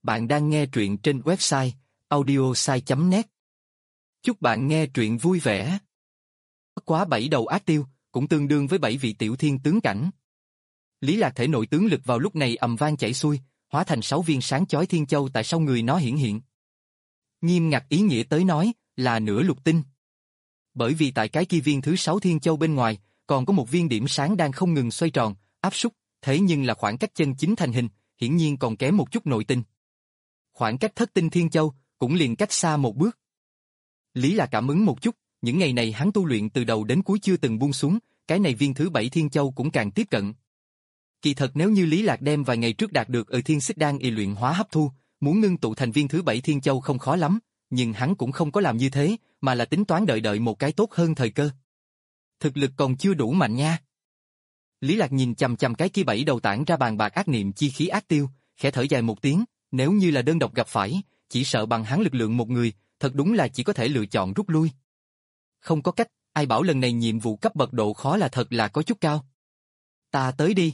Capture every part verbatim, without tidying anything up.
Bạn đang nghe truyện trên website audiosai chấm net. Chúc bạn nghe truyện vui vẻ. Bất quá bảy đầu ác tiêu, cũng tương đương với bảy vị tiểu thiên tướng cảnh. Lý Lạc thể nội tướng lực vào lúc này ầm vang chảy xuôi, hóa thành sáu viên sáng chói thiên châu tại sau người nó hiển hiện. Nghiêm ngặt ý nghĩa tới nói, là nửa lục tinh. Bởi vì tại cái kia viên thứ sáu thiên châu bên ngoài, còn có một viên điểm sáng đang không ngừng xoay tròn, áp súc, thế nhưng là khoảng cách chân chính thành hình, hiển nhiên còn kém một chút nội tinh. Khoảng cách thất tinh thiên châu, cũng liền cách xa một bước. Lý Lạc cảm ứng một chút, những ngày này hắn tu luyện từ đầu đến cuối chưa từng buông xuống, cái này viên thứ bảy thiên châu cũng càng tiếp cận. Kỳ thật nếu như Lý Lạc đem vài ngày trước đạt được ở thiên xích đan y luyện hóa hấp thu, muốn ngưng tụ thành viên thứ bảy thiên châu không khó lắm, nhưng hắn cũng không có làm như thế, mà là tính toán đợi đợi một cái tốt hơn thời cơ. Thực lực còn chưa đủ mạnh nha. Lý Lạc nhìn chằm chằm cái kia bảy đầu tản ra bàn bạc ác niệm chi khí ác tiêu, khẽ thở dài một tiếng, nếu như là đơn độc gặp phải, chỉ sợ bằng hắn lực lượng một người, thật đúng là chỉ có thể lựa chọn rút lui. Không có cách, ai bảo lần này nhiệm vụ cấp bậc độ khó là thật là có chút cao. Ta tới đi.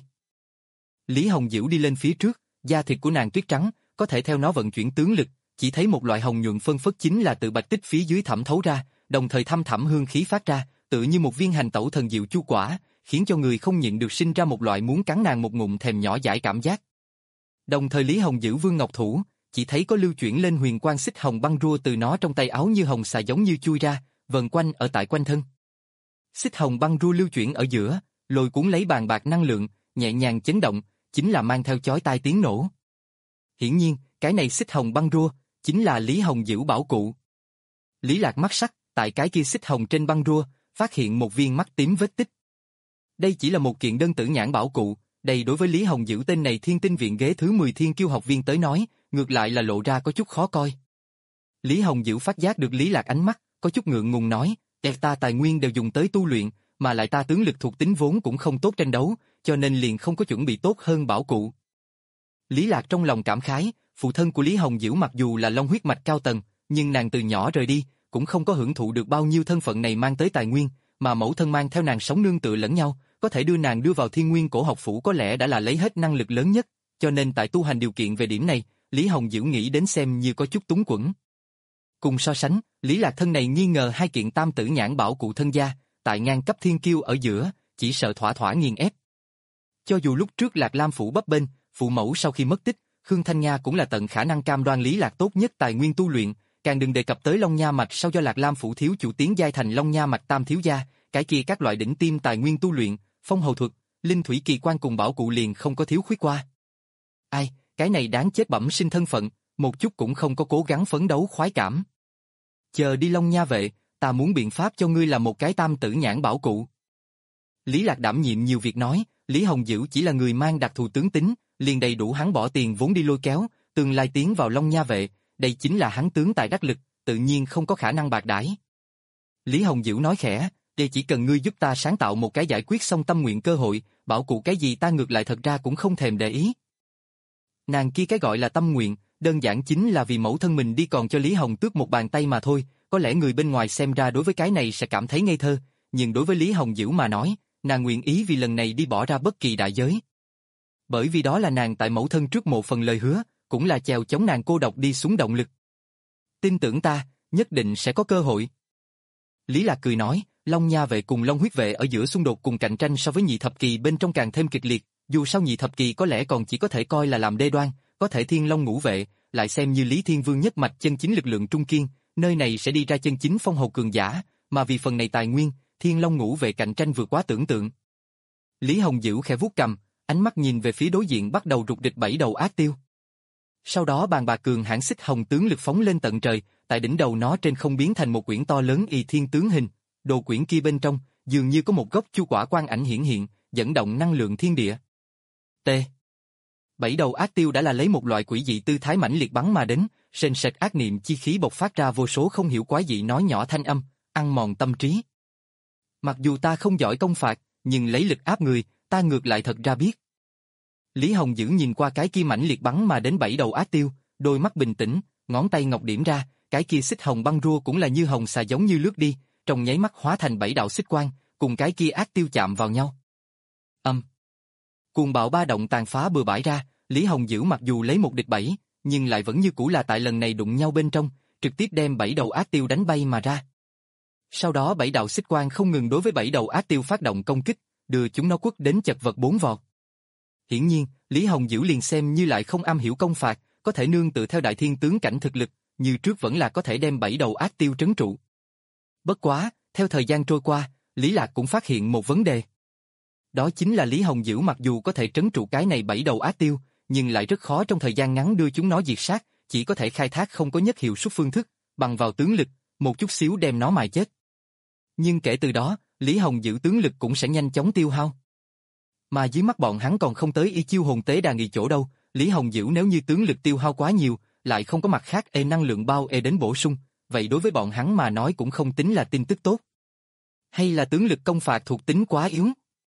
Lý Hồng Diễu đi lên phía trước, da thịt của nàng tuyết trắng, có thể theo nó vận chuyển tướng lực, chỉ thấy một loại hồng nhuận phân phất chính là từ bạch tích phía dưới thẩm thấu ra, đồng thời thăm thẳm hương khí phát ra, tự như một viên hành tẩu thần diệu chu quả, khiến cho người không nhịn được sinh ra một loại muốn cắn nàng một ngụm thèm nhỏ dãi cảm giác. Đồng thời Lý Hồng Diễu vương ngọc thủ, chỉ thấy có lưu chuyển lên huyền quang xích hồng băng rua từ nó trong tay áo như hồng xà giống như chui ra, vần quanh ở tại quanh thân. Xích hồng băng rua lưu chuyển ở giữa, lôi cuốn lấy bàn bạc năng lượng, nhẹ nhàng chấn động, chính là mang theo chói tai tiếng nổ. Hiển nhiên, cái này xích hồng băng rua, chính là Lý Hồng Diễu bảo cụ. Lý Lạc mắt sắc, tại cái kia xích hồng trên băng rua, phát hiện một viên mắt tím vết tích. Đây chỉ là một kiện đơn tử nhãn bảo cụ, đây đối với Lý Hồng Diễu tên này thiên tinh viện ghế thứ mười thiên kiêu học viên tới nói, ngược lại là lộ ra có chút khó coi. Lý Hồng Diễu phát giác được Lý Lạc ánh mắt, có chút ngượng ngùng nói, đẹp ta tài nguyên đều dùng tới tu luyện, mà lại ta tướng lực thuộc tính vốn cũng không tốt tranh đấu, cho nên liền không có chuẩn bị tốt hơn bảo cụ. Lý Lạc trong lòng cảm khái, phụ thân của Lý Hồng Diễu mặc dù là long huyết mạch cao tầng, nhưng nàng từ nhỏ rời đi, cũng không có hưởng thụ được bao nhiêu thân phận này mang tới tài nguyên, mà mẫu thân mang theo nàng sống nương tựa lẫn nhau, có thể đưa nàng đưa vào Thiên Nguyên Cổ học phủ có lẽ đã là lấy hết năng lực lớn nhất, cho nên tại tu hành điều kiện về điểm này, Lý Hồng Diễu nghĩ đến xem như có chút túng quẫn. Cùng so sánh, Lý Lạc thân này nghi ngờ hai kiện tam tử nhãn bảo cụ thân gia, tại ngang cấp thiên kiêu ở giữa, chỉ sợ thỏa thỏa nghiền ép. Cho dù lúc trước Lạc Lam phủ bấp bênh, phụ mẫu sau khi mất tích, Khương Thanh Nha cũng là tận khả năng cam đoan Lý Lạc tốt nhất tài nguyên tu luyện, càng đừng đề cập tới Long Nha mạch sau do Lạc Lam phủ thiếu chủ tiến giai thành Long Nha mạch tam thiếu gia, cái kia các loại đỉnh tiêm tài nguyên tu luyện, phong hầu thuật, linh thủy kỳ quan cùng bảo cụ liền không có thiếu khuyết qua. Ai, cái này đáng chết bẩm sinh thân phận, một chút cũng không có cố gắng phấn đấu khoái cảm. Chờ đi Long Nha vệ, ta muốn biện pháp cho ngươi làm một cái tam tử nhãn bảo cụ. Lý Lạc đảm nhiệm nhiều việc nói, Lý Hồng Diễu chỉ là người mang đặc thù tướng tính, liền đầy đủ hắn bỏ tiền vốn đi lôi kéo, tương lai tiến vào Long Nha vệ, đây chính là hắn tướng tài đắc lực, tự nhiên không có khả năng bạc đãi. Lý Hồng Diễu nói khẽ, đây chỉ cần ngươi giúp ta sáng tạo một cái giải quyết xong tâm nguyện cơ hội, bảo cụ cái gì ta ngược lại thật ra cũng không thèm để ý. Nàng kia cái gọi là tâm nguyện, đơn giản chính là vì mẫu thân mình đi còn cho Lý Hồng Tước một bàn tay mà thôi, có lẽ người bên ngoài xem ra đối với cái này sẽ cảm thấy ngây thơ, nhưng đối với Lý Hồng Diễu mà nói, nàng nguyện ý vì lần này đi bỏ ra bất kỳ đại giới. Bởi vì đó là nàng tại mẫu thân trước một phần lời hứa, cũng là chèo chống nàng cô độc đi xuống động lực. Tin tưởng ta, nhất định sẽ có cơ hội. Lý Lạc cười nói, Long Nha vệ cùng Long huyết vệ ở giữa xung đột cùng cạnh tranh so với nhị thập kỳ bên trong càng thêm kịch liệt, dù sao nhị thập kỳ có lẽ còn chỉ có thể coi là làm đê đoan, có thể Thiên Long ngũ vệ, lại xem như Lý Thiên Vương nhất mạch chân chính lực lượng trung kiên, nơi này sẽ đi ra chân chính phong hầu cường giả, mà vì phần này tài nguyên, Thiên Long ngũ vệ cạnh tranh vượt quá tưởng tượng. Lý Hồng Diễu khẽ vuốt cầm, ánh mắt nhìn về phía đối diện bắt đầu rục địch bảy đầu ác tiêu. Sau đó bàn bạc cường hãn xích hồng tướng lực phóng lên tận trời, tại đỉnh đầu nó trên không biến thành một quyển to lớn y thiên tướng hình, đồ quyển kia bên trong, dường như có một gốc chu quả quang ảnh hiển hiện, dẫn động năng lượng thiên địa. T. Bảy đầu ác tiêu đã là lấy một loại quỷ dị tư thái mãnh liệt bắn mà đến, sền sệt ác niệm chi khí bộc phát ra vô số không hiểu quái dị nói nhỏ thanh âm, ăn mòn tâm trí. Mặc dù ta không giỏi công phạt, nhưng lấy lực áp người, ta ngược lại thật ra biết. Lý Hồng Diễu nhìn qua cái kia mãnh liệt bắn mà đến bảy đầu ác tiêu, đôi mắt bình tĩnh, ngón tay ngọc điểm ra, cái kia xích hồng băng rua cũng là như hồng xà giống như lướt đi, trong nháy mắt hóa thành bảy đạo xích quang, cùng cái kia ác tiêu chạm vào nhau. Âm. Cuồng bạo ba động tàn phá bừa bãi ra, Lý Hồng Diễu mặc dù lấy một địch bảy, nhưng lại vẫn như cũ là tại lần này đụng nhau bên trong, trực tiếp đem bảy đầu ác tiêu đánh bay mà ra. Sau đó bảy đạo xích quang không ngừng đối với bảy đầu ác tiêu phát động công kích, đưa chúng nó quất đến chật vật bốn vọt. Hiển nhiên, Lý Hồng Dữ liền xem như lại không am hiểu công phạt, có thể nương tự theo đại thiên tướng cảnh thực lực, như trước vẫn là có thể đem bảy đầu ác tiêu trấn trụ. Bất quá, theo thời gian trôi qua, Lý Lạc cũng phát hiện một vấn đề. Đó chính là Lý Hồng Dữ mặc dù có thể trấn trụ cái này bảy đầu ác tiêu, nhưng lại rất khó trong thời gian ngắn đưa chúng nó diệt sát, chỉ có thể khai thác không có nhất hiệu suất phương thức, bằng vào tướng lực, một chút xíu đem nó mài chết. Nhưng kể từ đó, Lý Hồng Dữ tướng lực cũng sẽ nhanh chóng tiêu hao. Mà dưới mắt bọn hắn còn không tới y chiêu hồn tế đà nghị chỗ đâu, Lý Hồng Dữ nếu như tướng lực tiêu hao quá nhiều, lại không có mặt khác ê năng lượng bao ê đến bổ sung, vậy đối với bọn hắn mà nói cũng không tính là tin tức tốt. Hay là tướng lực công phạt thuộc tính quá yếu?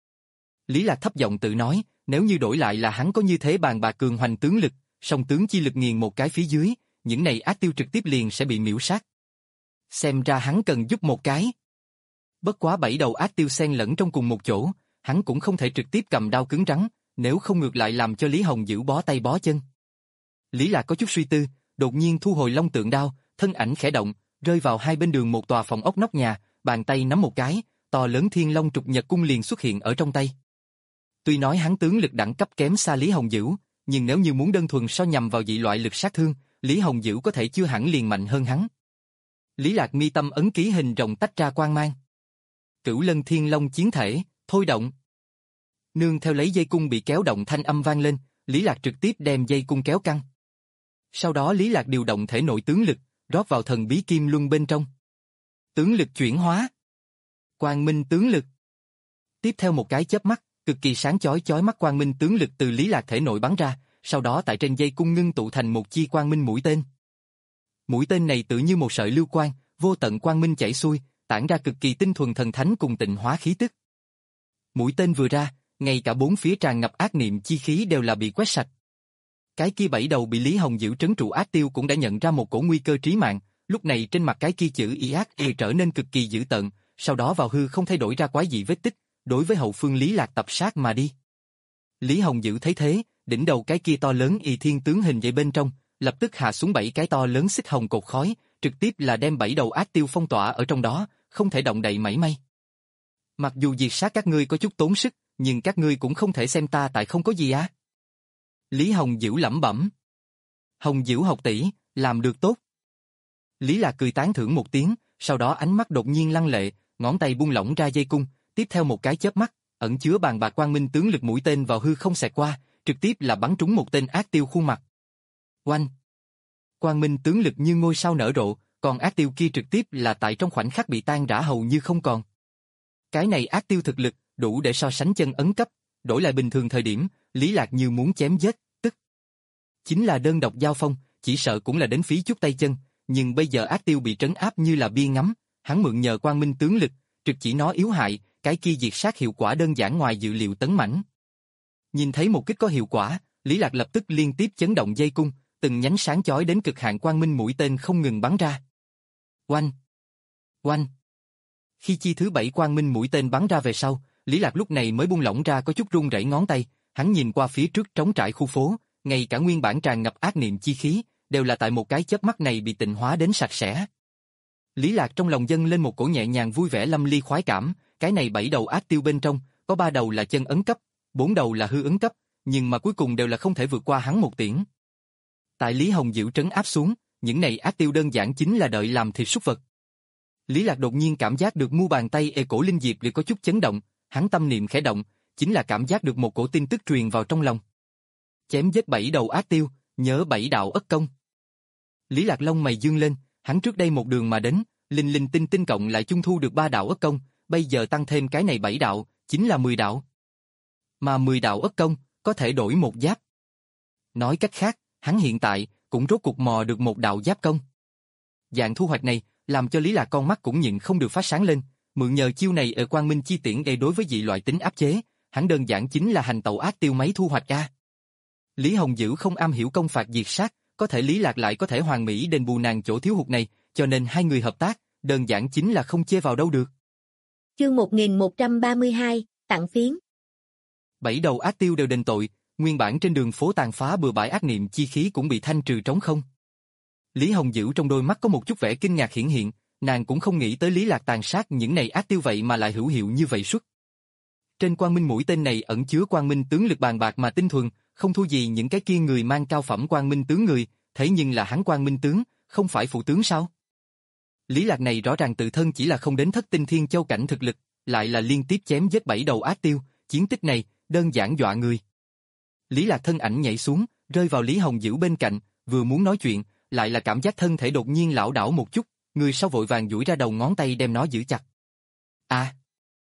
Lý Lạc thấp giọng tự nói, nếu như đổi lại là hắn có như thế bàn bạc cường hoành tướng lực, song tướng chi lực nghiền một cái phía dưới, những này ác tiêu trực tiếp liền sẽ bị miễu sát. Xem ra hắn cần giúp một cái. Bất quá bảy đầu ác tiêu xen lẫn trong cùng một chỗ, hắn cũng không thể trực tiếp cầm đao cứng rắn, nếu không ngược lại làm cho Lý Hồng Dữ bó tay bó chân. Lý Lạc có chút suy tư, đột nhiên thu hồi long tượng đao, thân ảnh khẽ động, rơi vào hai bên đường một tòa phòng ốc nóc nhà, bàn tay nắm một cái, to lớn thiên long trục nhật cung liền xuất hiện ở trong tay. Tuy nói hắn tướng lực đẳng cấp kém xa Lý Hồng Dữ, nhưng nếu như muốn đơn thuần so nhằm vào dị loại lực sát thương, Lý Hồng Dữ có thể chưa hẳn liền mạnh hơn hắn. Lý Lạc mi tâm ấn ký hình rồng tách ra quang mang. Cửu Lân Thiên Long chiến thể, thôi động. Nương theo lấy dây cung bị kéo động thanh âm vang lên, Lý Lạc trực tiếp đem dây cung kéo căng. Sau đó Lý Lạc điều động thể nội tướng lực, rót vào thần bí kim luân bên trong. Tướng lực chuyển hóa. Quang minh tướng lực. Tiếp theo một cái chớp mắt, cực kỳ sáng chói chói mắt quang minh tướng lực từ Lý Lạc thể nội bắn ra, sau đó tại trên dây cung ngưng tụ thành một chi quang minh mũi tên. Mũi tên này tự như một sợi lưu quang, vô tận quang minh chảy xuôi, tản ra cực kỳ tinh thuần thần thánh cùng tịnh hóa khí tức. Mũi tên vừa ra, ngay cả bốn phía tràn ngập ác niệm chi khí đều là bị quét sạch. Cái kia bảy đầu bị Lý Hồng Dữ trấn trụ ác tiêu cũng đã nhận ra một cổ nguy cơ trí mạng, lúc này trên mặt cái kia chữ y ác e trở nên cực kỳ dữ tợn, sau đó vào hư không thay đổi ra quái dị vết tích, đối với hậu phương Lý Lạc tập sát mà đi. Lý Hồng Dữ thấy thế, đỉnh đầu cái kia to lớn y thiên tướng hình dậy bên trong, lập tức hạ xuống bảy cái to lớn xích hồng cột khói, trực tiếp là đem bảy đầu ác tiêu phong tỏa ở trong đó, không thể động đậy mảy may. Mặc dù diệt sát các ngươi có chút tốn sức, nhưng các ngươi cũng không thể xem ta tại không có gì á. Lý Hồng Dữ lẩm bẩm. Hồng Dữ học tỷ, làm được tốt. Lý Lạc cười tán thưởng một tiếng, sau đó ánh mắt đột nhiên lăng lệ, ngón tay buông lỏng ra dây cung, tiếp theo một cái chớp mắt, ẩn chứa bàn bạc quang minh tướng lực mũi tên vào hư không xẹt qua, trực tiếp là bắn trúng một tên ác tiêu khuôn mặt. Oanh! Quang minh tướng lực như ngôi sao nở rộ, còn ác tiêu kia trực tiếp là tại trong khoảnh khắc bị tan rã hầu như không còn. Cái này ác tiêu thực lực, đủ để so sánh chân ấn cấp, đổi lại bình thường thời điểm, Lý Lạc như muốn chém giết, tức chính là đơn độc giao phong, chỉ sợ cũng là đến phí chút tay chân, nhưng bây giờ ác tiêu bị trấn áp như là bia ngắm, hắn mượn nhờ quang minh tướng lực, trực chỉ nó yếu hại, cái kia diệt sát hiệu quả đơn giản ngoài dự liệu tấn mãnh. Nhìn thấy một kích có hiệu quả, Lý Lạc lập tức liên tiếp chấn động dây cung, từng nhánh sáng chói đến cực hạn quang minh mũi tên không ngừng bắn ra. Oanh! Oanh! Khi chi thứ bảy quang minh mũi tên bắn ra về sau, Lý Lạc lúc này mới buông lỏng ra có chút run rẩy ngón tay, hắn nhìn qua phía trước trống trải khu phố, ngay cả nguyên bản tràn ngập ác niệm chi khí, đều là tại một cái chớp mắt này bị tịnh hóa đến sạch sẽ. Lý Lạc trong lòng dâng lên một cổ nhẹ nhàng vui vẻ lâm ly khoái cảm, cái này bảy đầu ác tiêu bên trong, có ba đầu là chân ấn cấp, bốn đầu là hư ấn cấp, nhưng mà cuối cùng đều là không thể vượt qua hắn một tiễn. Tại Lý Hồng Dữ trấn áp xuống, những này ác tiêu đơn giản chính là đợi làm thịt súc vật. Lý Lạc đột nhiên cảm giác được mu bàn tay ê cổ linh diệp liền có chút chấn động, hắn tâm niệm khẽ động, chính là cảm giác được một cổ tin tức truyền vào trong lòng. Chém giết bảy đầu ác tiêu, nhớ bảy đạo ất công. Lý Lạc lông mày dương lên, hắn trước đây một đường mà đến, linh linh tinh tinh cộng lại chung thu được ba đạo ất công, bây giờ tăng thêm cái này bảy đạo, chính là mười đạo. Mà mười đạo ất công, có thể đổi một giáp. Nói cách khác, hắn hiện tại, cũng rốt cuộc mò được một đạo giáp công. Dạng thu hoạch này, làm cho Lý Lạc con mắt cũng nhịn không được phát sáng lên, mượn nhờ chiêu này ở quang minh chi tiễn gây đối với dị loại tính áp chế, hắn đơn giản chính là hành tẩu ác tiêu mấy thu hoạch a. Lý Hồng Dữ không am hiểu công phạt diệt sát, có thể Lý Lạc lại có thể hoàn mỹ đền bù nàng chỗ thiếu hụt này, cho nên hai người hợp tác, đơn giản chính là không chê vào đâu được. Chương một nghìn một trăm ba mươi hai, tặng phiến. Bảy đầu ác tiêu đều đền tội, nguyên bản trên đường phố tàn phá bừa bãi ác niệm chi khí cũng bị thanh trừ trống không. Lý Hồng Dữ trong đôi mắt có một chút vẻ kinh ngạc hiển hiện, nàng cũng không nghĩ tới Lý Lạc tàn sát những này ác tiêu vậy mà lại hữu hiệu như vậy suốt. Trên quang minh mũi tên này ẩn chứa quang minh tướng lực bàn bạc mà tinh thuần, không thua gì những cái kia người mang cao phẩm quang minh tướng người, thế nhưng là hắn quang minh tướng, không phải phụ tướng sao? Lý Lạc này rõ ràng tự thân chỉ là không đến thất tinh thiên châu cảnh thực lực, lại là liên tiếp chém giết bảy đầu ác tiêu, chiến tích này, đơn giản dọa người. Lý Lạc thân ảnh nhảy xuống, rơi vào Lý Hồng Dữ bên cạnh, vừa muốn nói chuyện, lại là cảm giác thân thể đột nhiên lảo đảo một chút, người sau vội vàng duỗi ra đầu ngón tay đem nó giữ chặt. À!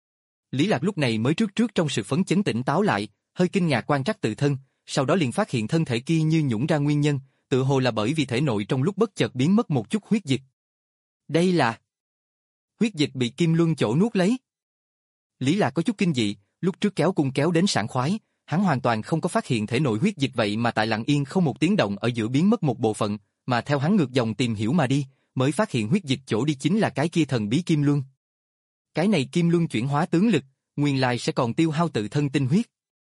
Lý Lạc lúc này mới trước trước trong sự phấn chấn tỉnh táo lại, hơi kinh ngạc quan trắc tự thân, sau đó liền phát hiện thân thể kia như nhũn ra nguyên nhân, tự hồ là bởi vì thể nội trong lúc bất chợt biến mất một chút huyết dịch. Đây là... huyết dịch bị kim luân chỗ nuốt lấy. Lý Lạc có chút kinh dị, lúc trước kéo cung kéo đến sảng khoái, hắn hoàn toàn không có phát hiện thể nội huyết dịch vậy mà tại lặng yên không một tiếng động ở giữa biến mất một bộ phận, mà theo hắn ngược dòng tìm hiểu mà đi, mới phát hiện huyết dịch chỗ đi chính là cái kia thần bí kim luân. Cái này kim luân chuyển hóa tướng lực, nguyên lai sẽ còn tiêu hao tự thân tinh huyết.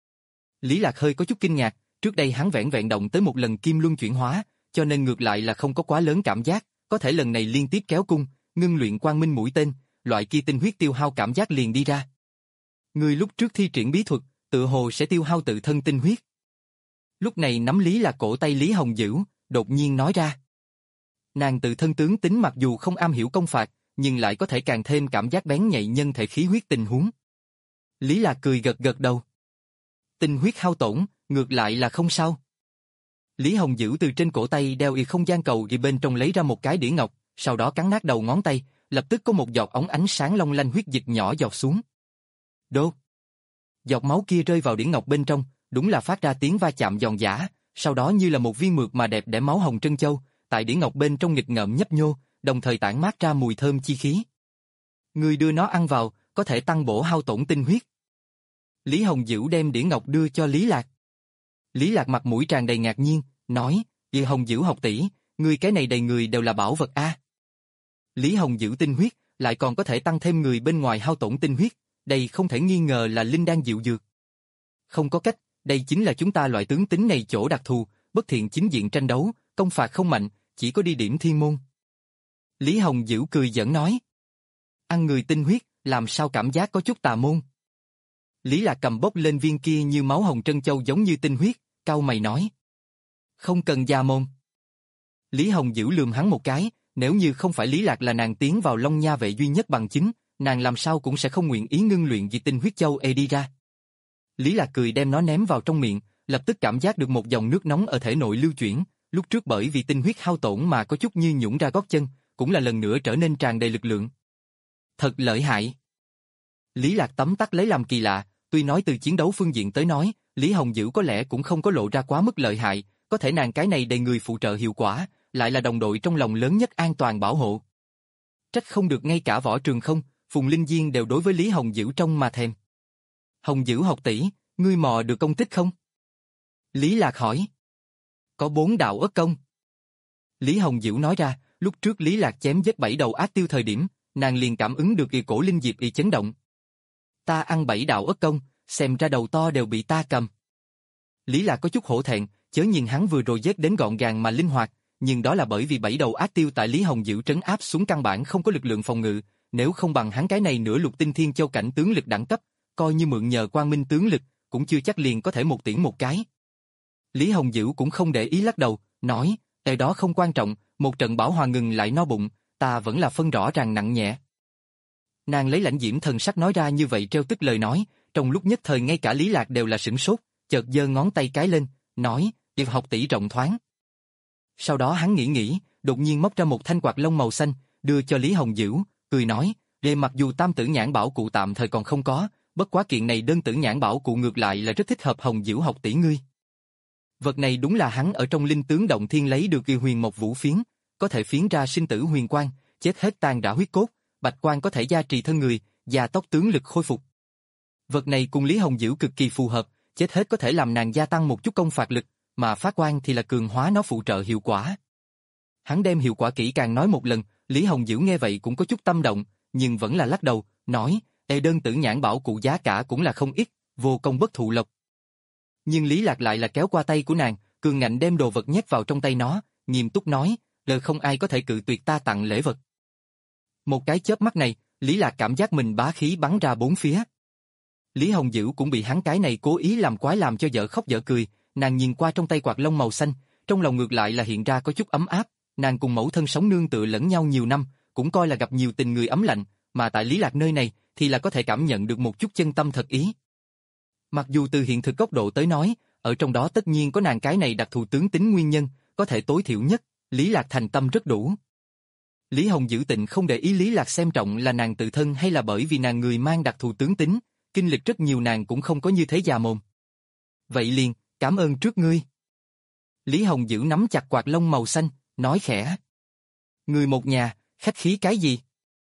Lý Lạc hơi có chút kinh ngạc, trước đây hắn vẹn vẹn động tới một lần kim luân chuyển hóa, cho nên ngược lại là không có quá lớn cảm giác, có thể lần này liên tiếp kéo cung, ngưng luyện quang minh mũi tên, loại kia tinh huyết tiêu hao cảm giác liền đi ra. Người lúc trước thi triển bí thuật, tự hồ sẽ tiêu hao tự thân tinh huyết. Lúc này nắm Lý Lạc cổ tay Lý Hồng Dữ, đột nhiên nói ra. Nàng tự thân tướng tính mặc dù không am hiểu công phạt, nhưng lại có thể càng thêm cảm giác bén nhạy nhân thể khí huyết tình huống. Lý Lạc cười gật gật đầu. Tinh huyết hao tổn, ngược lại là không sao. Lý Hồng Dữ từ trên cổ tay đeo y không gian cầu thì bên trong lấy ra một cái đĩa ngọc, sau đó cắn nát đầu ngón tay, lập tức có một giọt óng ánh sáng long lanh huyết dịch nhỏ giọt xuống. Đô! Giọt máu kia rơi vào đĩa ngọc bên trong, đúng là phát ra tiếng va chạm giòn giã, sau đó như là một viên mượt mà đẹp đẽ máu hồng trân châu, tại đĩa ngọc bên trong nghịch ngợm nhấp nhô, đồng thời tản mát ra mùi thơm chi khí. Người đưa nó ăn vào, có thể tăng bổ hao tổn tinh huyết. Lý Hồng Dữ đem đĩa ngọc đưa cho Lý Lạc. Lý Lạc mặt mũi tràn đầy ngạc nhiên, nói, Lý Hồng Dữ học tỷ, người cái này đầy người đều là bảo vật a. Lý Hồng Dữ tinh huyết, lại còn có thể tăng thêm người bên ngoài hao tổn tinh huyết, đây không thể nghi ngờ là linh đan diệu dược. Không có cách, đây chính là chúng ta loại tướng tính này chỗ đặc thù, bất thiện chính diện tranh đấu, công phạt không mạnh, chỉ có đi điểm thiên môn. Lý Hồng Dữ cười giỡn nói. Ăn người tinh huyết, làm sao cảm giác có chút tà môn. Lý Lạc cầm bốc lên viên kia như máu hồng trân châu giống như tinh huyết, cau mày nói. Không cần gia môn. Lý Hồng Dữ lườm hắn một cái, nếu như không phải Lý Lạc là nàng tiến vào Long Nha vệ duy nhất bằng chứng, nàng làm sao cũng sẽ không nguyện ý ngưng luyện vì tinh huyết châu e đi ra. Lý Lạc cười đem nó ném vào trong miệng, lập tức cảm giác được một dòng nước nóng ở thể nội lưu chuyển, lúc trước bởi vì tinh huyết hao tổn mà có chút như nhũn ra gót chân, cũng là lần nữa trở nên tràn đầy lực lượng. Thật lợi hại. Lý Lạc tấm tắc lấy làm kỳ lạ, tuy nói từ chiến đấu phương diện tới nói, Lý Hồng Dữ có lẽ cũng không có lộ ra quá mức lợi hại, có thể nàng cái này đầy người phụ trợ hiệu quả, lại là đồng đội trong lòng lớn nhất an toàn bảo hộ. Trách không được ngay cả Võ Trường Không, Phùng Linh Diên đều đối với Lý Hồng Dữ trông mà thèm. Hồng Dữ học tỷ, ngươi mò được công tích không? Lý Lạc hỏi. Có bốn đạo ất công. Lý Hồng Dữ nói ra, lúc trước Lý Lạc chém giết bảy đầu ác tiêu thời điểm, nàng liền cảm ứng được y cổ linh diệp y chấn động. Ta ăn bảy đạo ất công, xem ra đầu to đều bị ta cầm. Lý Lạc có chút hổ thẹn, chớ nhìn hắn vừa rồi giết đến gọn gàng mà linh hoạt, nhưng đó là bởi vì bảy đầu ác tiêu tại Lý Hồng Dữ trấn áp xuống căn bản không có lực lượng phòng ngự, nếu không bằng hắn cái này nửa lục tinh thiên châu cảnh tướng lực đẳng cấp, coi như mượn nhờ quang minh tướng lực, cũng chưa chắc liền có thể một tiễn một cái. Lý Hồng Dữ cũng không để ý lắc đầu, nói, tại đó không quan trọng, một trận bảo hòa ngừng lại no bụng, ta vẫn là phân rõ ràng nặng nhẹ. Nàng lấy lãnh diễm thần sắc nói ra như vậy treo tức lời nói, trong lúc nhất thời ngay cả Lý Lạc đều là sửng sốt, chợt giơ ngón tay cái lên, nói, việc học tỷ rộng thoáng. Sau đó hắn nghĩ nghĩ, đột nhiên móc ra một thanh quạt lông màu xanh, đưa cho Lý Hồng Dữ, cười nói, về mặc dù tam tử nhãn bảo cụ tạm thời còn không có, bất quá kiện này đơn tử nhãn bảo cụ ngược lại là rất thích hợp Hồng Dữ học tỷ ngươi. Vật này đúng là hắn ở trong linh tướng động thiên lấy được kỳ huyền mộc vũ phiến, có thể phiến ra sinh tử huyền quang, chết hết tan rã huyết cốt, bạch quang có thể gia trì thân người, gia tốc tướng lực khôi phục. Vật này cùng Lý Hồng Dữ cực kỳ phù hợp, chết hết có thể làm nàng gia tăng một chút công phạt lực, mà phát quang thì là cường hóa nó phụ trợ hiệu quả. Hắn đem hiệu quả kỹ càng nói một lần, Lý Hồng Dữ nghe vậy cũng có chút tâm động, nhưng vẫn là lắc đầu, nói, ê đơn tử nhãn bảo cụ giá cả cũng là không ít, vô công bất thụ lộc. Nhưng Lý Lạc lại là kéo qua tay của nàng, cường ngạnh đem đồ vật nhét vào trong tay nó, nghiêm túc nói, đời không ai có thể cự tuyệt ta tặng lễ vật. Một cái chớp mắt này, Lý Lạc cảm giác mình bá khí bắn ra bốn phía. Lý Hồng Dữ cũng bị hắn cái này cố ý làm quái làm cho dở khóc dở cười, nàng nhìn qua trong tay quạt lông màu xanh, trong lòng ngược lại là hiện ra có chút ấm áp, nàng cùng mẫu thân sống nương tựa lẫn nhau nhiều năm, cũng coi là gặp nhiều tình người ấm lạnh, mà tại Lý Lạc nơi này thì là có thể cảm nhận được một chút chân tâm thật ý. Mặc dù từ hiện thực góc độ tới nói, ở trong đó tất nhiên có nàng cái này đặc thù tướng tính nguyên nhân, có thể tối thiểu nhất, Lý Lạc thành tâm rất đủ. Lý Hồng Dữ tịnh không để ý Lý Lạc xem trọng là nàng tự thân hay là bởi vì nàng người mang đặc thù tướng tính, kinh lịch rất nhiều nàng cũng không có như thế già mồm. Vậy liền, cảm ơn trước ngươi. Lý Hồng Dữ nắm chặt quạt lông màu xanh, nói khẽ. Người một nhà, khách khí cái gì?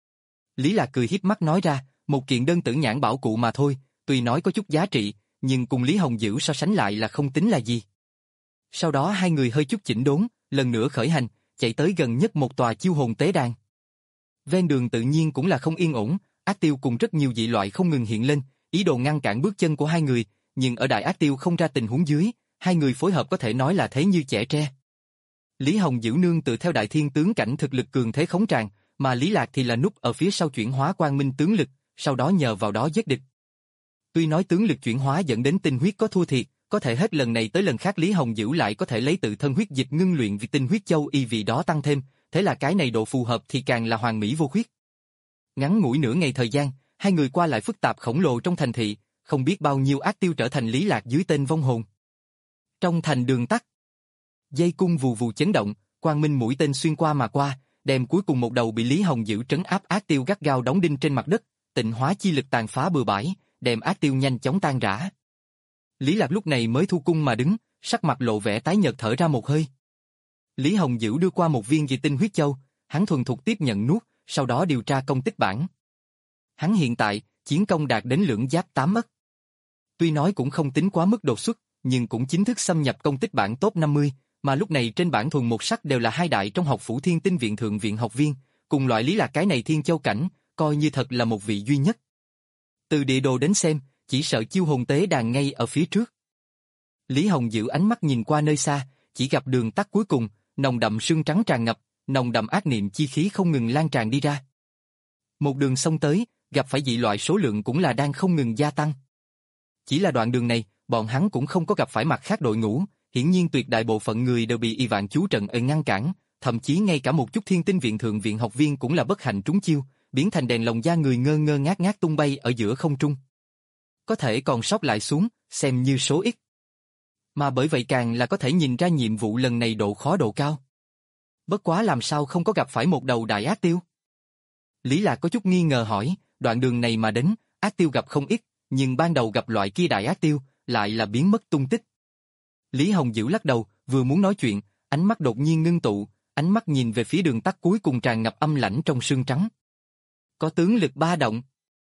Lý Lạc cười hiếp mắt nói ra, một kiện đơn tử nhãn bảo cụ mà thôi, tuy nói có chút giá trị, nhưng cùng Lý Hồng Dữ so sánh lại là không tính là gì. Sau đó hai người hơi chút chỉnh đốn, lần nữa khởi hành, chạy tới gần nhất một tòa chiêu hồn tế đàn. Ven đường tự nhiên cũng là không yên ổn, ác tiêu cùng rất nhiều dị loại không ngừng hiện lên, ý đồ ngăn cản bước chân của hai người, nhưng ở đại ác tiêu không ra tình huống dưới, hai người phối hợp có thể nói là thế như chẻ tre. Lý Hồng Dữ nương tự theo đại thiên tướng cảnh thực lực cường thế khống tràng, mà Lý Lạc thì là núp ở phía sau chuyển hóa quang minh tướng lực, sau đó nhờ vào đó giết địch. Tuy nói tướng lực chuyển hóa dẫn đến tinh huyết có thua thiệt, có thể hết lần này tới lần khác Lý Hồng Dữ lại có thể lấy tự thân huyết dịch ngưng luyện vì tinh huyết châu y vì đó tăng thêm, thế là cái này độ phù hợp thì càng là hoàn mỹ vô khuyết. Ngắn ngủi nửa ngày thời gian, hai người qua lại phức tạp khổng lồ trong thành thị, không biết bao nhiêu ác tiêu trở thành Lý Lạc dưới tên vong hồn. Trong thành đường tắt, dây cung vù vù chấn động, quang minh mũi tên xuyên qua mà qua, đem cuối cùng một đầu bị Lý Hồng Dữ trấn áp ác tiêu gắt gao đóng đinh trên mặt đất, tịnh hóa chi lực tàn phá bừa bãi, đem ác tiêu nhanh chóng tan rã. Lý Lạc lúc này mới thu cung mà đứng, sắc mặt lộ vẻ tái nhợt thở ra một hơi. Lý Hồng Dữ đưa qua một viên dị tinh huyết châu, hắn thuần thục tiếp nhận nuốt, sau đó điều tra công tích bảng. Hắn hiện tại, chiến công đạt đến lưỡng giáp tám ất. Tuy nói cũng không tính quá mức đột xuất, nhưng cũng chính thức xâm nhập công tích bảng top năm mươi, mà lúc này trên bảng thuần một sắc đều là hai đại trong học phủ Thiên Tinh viện thượng viện học viên, cùng loại Lý Lạc cái này thiên châu cảnh, coi như thật là một vị duy nhất. Từ địa đồ đến xem, chỉ sợ chiêu hồn tế đàn ngay ở phía trước. Lý Hồng Dữ ánh mắt nhìn qua nơi xa, chỉ gặp đường tắt cuối cùng, nồng đậm sương trắng tràn ngập, nồng đậm ác niệm chi khí không ngừng lan tràn đi ra. Một đường sông tới, gặp phải dị loại số lượng cũng là đang không ngừng gia tăng. Chỉ là đoạn đường này, bọn hắn cũng không có gặp phải mặt khác đội ngũ, hiển nhiên tuyệt đại bộ phận người đều bị y vạn chú trận ở ngăn cản, thậm chí ngay cả một chút Thiên Tinh viện thượng viện học viên cũng là bất hạnh trúng chiêu, biến thành đèn lồng da người ngơ ngơ ngác ngác tung bay ở giữa không trung. Có thể còn sót lại xuống, xem như số ít. Mà bởi vậy càng là có thể nhìn ra nhiệm vụ lần này độ khó độ cao. Bất quá làm sao không có gặp phải một đầu đại ác tiêu? Lý Lạc có chút nghi ngờ hỏi, đoạn đường này mà đến, ác tiêu gặp không ít, nhưng ban đầu gặp loại kia đại ác tiêu, lại là biến mất tung tích. Lý Hồng Dữ lắc đầu, vừa muốn nói chuyện, ánh mắt đột nhiên ngưng tụ, ánh mắt nhìn về phía đường tắt cuối cùng tràn ngập âm lãnh trong sương trắng. Có tướng lực ba động.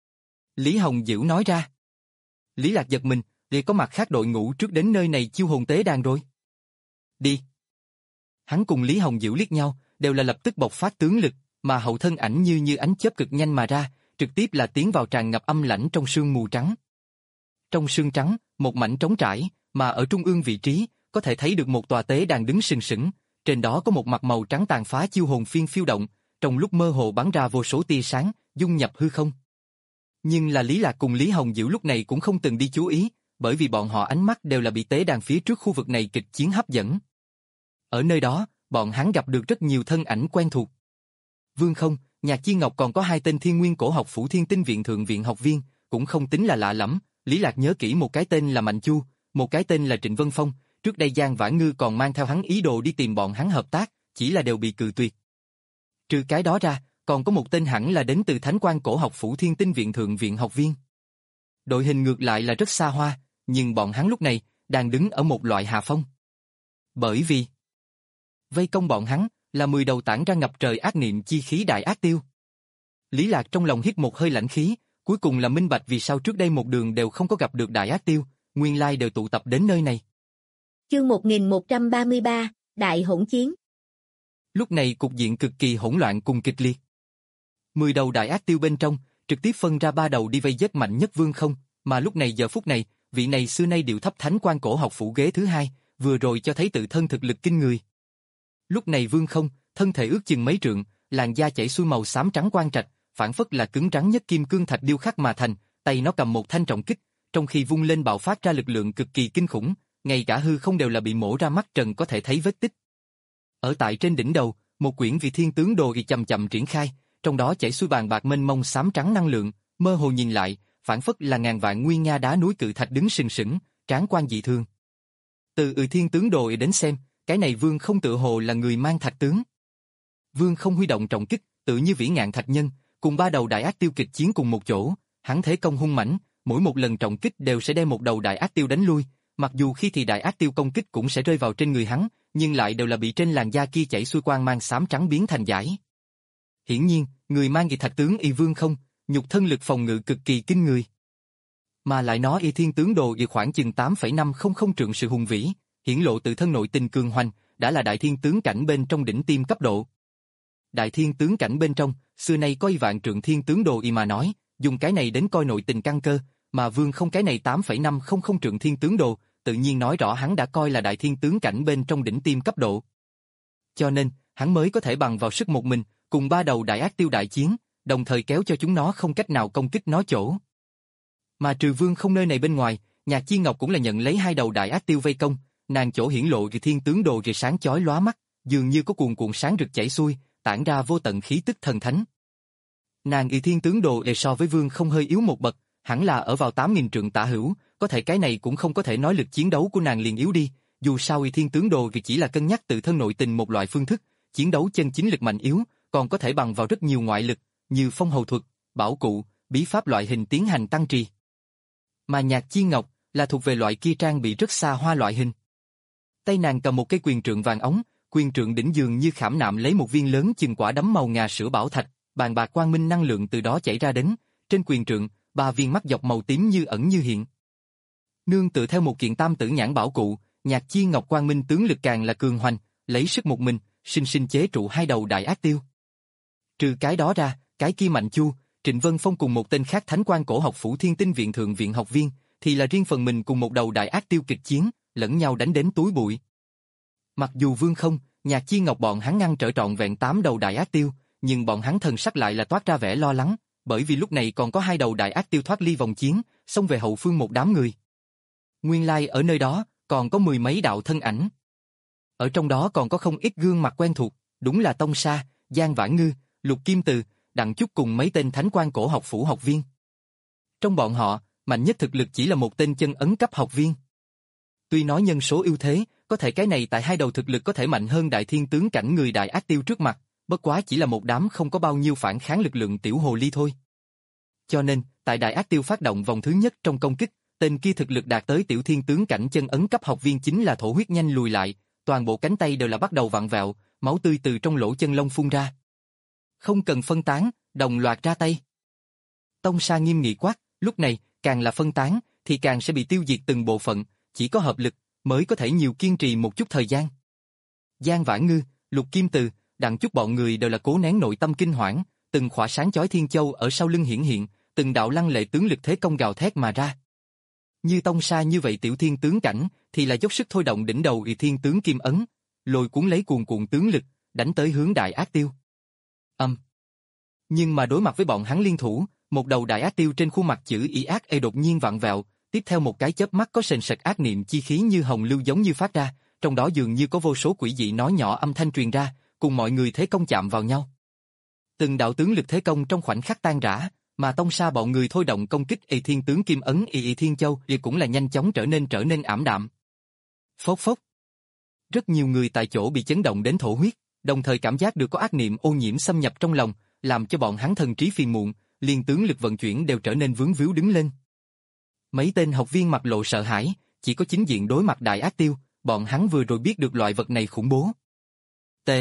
Lý Hồng Dữ nói ra. Lý Lạc giật mình, thì có mặt khác đội ngũ trước đến nơi này chiêu hồn tế đàn rồi. Đi. Hắn cùng Lý Hồng Dữ liếc nhau, đều là lập tức bộc phát tướng lực, mà hậu thân ảnh như như ánh chớp cực nhanh mà ra, trực tiếp là tiến vào tràn ngập âm lãnh trong sương mù trắng. Trong sương trắng, một mảnh trống trải, mà ở trung ương vị trí, có thể thấy được một tòa tế đàn đứng sừng sững, trên đó có một mặt màu trắng tàn phá chiêu hồn phiên phiêu động, trong lúc mơ hồ bắn ra vô số tia sáng, dung nhập hư không. Nhưng là Lý Lạc cùng Lý Hồng Dữ lúc này cũng không từng đi chú ý, bởi vì bọn họ ánh mắt đều là bị tế đàn phía trước khu vực này kịch chiến hấp dẫn. Ở nơi đó, bọn hắn gặp được rất nhiều thân ảnh quen thuộc. Vương Không, Nhạc Chi Ngọc còn có hai tên Thiên Nguyên Cổ học phủ Thiên Tinh viện thượng viện học viên, cũng không tính là lạ lẫm. Lý Lạc nhớ kỹ một cái tên là Mạnh Chu, một cái tên là Trịnh Vân Phong, trước đây Giang Vãn Ngư còn mang theo hắn ý đồ đi tìm bọn hắn hợp tác, chỉ là đều bị cự tuyệt. Trừ cái đó ra, còn có một tên hẳn là đến từ Thánh Quan Cổ học phủ Thiên Tinh viện thượng viện học viên. Đội hình ngược lại là rất xa hoa, nhưng bọn hắn lúc này đang đứng ở một loại hạ phong. Bởi vì vây công bọn hắn là mười đầu tản ra ngập trời ác niệm chi khí đại ác tiêu. Lý Lạc trong lòng hít một hơi lạnh khí, cuối cùng là minh bạch vì sao trước đây một đường đều không có gặp được đại ác tiêu, nguyên lai đều tụ tập đến nơi này. Chương một nghìn một trăm ba mươi ba, Đại hỗn chiến. Lúc này cục diện cực kỳ hỗn loạn cùng kịch liệt. Mười đầu đại ác tiêu bên trong, trực tiếp phân ra ba đầu đi vây giết mạnh nhất Vương Không, mà lúc này giờ phút này, vị này xưa nay điệu thấp thánh quan cổ học phủ ghế thứ hai, vừa rồi cho thấy tự thân thực lực kinh người. Lúc này Vương Không, thân thể ước chừng mấy trượng, làn da chảy xuôi màu xám trắng quang trạch, phản phất là cứng rắn nhất kim cương thạch điêu khắc mà thành, tay nó cầm một thanh trọng kích, trong khi vung lên bạo phát ra lực lượng cực kỳ kinh khủng, ngay cả hư không đều là bị mổ ra mắt trần có thể thấy vết tích. Ở tại trên đỉnh đầu, một quyển vị thiên tướng đồ y chậm chậm triển khai, trong đó chảy xuôi bàn bạc mênh mông xám trắng năng lượng, mơ hồ nhìn lại, phản phất là ngàn vạn nguy nga đá núi cự thạch đứng sừng sững, tráng quan dị thương. Từ ừ thiên tướng đồ y đến xem, cái này Vương Không tự hồ là người mang thạch tướng. Vương Không huy động trọng kích, tự như vĩ ngạn thạch nhân, cùng ba đầu đại ác tiêu kịch chiến cùng một chỗ, hắn thế công hung mãnh, mỗi một lần trọng kích đều sẽ đem một đầu đại ác tiêu đánh lui, mặc dù khi thì đại ác tiêu công kích cũng sẽ rơi vào trên người hắn, nhưng lại đều là bị trên làn da kia chảy xuôi quang mang xám trắng biến thành giải. Hiển nhiên, người mang kỳ thạch tướng y Vương Không, nhục thân lực phòng ngự cực kỳ kinh người. Mà lại nói y thiên tướng đồ y khoảng chừng tám phẩy năm không không trượng sự hùng vĩ, hiển lộ tự thân nội tình cường hoành, đã là đại thiên tướng cảnh bên trong đỉnh tiêm cấp độ. Đại thiên tướng cảnh bên trong, xưa nay có y vạn trượng thiên tướng đồ y mà nói, dùng cái này đến coi nội tình căn cơ, mà Vương Không cái này tám phẩy năm không không trượng thiên tướng đồ, tự nhiên nói rõ hắn đã coi là đại thiên tướng cảnh bên trong đỉnh tiêm cấp độ. Cho nên, hắn mới có thể bằng vào sức một mình, cùng ba đầu đại ác tiêu đại chiến, đồng thời kéo cho chúng nó không cách nào công kích nó chỗ. Mà trừ Vương Không nơi này bên ngoài, Nhạc Chi Ngọc cũng là nhận lấy hai đầu đại ác tiêu vây công, nàng chỗ hiển lộ kỳ thiên tướng đồ kỳ sáng chói lóa mắt, dường như có cuồn cuộn sáng rực chảy xuôi, tản ra vô tận khí tức thần thánh. Nàng y thiên tướng đồ e so với Vương Không hơi yếu một bậc, hẳn là ở vào tám nghìn trượng tả hữu, có thể cái này cũng không có thể nói lực chiến đấu của nàng liền yếu đi, dù sao y thiên tướng đồ vì chỉ là cân nhắc tự thân nội tình một loại phương thức, chiến đấu chân chính lực mạnh yếu, còn có thể bằng vào rất nhiều ngoại lực, như phong hầu thuật, bảo cụ, bí pháp loại hình tiến hành tăng trì. Mà Nhạc Chi Ngọc là thuộc về loại kia trang bị rất xa hoa loại hình. Tay nàng cầm một cây quyền trượng vàng ống, quyền trượng đỉnh dường như khảm nạm lấy một viên lớn chừng quả đấm màu ngà sữa bảo thạch, bàn bạc quang minh năng lượng từ đó chảy ra đến, trên quyền trượng, ba viên mắt dọc màu tím như ẩn như hiện. Nương tựa theo một kiện tam tử nhãn bảo cụ, Nhạc Chi Ngọc quang minh tướng lực càng là cường hoành, lấy sức một mình, sinh sinh chế trụ hai đầu đại ác tiêu. Trừ cái đó ra, cái kia Mạnh Chu, Trịnh Vân Phong cùng một tên khác thánh quan cổ học phủ Thiên Tinh viện thượng viện học viên, thì là riêng phần mình cùng một đầu đại ác tiêu kịch chiến, lẫn nhau đánh đến túi bụi. Mặc dù Vương Không, Nhạc Chi Ngọc bọn hắn ngăn trở trọn vẹn tám đầu đại ác tiêu, nhưng bọn hắn thần sắc lại là toát ra vẻ lo lắng, bởi vì lúc này còn có hai đầu đại ác tiêu thoát ly vòng chiến, xông về hậu phương một đám người. Nguyên lai ở nơi đó, còn có mười mấy đạo thân ảnh. Ở trong đó còn có không ít gương mặt quen thuộc, đúng là Tông Sa, Giang Vãn Ngư, Lục Kim Từ, Đặng Chúc cùng mấy tên thánh quan cổ học phủ học viên. Trong bọn họ, mạnh nhất thực lực chỉ là một tên chân ấn cấp học viên. Tuy nói nhân số ưu thế, có thể cái này tại hai đầu thực lực có thể mạnh hơn đại thiên tướng cảnh người đại ác tiêu trước mặt, bất quá chỉ là một đám không có bao nhiêu phản kháng lực lượng tiểu hồ ly thôi. Cho nên, tại đại ác tiêu phát động vòng thứ nhất trong công kích, tên kia thực lực đạt tới tiểu thiên tướng cảnh chân ấn cấp học viên chính là thổ huyết nhanh lùi lại, toàn bộ cánh tay đều là bắt đầu vặn vẹo, máu tươi từ trong lỗ chân lông phun ra. Không cần phân tán, đồng loạt ra tay. Tông Sa nghiêm nghị quát, lúc này, càng là phân tán, thì càng sẽ bị tiêu diệt từng bộ phận, chỉ có hợp lực, mới có thể nhiều kiên trì một chút thời gian. Giang Vãn Ngư, Lục Kim Từ, Đặng Chúc bọn người đều là cố nén nội tâm kinh hoảng, từng khỏa sáng chói thiên châu ở sau lưng hiển hiện, từng đạo lăng lệ tướng lực thế công gào thét mà ra. Như Tông Sa như vậy tiểu thiên tướng cảnh, thì là dốc sức thôi động đỉnh đầu y thiên tướng kim ấn, lôi cuốn lấy cuồn cuộn tướng lực, đánh tới hướng đại ác tiêu. Âm. Nhưng mà đối mặt với bọn hắn liên thủ, một đầu đại ác tiêu trên khuôn mặt chữ y ác e đột nhiên vặn vẹo, tiếp theo một cái chớp mắt có sền sệt ác niệm chi khí như hồng lưu giống như phát ra, trong đó dường như có vô số quỷ dị nói nhỏ âm thanh truyền ra, cùng mọi người thế công chạm vào nhau. Từng đạo tướng lực thế công trong khoảnh khắc tan rã, mà Tông Sa bọn người thôi động công kích y thiên tướng kim ấn y y thiên châu thì cũng là nhanh chóng trở nên trở nên ảm đạm. Phốc phốc. Rất nhiều người tại chỗ bị chấn động đến thổ huyết, đồng thời cảm giác được có ác niệm ô nhiễm xâm nhập trong lòng, làm cho bọn hắn thần trí phiền muộn, liên tướng lực vận chuyển đều trở nên vướng víu đứng lên. Mấy tên học viên mặt lộ sợ hãi, chỉ có chính diện đối mặt đại ác tiêu, bọn hắn vừa rồi biết được loại vật này khủng bố. T.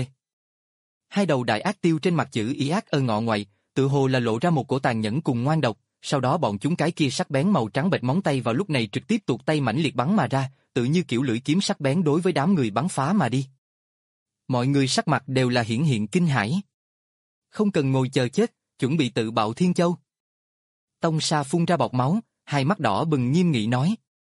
Hai đầu đại ác tiêu trên mặt chữ y ác ở ngọ ngoại, tự hồ là lộ ra một cổ tàn nhẫn cùng ngoan độc, sau đó bọn chúng cái kia sắc bén màu trắng bệch móng tay vào lúc này trực tiếp tuột tay mãnh liệt bắn mà ra, tự như kiểu lưỡi kiếm sắc bén đối với đám người bắn phá mà đi. Mọi người sắc mặt đều là hiển hiện kinh hãi. Không cần ngồi chờ chết, chuẩn bị tự bạo thiên châu. Tông Sa phun ra bọt máu, hai mắt đỏ bừng nghiêm nghị nói.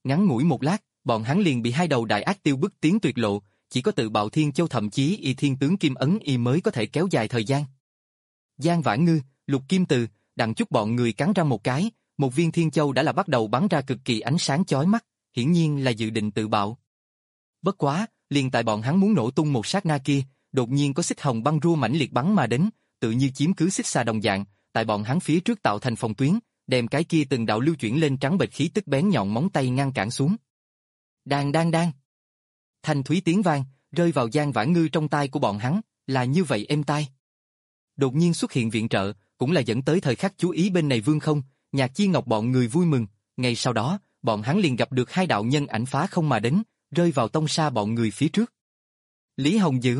Ngắn ngủi một lát, bọn hắn liền bị hai đầu đại ác tiêu bức tiến tuyệt lộ, chỉ có tự bạo thiên châu thậm chí y thiên tướng kim ấn y mới có thể kéo dài thời gian. Giang Vãn Ngư, Lục Kim Từ, Đặng Chúc bọn người cắn răng một cái, một viên thiên châu đã là bắt đầu bắn ra cực kỳ ánh sáng chói mắt, hiển nhiên là dự định tự bạo. Bất quá, liền tại bọn hắn muốn nổ tung một sát na kia, đột nhiên có xích hồng băng rua mãnh liệt bắn mà đến, tự như chiếm cứ xích xà đồng dạng, tại bọn hắn phía trước tạo thành phòng tuyến, đem cái kia từng đạo lưu chuyển lên trắng bệch khí tức bén nhọn móng tay ngăn cản xuống. Đang đang đang. Thanh thúy tiếng vang, rơi vào Giang Vãn Ngư trong tai của bọn hắn, là như vậy êm tai. Đột nhiên xuất hiện viện trợ, cũng là dẫn tới thời khắc chú ý bên này Vương Không, Nhạc Chi Ngọc bọn người vui mừng, ngay sau đó, bọn hắn liền gặp được hai đạo nhân ảnh phá không mà đến, rơi vào tông sa bọn người phía trước. Lý Hồng Dữ,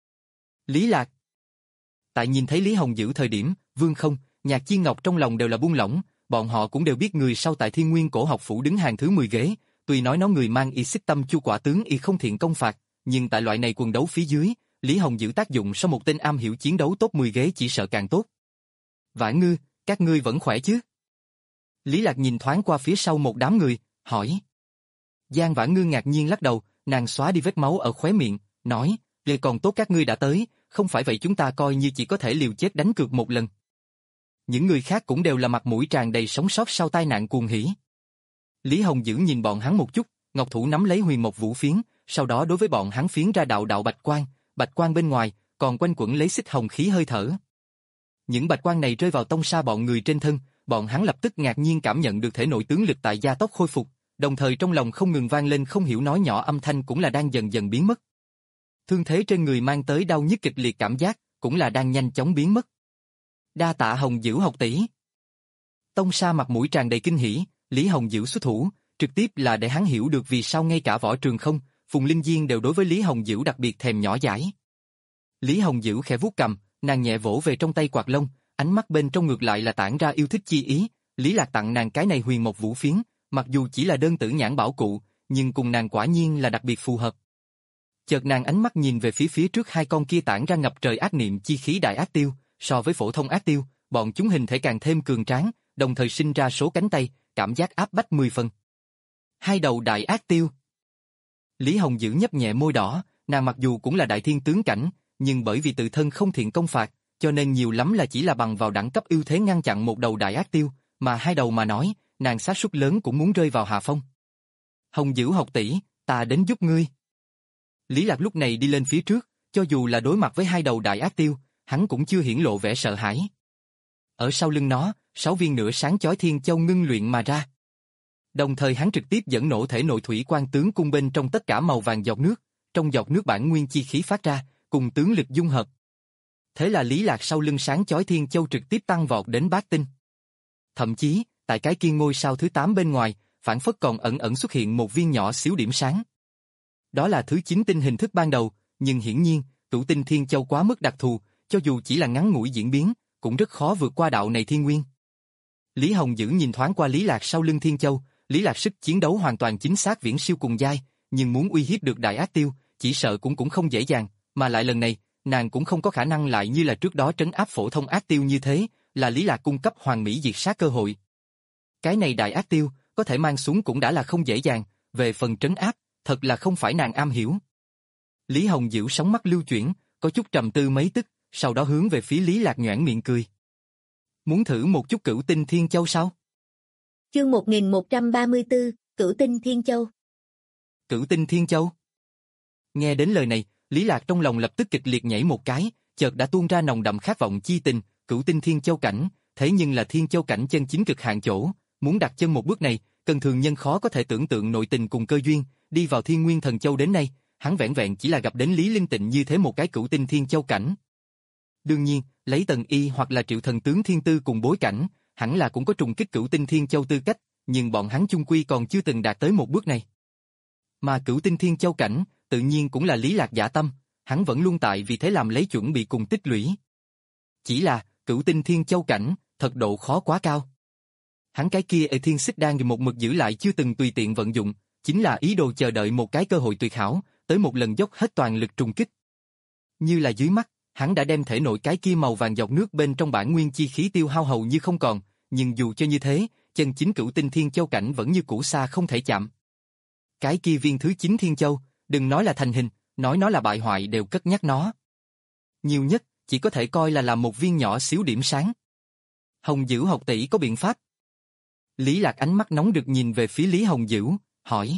Lý Lạc. Tại nhìn thấy Lý Hồng Dữ thời điểm, Vương Không, Nhạc Chi Ngọc trong lòng đều là buông lỏng, bọn họ cũng đều biết người sau tại Thiên Nguyên Cổ Học Phủ đứng hàng thứ mười ghế, tuy nói nó người mang y xích tâm chu quả tướng y không thiện công phạt, nhưng tại loại này quần đấu phía dưới, Lý Hồng Dữ tác dụng so một tên am hiểu chiến đấu top mười ghế chỉ sợ càng tốt. Vãn Ngư, các ngươi vẫn khỏe chứ? Lý Lạc nhìn thoáng qua phía sau một đám người, hỏi. Giang Vãn Ngư ngạc nhiên lắc đầu, nàng xóa đi vết máu ở khóe miệng, nói, "Lê còn tốt các ngươi đã tới, không phải vậy chúng ta coi như chỉ có thể liều chết đánh cược một lần." Những người khác cũng đều là mặt mũi tràn đầy sống sót sau tai nạn cuồng hỉ. Lý Hồng Dữ nhìn bọn hắn một chút, ngọc thủ nắm lấy huyền mộc vũ phiến, sau đó đối với bọn hắn phiến ra đạo đạo bạch quang, bạch quang bên ngoài còn quanh quẩn lấy xích hồng khí hơi thở. Những bạch quang này rơi vào tông sa bọn người trên thân, bọn hắn lập tức ngạc nhiên cảm nhận được thể nội tướng lực tại gia tốc khôi phục, đồng thời trong lòng không ngừng vang lên không hiểu nói nhỏ âm thanh cũng là đang dần dần biến mất. Thương thế trên người mang tới đau nhức kịch liệt cảm giác, cũng là đang nhanh chóng biến mất. Đa tạ Hồng Dữ học tỷ. Tông sa mặt mũi tràn đầy kinh hỉ, Lý Hồng Dữ xuất thủ, trực tiếp là để hắn hiểu được vì sao ngay cả Võ Trường Không, Phùng Linh Diên đều đối với Lý Hồng Dữ đặc biệt thèm nhỏ dãi. Lý Hồng Dữ khẽ vuốt cầm, nàng nhẹ vỗ về trong tay quạt lông, ánh mắt bên trong ngược lại là tản ra yêu thích chi ý. Lý Lạc tặng nàng cái này huyền mộc vũ phiến, mặc dù chỉ là đơn tử nhãn bảo cụ, nhưng cùng nàng quả nhiên là đặc biệt phù hợp. Chợt nàng ánh mắt nhìn về phía phía trước hai con kia tản ra ngập trời ác niệm chi khí đại ác tiêu, so với phổ thông ác tiêu, bọn chúng hình thể càng thêm cường tráng, đồng thời sinh ra số cánh tay, cảm giác áp bách mười phần. Hai đầu đại ác tiêu. Lý Hồng Dữ nhấp nhẹ môi đỏ, nàng mặc dù cũng là đại thiên tướng cảnh, nhưng bởi vì tự thân không thiện công phạt, cho nên nhiều lắm là chỉ là bằng vào đẳng cấp ưu thế ngăn chặn một đầu đại ác tiêu, mà hai đầu mà nói, nàng xác suất lớn cũng muốn rơi vào hạ phong. Hồng Dữ học tỷ, ta đến giúp ngươi. Lý Lạc lúc này đi lên phía trước, cho dù là đối mặt với hai đầu đại ác tiêu, hắn cũng chưa hiển lộ vẻ sợ hãi. Ở sau lưng nó, sáu viên nửa sáng chói thiên châu ngưng luyện mà ra. Đồng thời hắn trực tiếp dẫn nổ thể nội thủy quan tướng cung bên trong tất cả màu vàng giọt nước, trong giọt nước bản nguyên chi khí phát ra, cùng tướng lực dung hợp. Thế là Lý Lạc sau lưng sáng chói thiên châu trực tiếp tăng vọt đến bát tinh. Thậm chí, tại cái kia ngôi sao thứ tám bên ngoài, phản phất còn ẩn ẩn xuất hiện một viên nhỏ xíu điểm sáng. Đó là thứ chín tinh hình thức ban đầu, nhưng hiển nhiên, cửu tinh thiên châu quá mức đặc thù, cho dù chỉ là ngắn ngủi diễn biến, cũng rất khó vượt qua đạo này thiên nguyên. Lý Hồng Dữ nhìn thoáng qua Lý Lạc sau lưng thiên châu, Lý Lạc sức chiến đấu hoàn toàn chính xác viễn siêu cùng giai, nhưng muốn uy hiếp được đại ác tiêu, chỉ sợ cũng cũng không dễ dàng, mà lại lần này, nàng cũng không có khả năng lại như là trước đó trấn áp phổ thông ác tiêu như thế, là Lý Lạc cung cấp hoàn mỹ diệt sát cơ hội. Cái này đại ác tiêu, có thể mang xuống cũng đã là không dễ dàng, về phần trấn áp, thật là không phải nàng am hiểu. Lý Hồng Dữ sóng mắt lưu chuyển, có chút trầm tư mấy tức, sau đó hướng về phía Lý Lạc nhoẻn miệng cười. Muốn thử một chút cửu tinh thiên châu sao? Chương một nghìn một trăm ba mươi tư, Cửu tinh thiên châu. Cửu tinh thiên châu. Nghe đến lời này, Lý Lạc trong lòng lập tức kịch liệt nhảy một cái, chợt đã tuôn ra nồng đậm khát vọng chi tình, cửu tinh thiên châu cảnh, thế nhưng là thiên châu cảnh chân chính cực hạn chỗ, muốn đặt chân một bước này, cần thường nhân khó có thể tưởng tượng nội tình cùng cơ duyên, đi vào Thiên Nguyên Thần Châu đến nay, hắn vẻn vẹn chỉ là gặp đến Lý Linh Tịnh như thế một cái cửu tinh thiên châu cảnh. Đương nhiên, lấy Tần Y hoặc là Triệu Thần tướng Thiên Tư cùng bối cảnh, hẳn là cũng có trùng kích cửu tinh thiên châu tư cách, nhưng bọn hắn chung quy còn chưa từng đạt tới một bước này. Mà cửu tinh thiên châu cảnh, tự nhiên cũng là Lý Lạc dạ tâm, hắn vẫn luôn tại vì thế làm lấy chuẩn bị cùng tích lũy. Chỉ là, cửu tinh thiên châu cảnh, thật độ khó quá cao. Hắn cái kia ở thiên xích đang một mực giữ lại chưa từng tùy tiện vận dụng, chính là ý đồ chờ đợi một cái cơ hội tuyệt hảo, tới một lần dốc hết toàn lực trùng kích. Như là dưới mắt, hắn đã đem thể nội cái kia màu vàng giọt nước bên trong bản nguyên chi khí tiêu hao hầu như không còn, nhưng dù cho như thế, chân chính cửu tinh thiên châu cảnh vẫn như cũ xa không thể chạm. Cái kia viên thứ chín Thiên Châu, đừng nói là thành hình, nói nó là bại hoại đều cất nhắc nó. Nhiều nhất, chỉ có thể coi là làm một viên nhỏ xíu điểm sáng. Hồng Dữ học tỷ có biện pháp. Lý Lạc ánh mắt nóng rực nhìn về phía Lý Hồng Dữ, hỏi.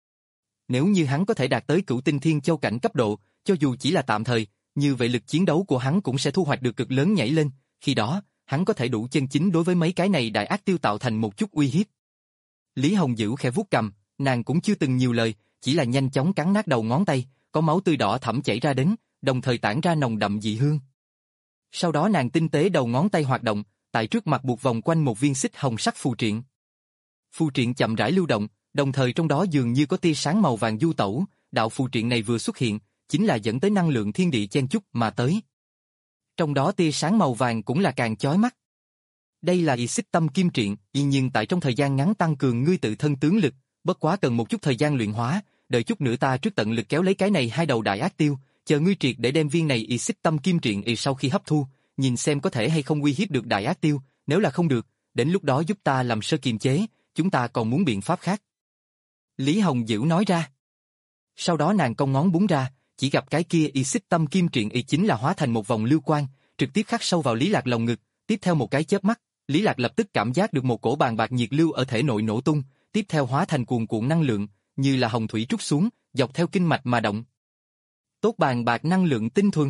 Nếu như hắn có thể đạt tới cửu tinh Thiên Châu cảnh cấp độ, cho dù chỉ là tạm thời, như vậy lực chiến đấu của hắn cũng sẽ thu hoạch được cực lớn nhảy lên, khi đó, hắn có thể đủ chân chính đối với mấy cái này đại ác tiêu tạo thành một chút uy hiếp. Lý Hồng Dữ khẽ vuốt cầm, nàng cũng chưa từng nhiều lời, chỉ là nhanh chóng cắn nát đầu ngón tay, có máu tươi đỏ thẫm chảy ra đến, đồng thời tản ra nồng đậm dị hương. Sau đó nàng tinh tế đầu ngón tay hoạt động, tại trước mặt buộc vòng quanh một viên xích hồng sắc phù triện. Phù triện chậm rãi lưu động, đồng thời trong đó dường như có tia sáng màu vàng du tẩu, đạo phù triện này vừa xuất hiện, chính là dẫn tới năng lượng thiên địa chen chúc mà tới. Trong đó tia sáng màu vàng cũng là càng chói mắt. Đây là y xích tâm kim triện, y nhưng tại trong thời gian ngắn tăng cường ngươi tự thân tướng lực, bất quá cần một chút thời gian luyện hóa, đợi chút nữa ta trước tận lực kéo lấy cái này hai đầu đại ác tiêu, chờ ngươi triệt để đem viên này y xích tâm kim triện y sau khi hấp thu, nhìn xem có thể hay không uy hiếp được đại ác tiêu, nếu là không được, đến lúc đó giúp ta làm sơ kiềm chế, chúng ta còn muốn biện pháp khác. Lý Hồng Dữ nói ra. Sau đó nàng cong ngón búng ra, chỉ gặp cái kia y xích tâm kim triện y chính là hóa thành một vòng lưu quang, trực tiếp khắc sâu vào Lý Lạc lồng ngực, tiếp theo một cái chớp mắt, Lý Lạc lập tức cảm giác được một cổ bàn bạc nhiệt lưu ở thể nội nổ tung, tiếp theo hóa thành cuồn cuộn năng lượng, như là hồng thủy trút xuống, dọc theo kinh mạch mà động. Tốt bàn bạc năng lượng tinh thuần.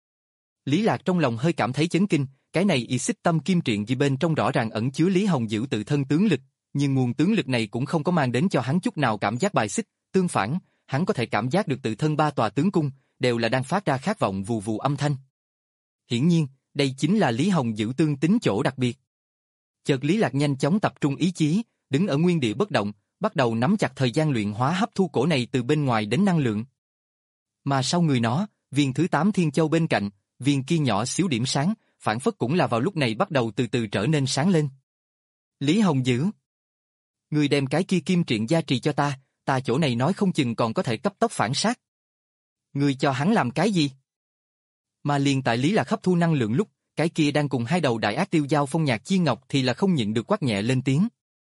Lý Lạc trong lòng hơi cảm thấy chấn kinh, cái này y xích tâm kim triện gì bên trong rõ ràng ẩn chứa Lý Hồng Dữ tự thân tướng lực, nhưng nguồn tướng lực này cũng không có mang đến cho hắn chút nào cảm giác bài xích, tương phản, hắn có thể cảm giác được tự thân ba tòa tướng cung, đều là đang phát ra khát vọng vù vù âm thanh. Hiển nhiên, đây chính là Lý Hồng Dữ tương tính chỗ đặc biệt. Chợt Lý Lạc nhanh chóng tập trung ý chí, đứng ở nguyên địa bất động, bắt đầu nắm chặt thời gian luyện hóa hấp thu cổ này từ bên ngoài đến năng lượng. Mà sau người nó, viên thứ tám Thiên Châu bên cạnh, viên kia nhỏ xíu điểm sáng, phản phất cũng là vào lúc này bắt đầu từ từ trở nên sáng lên. Lý Hồng Dữ, ngươi đem cái kia kim triện gia trì cho ta, ta chỗ này nói không chừng còn có thể cấp tốc phản sát. Ngươi cho hắn làm cái gì? Mà liền tại Lý Lạc hấp thu năng lượng lúc, cái kia đang cùng hai đầu đại ác tiêu giao phong Nhạc Chi Ngọc thì là không nhịn được quát nhẹ lên tiếng.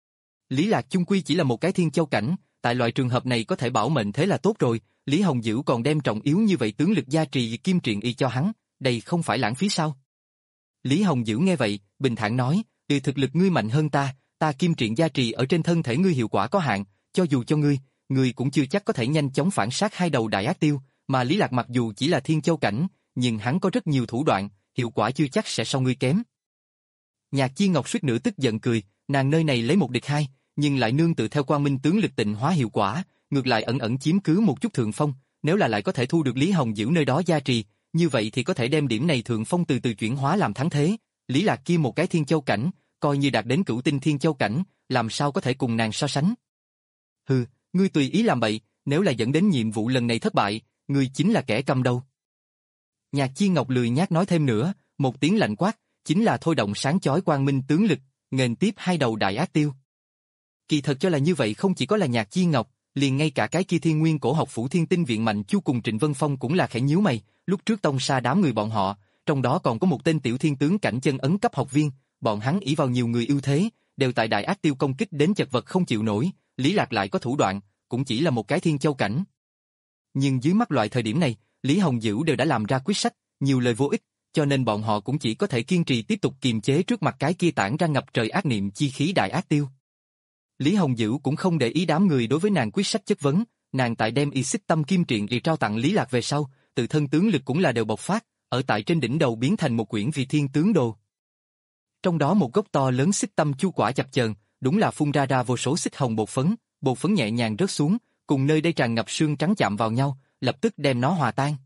Lý Lạc chung quy chỉ là một cái Thiên Châu cảnh, tại loại trường hợp này có thể bảo mệnh thế là tốt rồi, Lý Hồng Dữ còn đem trọng yếu như vậy tướng lực gia trì kim triện y cho hắn, đây không phải lãng phí sao? Lý Hồng Dữ nghe vậy, bình thản nói, từ thực lực ngươi mạnh hơn ta, ta kim triện gia trì ở trên thân thể ngươi hiệu quả có hạn, cho dù cho ngươi, ngươi cũng chưa chắc có thể nhanh chóng phản sát hai đầu đại ác tiêu, mà Lý Lạc mặc dù chỉ là Thiên Châu cảnh, nhưng hắn có rất nhiều thủ đoạn, hiệu quả chưa chắc sẽ so ngươi kém. Nhạc Chi Ngọc suýt nữa tức giận cười, nàng nơi này lấy một địch hai, nhưng lại nương tự theo quang minh tướng lực tịnh hóa hiệu quả, ngược lại ẩn ẩn chiếm cứ một chút thượng phong, nếu là lại có thể thu được Lý Hồng Dữ nơi đó gia trì, như vậy thì có thể đem điểm này thượng phong từ từ chuyển hóa làm thắng thế. Lý Lạc kia một cái Thiên Châu cảnh, coi như đạt đến cửu tinh Thiên Châu cảnh, làm sao có thể cùng nàng so sánh? Hừ, ngươi tùy ý làm bậy, nếu là dẫn đến nhiệm vụ lần này thất bại, ngươi chính là kẻ cầm đầu. Nhạc Chi Ngọc lười nhác nói thêm nữa, một tiếng lạnh quát, chính là thôi động sáng chói quang minh tướng lực, nghênh tiếp hai đầu đại ác tiêu. Kỳ thật cho là như vậy không chỉ có là Nhạc Chi Ngọc, liền ngay cả cái kia Thiên Nguyên Cổ Học Phủ Thiên Tinh Viện Mạnh Chu cùng Trịnh Vân Phong cũng là khẽ nhíu mày, lúc trước tông sa đám người bọn họ, trong đó còn có một tên tiểu thiên tướng cảnh chân ấn cấp học viên, bọn hắn ỷ vào nhiều người ưu thế, đều tại đại ác tiêu công kích đến chật vật không chịu nổi, Lý Lạc lại có thủ đoạn, cũng chỉ là một cái Thiên Châu cảnh. Nhưng dưới mắt loại thời điểm này, Lý Hồng Dữ đều đã làm ra quyết sách, nhiều lời vô ích, cho nên bọn họ cũng chỉ có thể kiên trì tiếp tục kiềm chế trước mặt cái kia tản ra ngập trời ác niệm chi khí đại ác tiêu. Lý Hồng Dữ cũng không để ý đám người đối với nàng quyết sách chất vấn, nàng tại đem y xích tâm kim triện y trao tặng Lý Lạc về sau, tự thân tướng lực cũng là đều bộc phát, ở tại trên đỉnh đầu biến thành một quyển Vị Thiên Tướng Đồ. Trong đó một gốc to lớn xích tâm chu quả chập chờn, đúng là phun ra ra vô số xích hồng bột phấn, bột phấn nhẹ nhàng rớt xuống, cùng nơi đây tràn ngập sương trắng chạm vào nhau, lập tức đem nó hòa tan.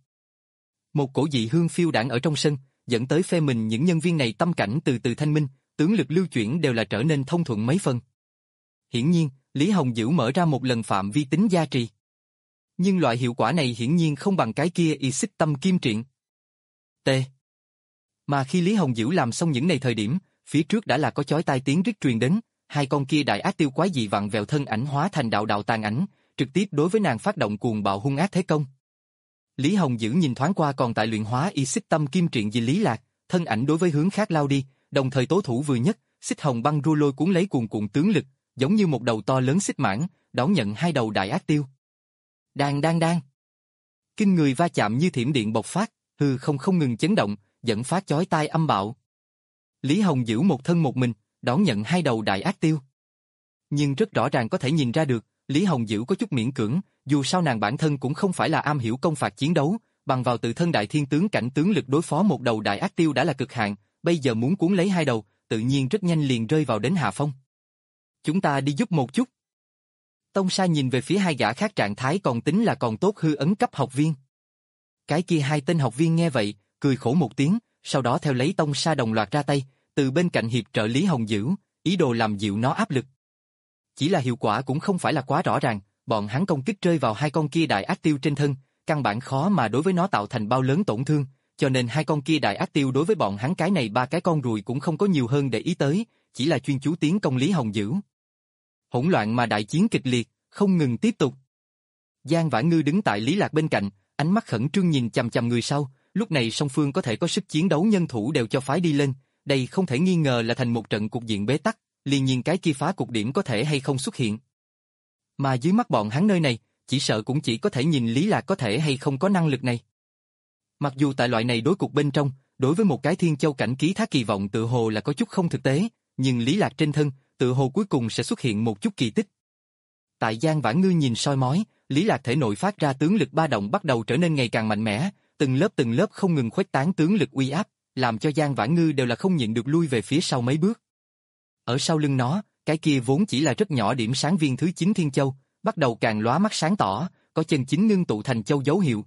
Một cổ dị hương phiêu đãng ở trong sân, dẫn tới phe mình những nhân viên này tâm cảnh từ từ thanh minh, tướng lực lưu chuyển đều là trở nên thông thuận mấy phần. Hiển nhiên, Lý Hồng Dữ mở ra một lần phạm vi tính gia trì. Nhưng loại hiệu quả này hiển nhiên không bằng cái kia y xích tâm kim triện. T. Mà khi Lý Hồng Dữ làm xong những này thời điểm, phía trước đã là có chói tai tiếng rít truyền đến, hai con kia đại ác tiêu quái dị vặn vẹo thân ảnh hóa thành đạo đạo tàn ảnh, trực tiếp đối với nàng phát động cuồng bạo hung ác thế công. Lý Hồng Dữ nhìn thoáng qua còn tại luyện hóa y xích tâm kim triện gì Lý Lạc, thân ảnh đối với hướng khác lao đi, đồng thời tố thủ vừa nhất, xích hồng băng ru lôi cuốn lấy cuồn cuộn tướng lực, giống như một đầu to lớn xích mãng, đón nhận hai đầu đại ác tiêu. Đang đang đang. Kinh người va chạm như thiểm điện bộc phát, hư không không ngừng chấn động, dẫn phát chói tai âm bạo. Lý Hồng giữ một thân một mình, đón nhận hai đầu đại ác tiêu. Nhưng rất rõ ràng có thể nhìn ra được, Lý Hồng giữ có chút miễn cưỡng, dù sao nàng bản thân cũng không phải là am hiểu công phạt chiến đấu, bằng vào tự thân đại thiên tướng cảnh tướng lực đối phó một đầu đại ác tiêu đã là cực hạn, bây giờ muốn cuốn lấy hai đầu, tự nhiên rất nhanh liền rơi vào đến hạ phong. Chúng ta đi giúp một chút. Tông Sa nhìn về phía hai gã khác trạng thái còn tính là còn tốt hư ấn cấp học viên. Cái kia hai tên học viên nghe vậy, cười khổ một tiếng, sau đó theo lấy Tông Sa đồng loạt ra tay, từ bên cạnh hiệp trợ Lý Hồng giữ, ý đồ làm dịu nó áp lực. Chỉ là hiệu quả cũng không phải là quá rõ ràng, bọn hắn công kích rơi vào hai con kia đại ác tiêu trên thân, căn bản khó mà đối với nó tạo thành bao lớn tổn thương, cho nên hai con kia đại ác tiêu đối với bọn hắn cái này ba cái con ruồi cũng không có nhiều hơn để ý tới, chỉ là chuyên chú tiến công Lý Hồng giữ. Hỗn loạn mà đại chiến kịch liệt, không ngừng tiếp tục. Giang Vãn Ngư đứng tại Lý Lạc bên cạnh, ánh mắt khẩn trương nhìn chằm chằm người sau, lúc này song phương có thể có sức chiến đấu nhân thủ đều cho phái đi lên, đây không thể nghi ngờ là thành một trận cục diện bế tắc, liền nhiên cái kia phá cục điểm có thể hay không xuất hiện. Mà dưới mắt bọn hắn nơi này, chỉ sợ cũng chỉ có thể nhìn Lý Lạc có thể hay không có năng lực này. Mặc dù tại loại này đối cục bên trong, đối với một cái Thiên Châu cảnh ký thác kỳ vọng tự hồ là có chút không thực tế, nhưng Lý Lạc trên thân, tự hồ cuối cùng sẽ xuất hiện một chút kỳ tích. Tại Giang Vãn Ngư nhìn soi mói, Lý Lạc thể nội phát ra tướng lực ba động bắt đầu trở nên ngày càng mạnh mẽ, từng lớp từng lớp không ngừng khuếch tán tướng lực uy áp, làm cho Giang Vãn Ngư đều là không nhịn được lui về phía sau mấy bước. Ở sau lưng nó, cái kia vốn chỉ là rất nhỏ điểm sáng viên thứ chín Thiên Châu, bắt đầu càng lóa mắt sáng tỏ, có chân chính ngưng tụ thành châu dấu hiệu.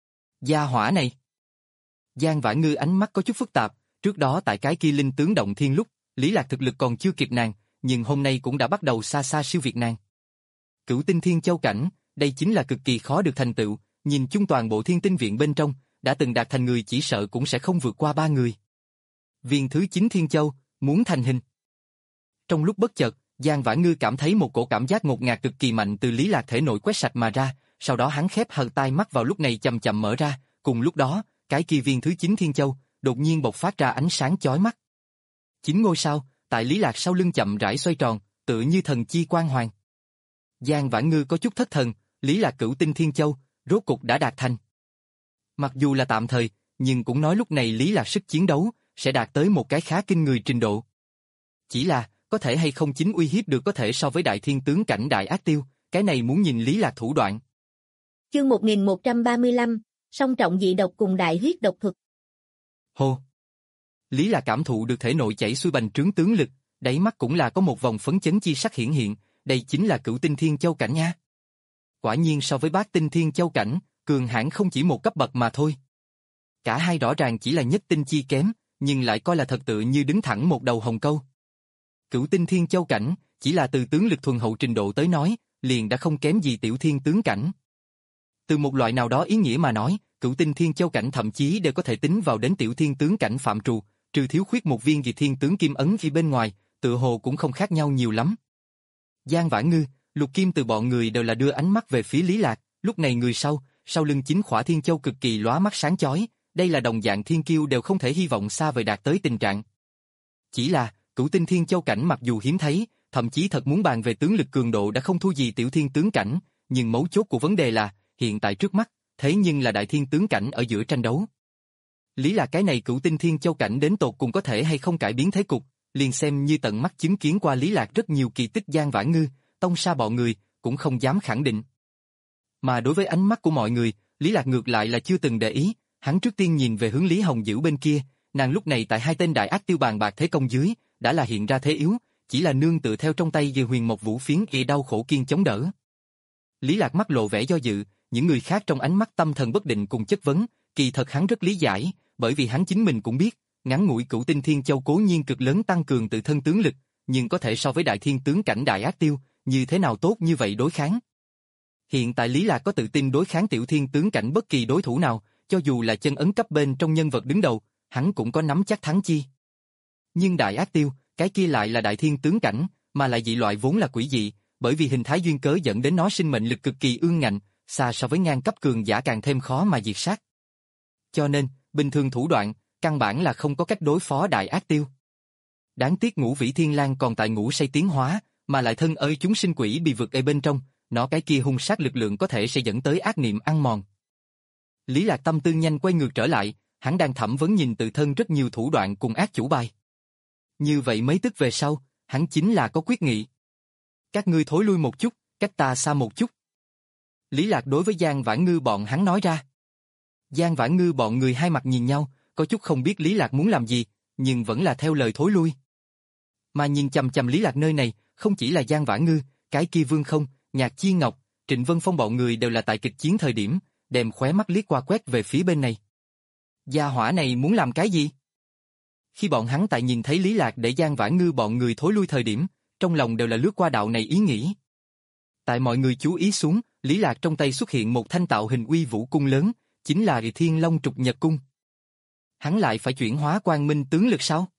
Gia hỏa này. Giang Vãn Ngư ánh mắt có chút phức tạp, trước đó tại cái kia linh tướng động thiên lúc, Lý Lạc thực lực còn chưa kịp nàng, nhưng hôm nay cũng đã bắt đầu xa xa siêu việt nàng. Cửu tinh Thiên Châu cảnh, đây chính là cực kỳ khó được thành tựu, nhìn chung toàn bộ Thiên Tinh viện bên trong, đã từng đạt thành người chỉ sợ cũng sẽ không vượt qua ba người. Viên thứ chín Thiên Châu, muốn thành hình. Trong lúc bất chợt, Giang Vãn Ngư cảm thấy một cổ cảm giác ngột ngạt cực kỳ mạnh từ Lý Lạc thể nội quét sạch mà ra, sau đó hắn khép hờ tai mắt vào lúc này chậm chậm mở ra, cùng lúc đó, cái kia viên thứ chín Thiên Châu, đột nhiên bộc phát ra ánh sáng chói mắt. Chín ngôi sao, tại Lý Lạc sau lưng chậm rãi xoay tròn, tựa như thần chi quang hoàng. Giang Vãn Ngư có chút thất thần, Lý Lạc cửu tinh Thiên Châu, rốt cục đã đạt thành. Mặc dù là tạm thời, nhưng cũng nói lúc này Lý Lạc sức chiến đấu, sẽ đạt tới một cái khá kinh người trình độ. Chỉ là, có thể hay không chính uy hiếp được có thể so với đại thiên tướng cảnh đại ác tiêu, cái này muốn nhìn Lý Lạc thủ đoạn. Chương một nghìn một trăm ba mươi lăm, song trọng dị độc cùng đại huyết độc thuật. Hô! Lý Lạc cảm thụ được thể nội chảy xuôi bành trướng tướng lực, đáy mắt cũng là có một vòng phấn chấn chi sắc hiển hiện, đây chính là cửu tinh Thiên Châu cảnh nha. Quả nhiên so với bát tinh Thiên Châu cảnh, cường hãn không chỉ một cấp bậc mà thôi. Cả hai rõ ràng chỉ là nhất tinh chi kém, nhưng lại coi là thật tự như đứng thẳng một đầu hồng câu. Cửu tinh Thiên Châu cảnh, chỉ là từ tướng lực thuần hậu trình độ tới nói, liền đã không kém gì tiểu thiên tướng cảnh. Từ một loại nào đó ý nghĩa mà nói, cửu tinh Thiên Châu cảnh thậm chí đều có thể tính vào đến tiểu thiên tướng cảnh phạm trù, trừ thiếu khuyết một viên dị thiên tướng kim ấn phía bên ngoài, tự hồ cũng không khác nhau nhiều lắm. Giang Vãn Ngư, Lục Kim từ bọn người đều là đưa ánh mắt về phía Lý Lạc, lúc này người sau, sau lưng chính khỏa Thiên Châu cực kỳ lóa mắt sáng chói, đây là đồng dạng thiên kiêu đều không thể hy vọng xa vời đạt tới tình trạng. Chỉ là, cửu tinh Thiên Châu cảnh mặc dù hiếm thấy, thậm chí thật muốn bàn về tướng lực cường độ đã không thua gì tiểu thiên tướng cảnh, nhưng mấu chốt của vấn đề là, hiện tại trước mắt, thế nhưng là đại thiên tướng cảnh ở giữa tranh đấu. Lý là cái này cửu tinh Thiên Châu cảnh đến tột cùng có thể hay không cải biến thế cục, liền xem như tận mắt chứng kiến qua Lý Lạc rất nhiều kỳ tích. Giang Vãn Ngư, Tông Sa bọn người, cũng không dám khẳng định. Mà đối với ánh mắt của mọi người, Lý Lạc ngược lại là chưa từng để ý, hắn trước tiên nhìn về hướng Lý Hồng Dữ bên kia, nàng lúc này tại hai tên đại ác tiêu bàn bạc thế công dưới, đã là hiện ra thế yếu, chỉ là nương tựa theo trong tay Dư Huyền Mộc Vũ phiến y đau khổ kiên chống đỡ. Lý Lạc mắt lộ vẻ do dự, những người khác trong ánh mắt tâm thần bất định cùng chất vấn, kỳ thật hắn rất lý giải, bởi vì hắn chính mình cũng biết, ngắn ngủi cửu tinh Thiên Châu cố nhiên cực lớn tăng cường tự thân tướng lực, nhưng có thể so với đại thiên tướng cảnh đại ác tiêu, như thế nào tốt như vậy đối kháng. Hiện tại Lý Lạc có tự tin đối kháng tiểu thiên tướng cảnh bất kỳ đối thủ nào, cho dù là chân ấn cấp bên trong nhân vật đứng đầu, hắn cũng có nắm chắc thắng chi. Nhưng đại ác tiêu, cái kia lại là đại thiên tướng cảnh, mà lại dị loại vốn là quỷ dị, bởi vì hình thái duyên cớ dẫn đến nó sinh mệnh lực cực kỳ ương ngạnh, xa so với ngang cấp cường giả càng thêm khó mà diệt sát. Cho nên, bình thường thủ đoạn, căn bản là không có cách đối phó đại ác tiêu. Đáng tiếc Ngũ Vĩ Thiên Lang còn tại ngủ say tiến hóa, mà lại thân ơi chúng sinh quỷ bị vượt ở bên trong, nó cái kia hung sát lực lượng có thể sẽ dẫn tới ác niệm ăn mòn. Lý Lạc tâm tư nhanh quay ngược trở lại, hắn đang thẩm vấn nhìn tự thân rất nhiều thủ đoạn cùng ác chủ bài. Như vậy mấy tức về sau, hắn chính là có quyết nghị. Các ngươi thối lui một chút, cách ta xa một chút. Lý Lạc đối với Giang Vãn Ngư bọn hắn nói ra. Giang Vãn Ngư bọn người hai mặt nhìn nhau, có chút không biết Lý Lạc muốn làm gì, nhưng vẫn là theo lời thối lui. Mà nhìn chằm chằm Lý Lạc nơi này, không chỉ là Giang Vãn Ngư, cái kia Vương Không, Nhạc Chi Ngọc, Trịnh Vân Phong bọn người đều là tại kịch chiến thời điểm, đem khóe mắt liếc qua quét về phía bên này. Gia hỏa này muốn làm cái gì? Khi bọn hắn tại nhìn thấy Lý Lạc để Giang Vãn Ngư bọn người thối lui thời điểm, trong lòng đều là lướt qua đạo này ý nghĩ. Tại mọi người chú ý xuống, Lý Lạc trong tay xuất hiện một thanh tạo hình uy vũ cung lớn, chính là Thiên Long Trục Nhật Cung. Hắn lại phải chuyển hóa quang minh tướng lực sao?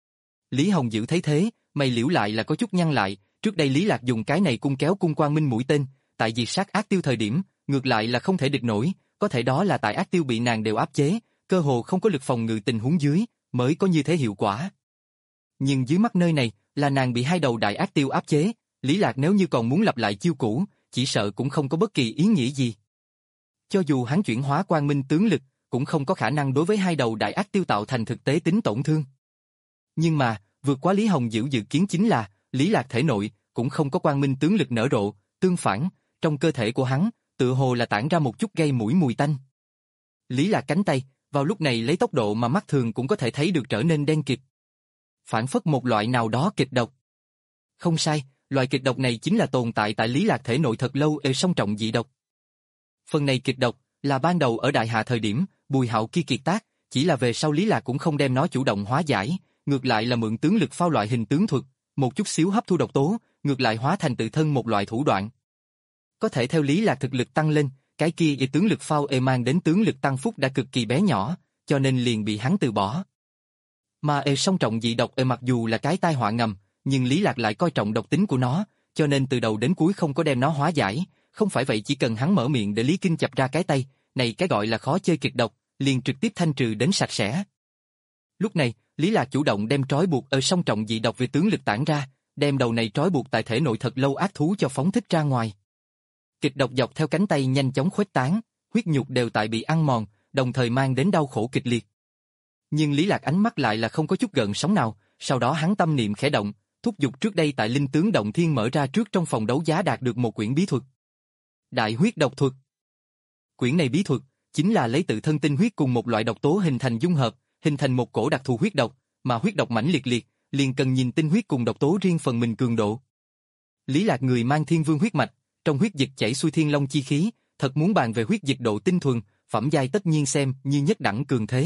Lý Hồng Dữ thấy thế, mày liễu lại là có chút nhăn lại, trước đây Lý Lạc dùng cái này cung kéo cung quang minh mũi tên, tại diệt sát ác tiêu thời điểm, ngược lại là không thể địch nổi, có thể đó là tại ác tiêu bị nàng đều áp chế, cơ hồ không có lực phòng ngự tình huống dưới, mới có như thế hiệu quả. Nhưng dưới mắt nơi này, là nàng bị hai đầu đại ác tiêu áp chế, Lý Lạc nếu như còn muốn lặp lại chiêu cũ, chỉ sợ cũng không có bất kỳ ý nghĩa gì. Cho dù hắn chuyển hóa quang minh tướng lực, cũng không có khả năng đối với hai đầu đại ác tiêu tạo thành thực tế tính tổn thương. Nhưng mà, vượt quá Lý Hồng Dữ dự kiến chính là, Lý Lạc thể nội, cũng không có quang minh tướng lực nở rộ, tương phản, trong cơ thể của hắn, tự hồ là tản ra một chút gây mũi mùi tanh. Lý Lạc cánh tay, vào lúc này lấy tốc độ mà mắt thường cũng có thể thấy được trở nên đen kịt. Phản phất một loại nào đó kịch độc. Không sai, loại kịch độc này chính là tồn tại tại Lý Lạc thể nội thật lâu ở song trọng dị độc. Phần này kịch độc, là ban đầu ở Đại Hạ thời điểm, Bùi Hạo kia kiệt tác, chỉ là về sau Lý Lạc cũng không đem nó chủ động hóa giải, ngược lại là mượn tướng lực phao loại hình tướng thuật, một chút xíu hấp thu độc tố, ngược lại hóa thành tự thân một loại thủ đoạn. Có thể theo Lý Lạc thực lực tăng lên, cái kia y tướng lực phao e mang đến tướng lực tăng phúc đã cực kỳ bé nhỏ, cho nên liền bị hắn từ bỏ. Mà e song trọng dị độc e mặc dù là cái tai họa ngầm, nhưng Lý Lạc lại coi trọng độc tính của nó, cho nên từ đầu đến cuối không có đem nó hóa giải, không phải vậy chỉ cần hắn mở miệng để Lý Kinh chập ra cái tay, này cái gọi là khó chơi kịch độc, liền trực tiếp thanh trừ đến sạch sẽ. Lúc này, Lý Lạc chủ động đem trói buộc ở song trọng dị độc về tướng lực tản ra, đem đầu này trói buộc tại thể nội thật lâu ác thú cho phóng thích ra ngoài. Kịch độc dọc theo cánh tay nhanh chóng khuếch tán, huyết nhục đều tại bị ăn mòn, đồng thời mang đến đau khổ kịch liệt. Nhưng Lý Lạc ánh mắt lại là không có chút gợn sóng nào, sau đó hắn tâm niệm khẽ động, thúc giục trước đây tại Linh Tướng Động Thiên mở ra trước trong phòng đấu giá đạt được một quyển bí thuật. Đại huyết độc thuật. Quyển này bí thuật, chính là lấy tự thân tinh huyết cùng một loại độc tố hình thành dung hợp, hình thành một cổ đặc thù huyết độc, mà huyết độc mãnh liệt liệt, liền cần nhìn tinh huyết cùng độc tố riêng phần mình cường độ. Lý Lạc người mang thiên vương huyết mạch, trong huyết dịch chảy xuôi thiên long chi khí, thật muốn bàn về huyết dịch độ tinh thuần, phẩm giai tất nhiên xem như nhất đẳng cường thế.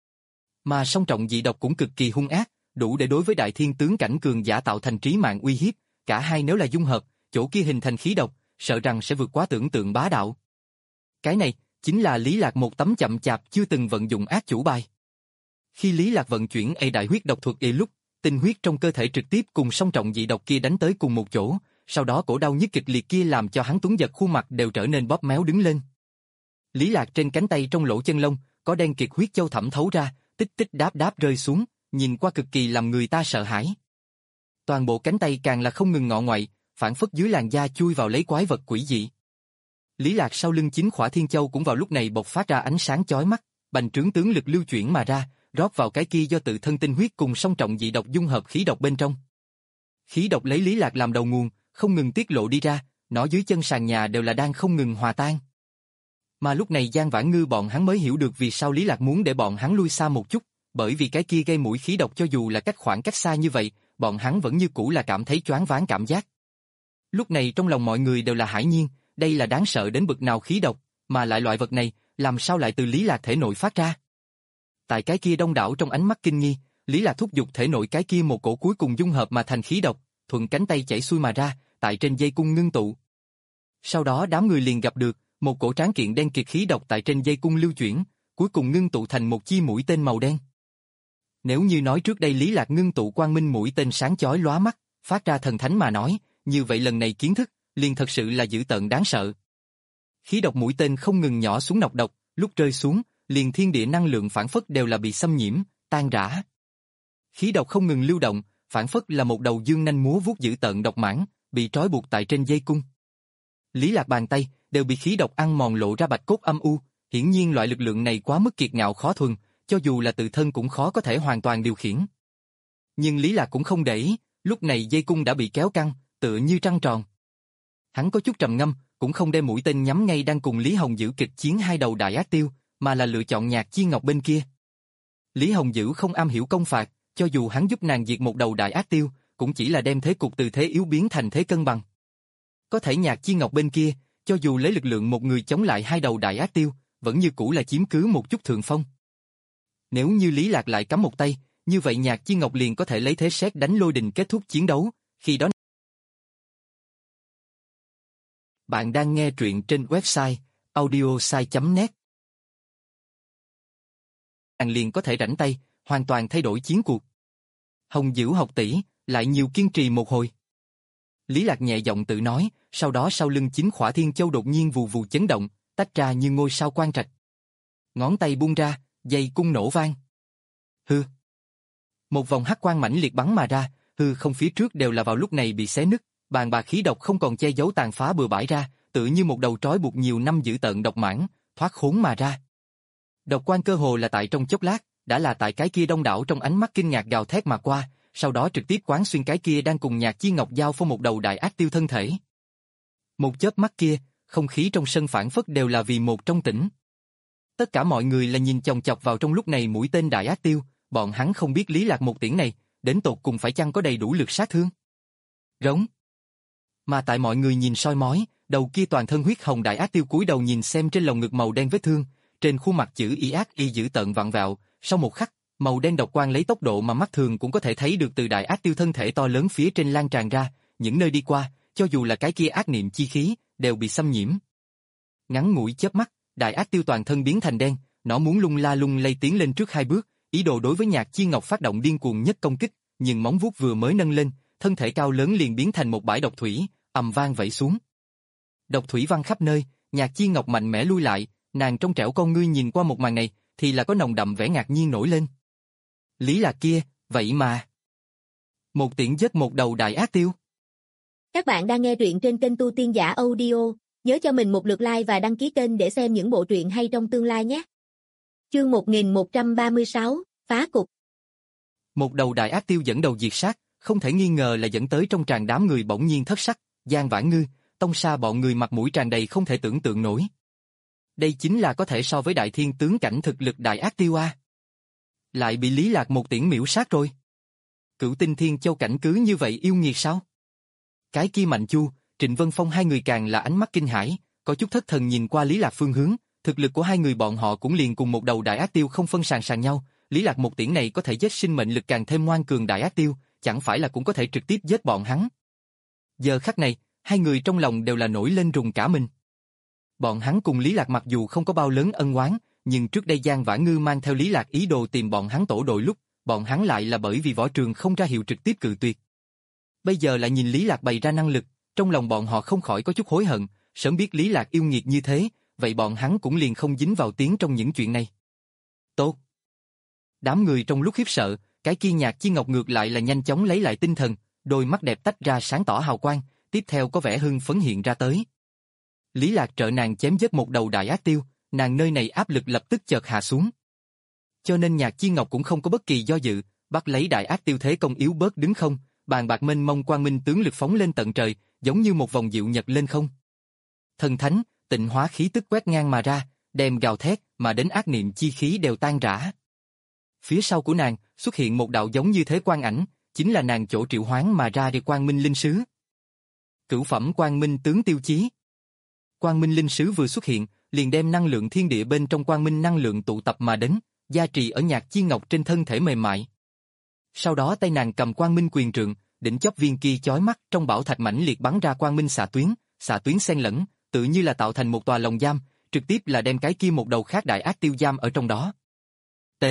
Mà song trọng dị độc cũng cực kỳ hung ác, đủ để đối với đại thiên tướng cảnh cường giả tạo thành trí mạng uy hiếp, cả hai nếu là dung hợp, chỗ kia hình thành khí độc, sợ rằng sẽ vượt quá tưởng tượng bá đạo. Cái này, chính là Lý Lạc một tấm chậm chạp chưa từng vận dụng ác chủ bài. Khi Lý Lạc vận chuyển A đại huyết độc thuật y lúc, tinh huyết trong cơ thể trực tiếp cùng song trọng dị độc kia đánh tới cùng một chỗ, sau đó cổ đau nhức kịch liệt kia làm cho hắn tuấn giật khuôn mặt đều trở nên bóp méo đứng lên. Lý Lạc trên cánh tay trong lỗ chân lông, có đen kịt huyết châu thẩm thấu ra, tích tích đáp đáp rơi xuống, nhìn qua cực kỳ làm người ta sợ hãi. Toàn bộ cánh tay càng là không ngừng ngọ ngoại, phản phất dưới làn da chui vào lấy quái vật quỷ dị. Lý Lạc sau lưng chính khỏa thiên châu cũng vào lúc này bộc phát ra ánh sáng chói mắt, bành trướng tướng lực lưu chuyển mà ra, rót vào cái kia do tự thân tinh huyết cùng song trọng dị độc dung hợp khí độc bên trong. Khí độc lấy Lý Lạc làm đầu nguồn, không ngừng tiết lộ đi ra, nó dưới chân sàn nhà đều là đang không ngừng hòa tan. Mà lúc này Giang Vãn Ngư bọn hắn mới hiểu được vì sao Lý Lạc muốn để bọn hắn lui xa một chút, bởi vì cái kia gây mũi khí độc cho dù là cách khoảng cách xa như vậy, bọn hắn vẫn như cũ là cảm thấy choáng váng cảm giác. Lúc này trong lòng mọi người đều là hãi nhiên, đây là đáng sợ đến bực nào khí độc, mà lại loại vật này, làm sao lại từ Lý Lạc thể nội phát ra. Tại cái kia đông đảo trong ánh mắt kinh nghi, Lý Lạc thúc giục thể nội cái kia một cổ cuối cùng dung hợp mà thành khí độc, thuận cánh tay chảy xuôi mà ra, tại trên dây cung ngưng tụ. Sau đó đám người liền gặp được, một cổ tráng kiện đen kịt khí độc tại trên dây cung lưu chuyển, cuối cùng ngưng tụ thành một chi mũi tên màu đen. Nếu như nói trước đây Lý Lạc ngưng tụ quang minh mũi tên sáng chói lóa mắt, phát ra thần thánh mà nói, như vậy lần này kiến thức, liền thật sự là dữ tợn đáng sợ. Khí độc mũi tên không ngừng nhỏ xuống nọc độc, lúc rơi xuống, liền thiên địa năng lượng phản phất đều là bị xâm nhiễm, tan rã. Khí độc không ngừng lưu động, phản phất là một đầu dương nanh múa vuốt dữ tợn độc mãng, bị trói buộc tại trên dây cung. Lý Lạc bàn tay đều bị khí độc ăn mòn lộ ra bạch cốt âm u, hiển nhiên loại lực lượng này quá mức kiệt ngạo khó thuần, cho dù là tự thân cũng khó có thể hoàn toàn điều khiển. Nhưng Lý Lạc cũng không để ý, lúc này dây cung đã bị kéo căng, tựa như trăng tròn. Hắn có chút trầm ngâm, cũng không đem mũi tên nhắm ngay đang cùng Lý Hồng Dữ kịch chiến hai đầu đại ác tiêu, mà là lựa chọn Nhạc Chi Ngọc bên kia. Lý Hồng Dữ không am hiểu công phạt, cho dù hắn giúp nàng diệt một đầu đại ác tiêu, cũng chỉ là đem thế cục từ thế yếu biến thành thế cân bằng. Có thể Nhạc Chi Ngọc bên kia, cho dù lấy lực lượng một người chống lại hai đầu đại ác tiêu, vẫn như cũ là chiếm cứ một chút thượng phong. Nếu như Lý Lạc lại cắm một tay, như vậy Nhạc Chi Ngọc liền có thể lấy thế sét đánh lôi đình kết thúc chiến đấu, khi đó. Bạn đang nghe truyện trên website audiosai chấm net. Nàng liền có thể rảnh tay, hoàn toàn thay đổi chiến cuộc. Hồng Dữ học tỷ, lại nhiều kiên trì một hồi. Lý Lạc nhẹ giọng tự nói, sau đó sau lưng chính khỏa thiên châu đột nhiên vù vù chấn động, tách ra như ngôi sao quang trạch. Ngón tay buông ra, dây cung nổ vang. Hư. Một vòng hắc quang mãnh liệt bắn mà ra, hư không phía trước đều là vào lúc này bị xé nứt, bàn bạc khí độc không còn che giấu tàn phá bừa bãi ra, tự như một đầu trói buộc nhiều năm dữ tợn độc mãng, thoát khốn mà ra. Độc quang cơ hồ là tại trong chốc lát, đã là tại cái kia đông đảo trong ánh mắt kinh ngạc gào thét mà qua, sau đó trực tiếp quán xuyên cái kia đang cùng Nhạc Chi Ngọc giao phong một đầu đại ác tiêu thân thể. Một chớp mắt kia, không khí trong sân phản phất đều là vì một trong tỉnh. Tất cả mọi người là nhìn chòng chọc vào trong lúc này mũi tên đại ác tiêu, bọn hắn không biết Lý Lạc một tiễn này, đến tột cùng phải chăng có đầy đủ lực sát thương. Rống. Mà tại mọi người nhìn soi mói, đầu kia toàn thân huyết hồng đại ác tiêu cúi đầu nhìn xem trên lồng ngực màu đen vết thương, trên khuôn mặt chữ y ác y dữ tợn vặn vẹo, sau một khắc, màu đen độc quang lấy tốc độ mà mắt thường cũng có thể thấy được từ đại ác tiêu thân thể to lớn phía trên lan tràn ra, những nơi đi qua, cho dù là cái kia ác niệm chi khí, đều bị xâm nhiễm. Ngắn ngủi chớp mắt, đại ác tiêu toàn thân biến thành đen, nó muốn lung la lung lay tiến lên trước hai bước, ý đồ đối với Nhạc Chi Ngọc phát động điên cuồng nhất công kích, nhưng móng vuốt vừa mới nâng lên, thân thể cao lớn liền biến thành một bãi độc thủy, ầm vang vẩy xuống. Độc thủy văng khắp nơi, Nhạc Chi Ngọc mạnh mẽ lui lại, nàng trong trẻo con ngươi nhìn qua một màn này, thì là có nồng đậm vẻ ngạc nhiên nổi lên. Lý Lạc kia, vậy mà một tiễn giết một đầu đại ác tiêu. Các bạn đang nghe truyện trên kênh Tu Tiên Giả Audio, nhớ cho mình một lượt like và đăng ký kênh để xem những bộ truyện hay trong tương lai nhé. Chương một nghìn một trăm ba mươi sáu, phá cục. Một đầu đại ác tiêu dẫn đầu diệt sát, không thể nghi ngờ là dẫn tới trong tràng đám người bỗng nhiên thất sắc, Giang Vãn Ngư, Tông Sa bọn người mặt mũi tràn đầy không thể tưởng tượng nổi. Đây chính là có thể so với đại thiên tướng cảnh thực lực đại ác tiêu a. Lại bị Lý Lạc một tiễn miễu sát rồi. Cửu Tinh Thiên Châu cảnh cứ như vậy yêu nghiệt sao? Cái kia Mạnh Chu, Trịnh Vân Phong hai người càng là ánh mắt kinh hãi, có chút thất thần nhìn qua Lý Lạc phương hướng, thực lực của hai người bọn họ cũng liền cùng một đầu đại ác tiêu không phân sàn sàn nhau, Lý Lạc một tiễn này có thể giết sinh mệnh lực càng thêm ngoan cường đại ác tiêu, chẳng phải là cũng có thể trực tiếp giết bọn hắn. Giờ khắc này, hai người trong lòng đều là nổi lên rùng cả mình. Bọn hắn cùng Lý Lạc mặc dù không có bao lớn ân oán, nhưng trước đây Giang Vãn Ngư mang theo Lý Lạc ý đồ tìm bọn hắn tổ đội lúc, bọn hắn lại là bởi vì võ trường không ra hiệu trực tiếp cự tuyệt. Bây giờ lại nhìn Lý Lạc bày ra năng lực, trong lòng bọn họ không khỏi có chút hối hận, sớm biết Lý Lạc yêu nghiệt như thế, vậy bọn hắn cũng liền không dính vào tiếng trong những chuyện này. Tốt. Đám người trong lúc khiếp sợ, cái kia Nhạc Chi Ngọc ngược lại là nhanh chóng lấy lại tinh thần, đôi mắt đẹp tách ra sáng tỏ hào quang, tiếp theo có vẻ hưng phấn hiện ra tới. Lý Lạc trợ nàng chém giết một đầu đại ác tiêu, nàng nơi này áp lực lập tức chợt hạ xuống. Cho nên Nhạc Chi Ngọc cũng không có bất kỳ do dự, bắt lấy đại ác tiêu thế công yếu bớt đứng không, bàn bạc mênh mông quang minh tướng lực phóng lên tận trời, giống như một vòng diệu nhật lên không. Thần thánh, tịnh hóa khí tức quét ngang mà ra, đem gào thét mà đến ác niệm chi khí đều tan rã. Phía sau của nàng xuất hiện một đạo giống như thế quang ảnh, chính là nàng chỗ triệu hoán mà ra đi Quang Minh Linh Sứ. Cửu phẩm Quang Minh tướng tiêu chí. Quang Minh Linh Sứ vừa xuất hiện, liền đem năng lượng thiên địa bên trong Quang Minh năng lượng tụ tập mà đến, gia trì ở Nhạc Chi Ngọc trên thân thể mềm mại. Sau đó tay nàng cầm Quang Minh quyền trượng, đỉnh chóp viên kia chói mắt trong bảo thạch mãnh liệt bắn ra Quang Minh xạ tuyến, xạ tuyến xen lẫn, tự như là tạo thành một tòa lồng giam, trực tiếp là đem cái kia một đầu khác đại ác tiêu giam ở trong đó. T.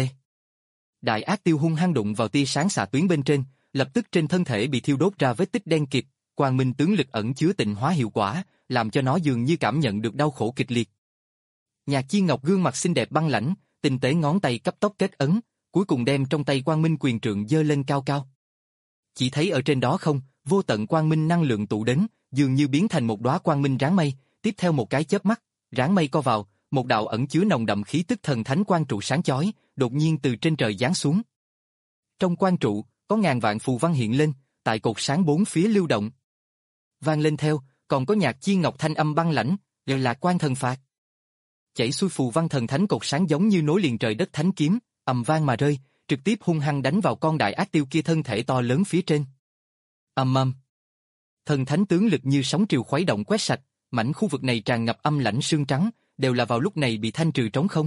Đại ác tiêu hung hăng đụng vào tia sáng xạ tuyến bên trên, lập tức trên thân thể bị thiêu đốt ra vết tích đen kịt, Quang Minh tướng lực ẩn chứa tịnh hóa hiệu quả, làm cho nó dường như cảm nhận được đau khổ kịch liệt. Nhạc Chi Ngọc gương mặt xinh đẹp băng lãnh, tinh tế ngón tay cấp tốc kết ấn, cuối cùng đem trong tay Quang Minh quyền trượng giơ lên cao cao. Chỉ thấy ở trên đó không, Vô tận quang minh năng lượng tụ đến, dường như biến thành một đóa quang minh ráng mây, tiếp theo một cái chớp mắt, ráng mây co vào, một đạo ẩn chứa nồng đậm khí tức thần thánh quang trụ sáng chói, đột nhiên từ trên trời giáng xuống. Trong quang trụ, có ngàn vạn phù văn hiện lên, tại cột sáng bốn phía lưu động. Vang lên theo, còn có nhạc chi ngọc thanh âm băng lãnh, đều là quan thần phạt. Chảy xuôi phù văn thần thánh cột sáng giống như nối liền trời đất thánh kiếm, ầm vang mà rơi, trực tiếp hung hăng đánh vào con đại ác tiêu kia thân thể to lớn phía trên. Ầm ầm. Thần thánh tướng lực như sóng triều khuấy động quét sạch, mảnh khu vực này tràn ngập âm lãnh sương trắng, đều là vào lúc này bị thanh trừ trống không.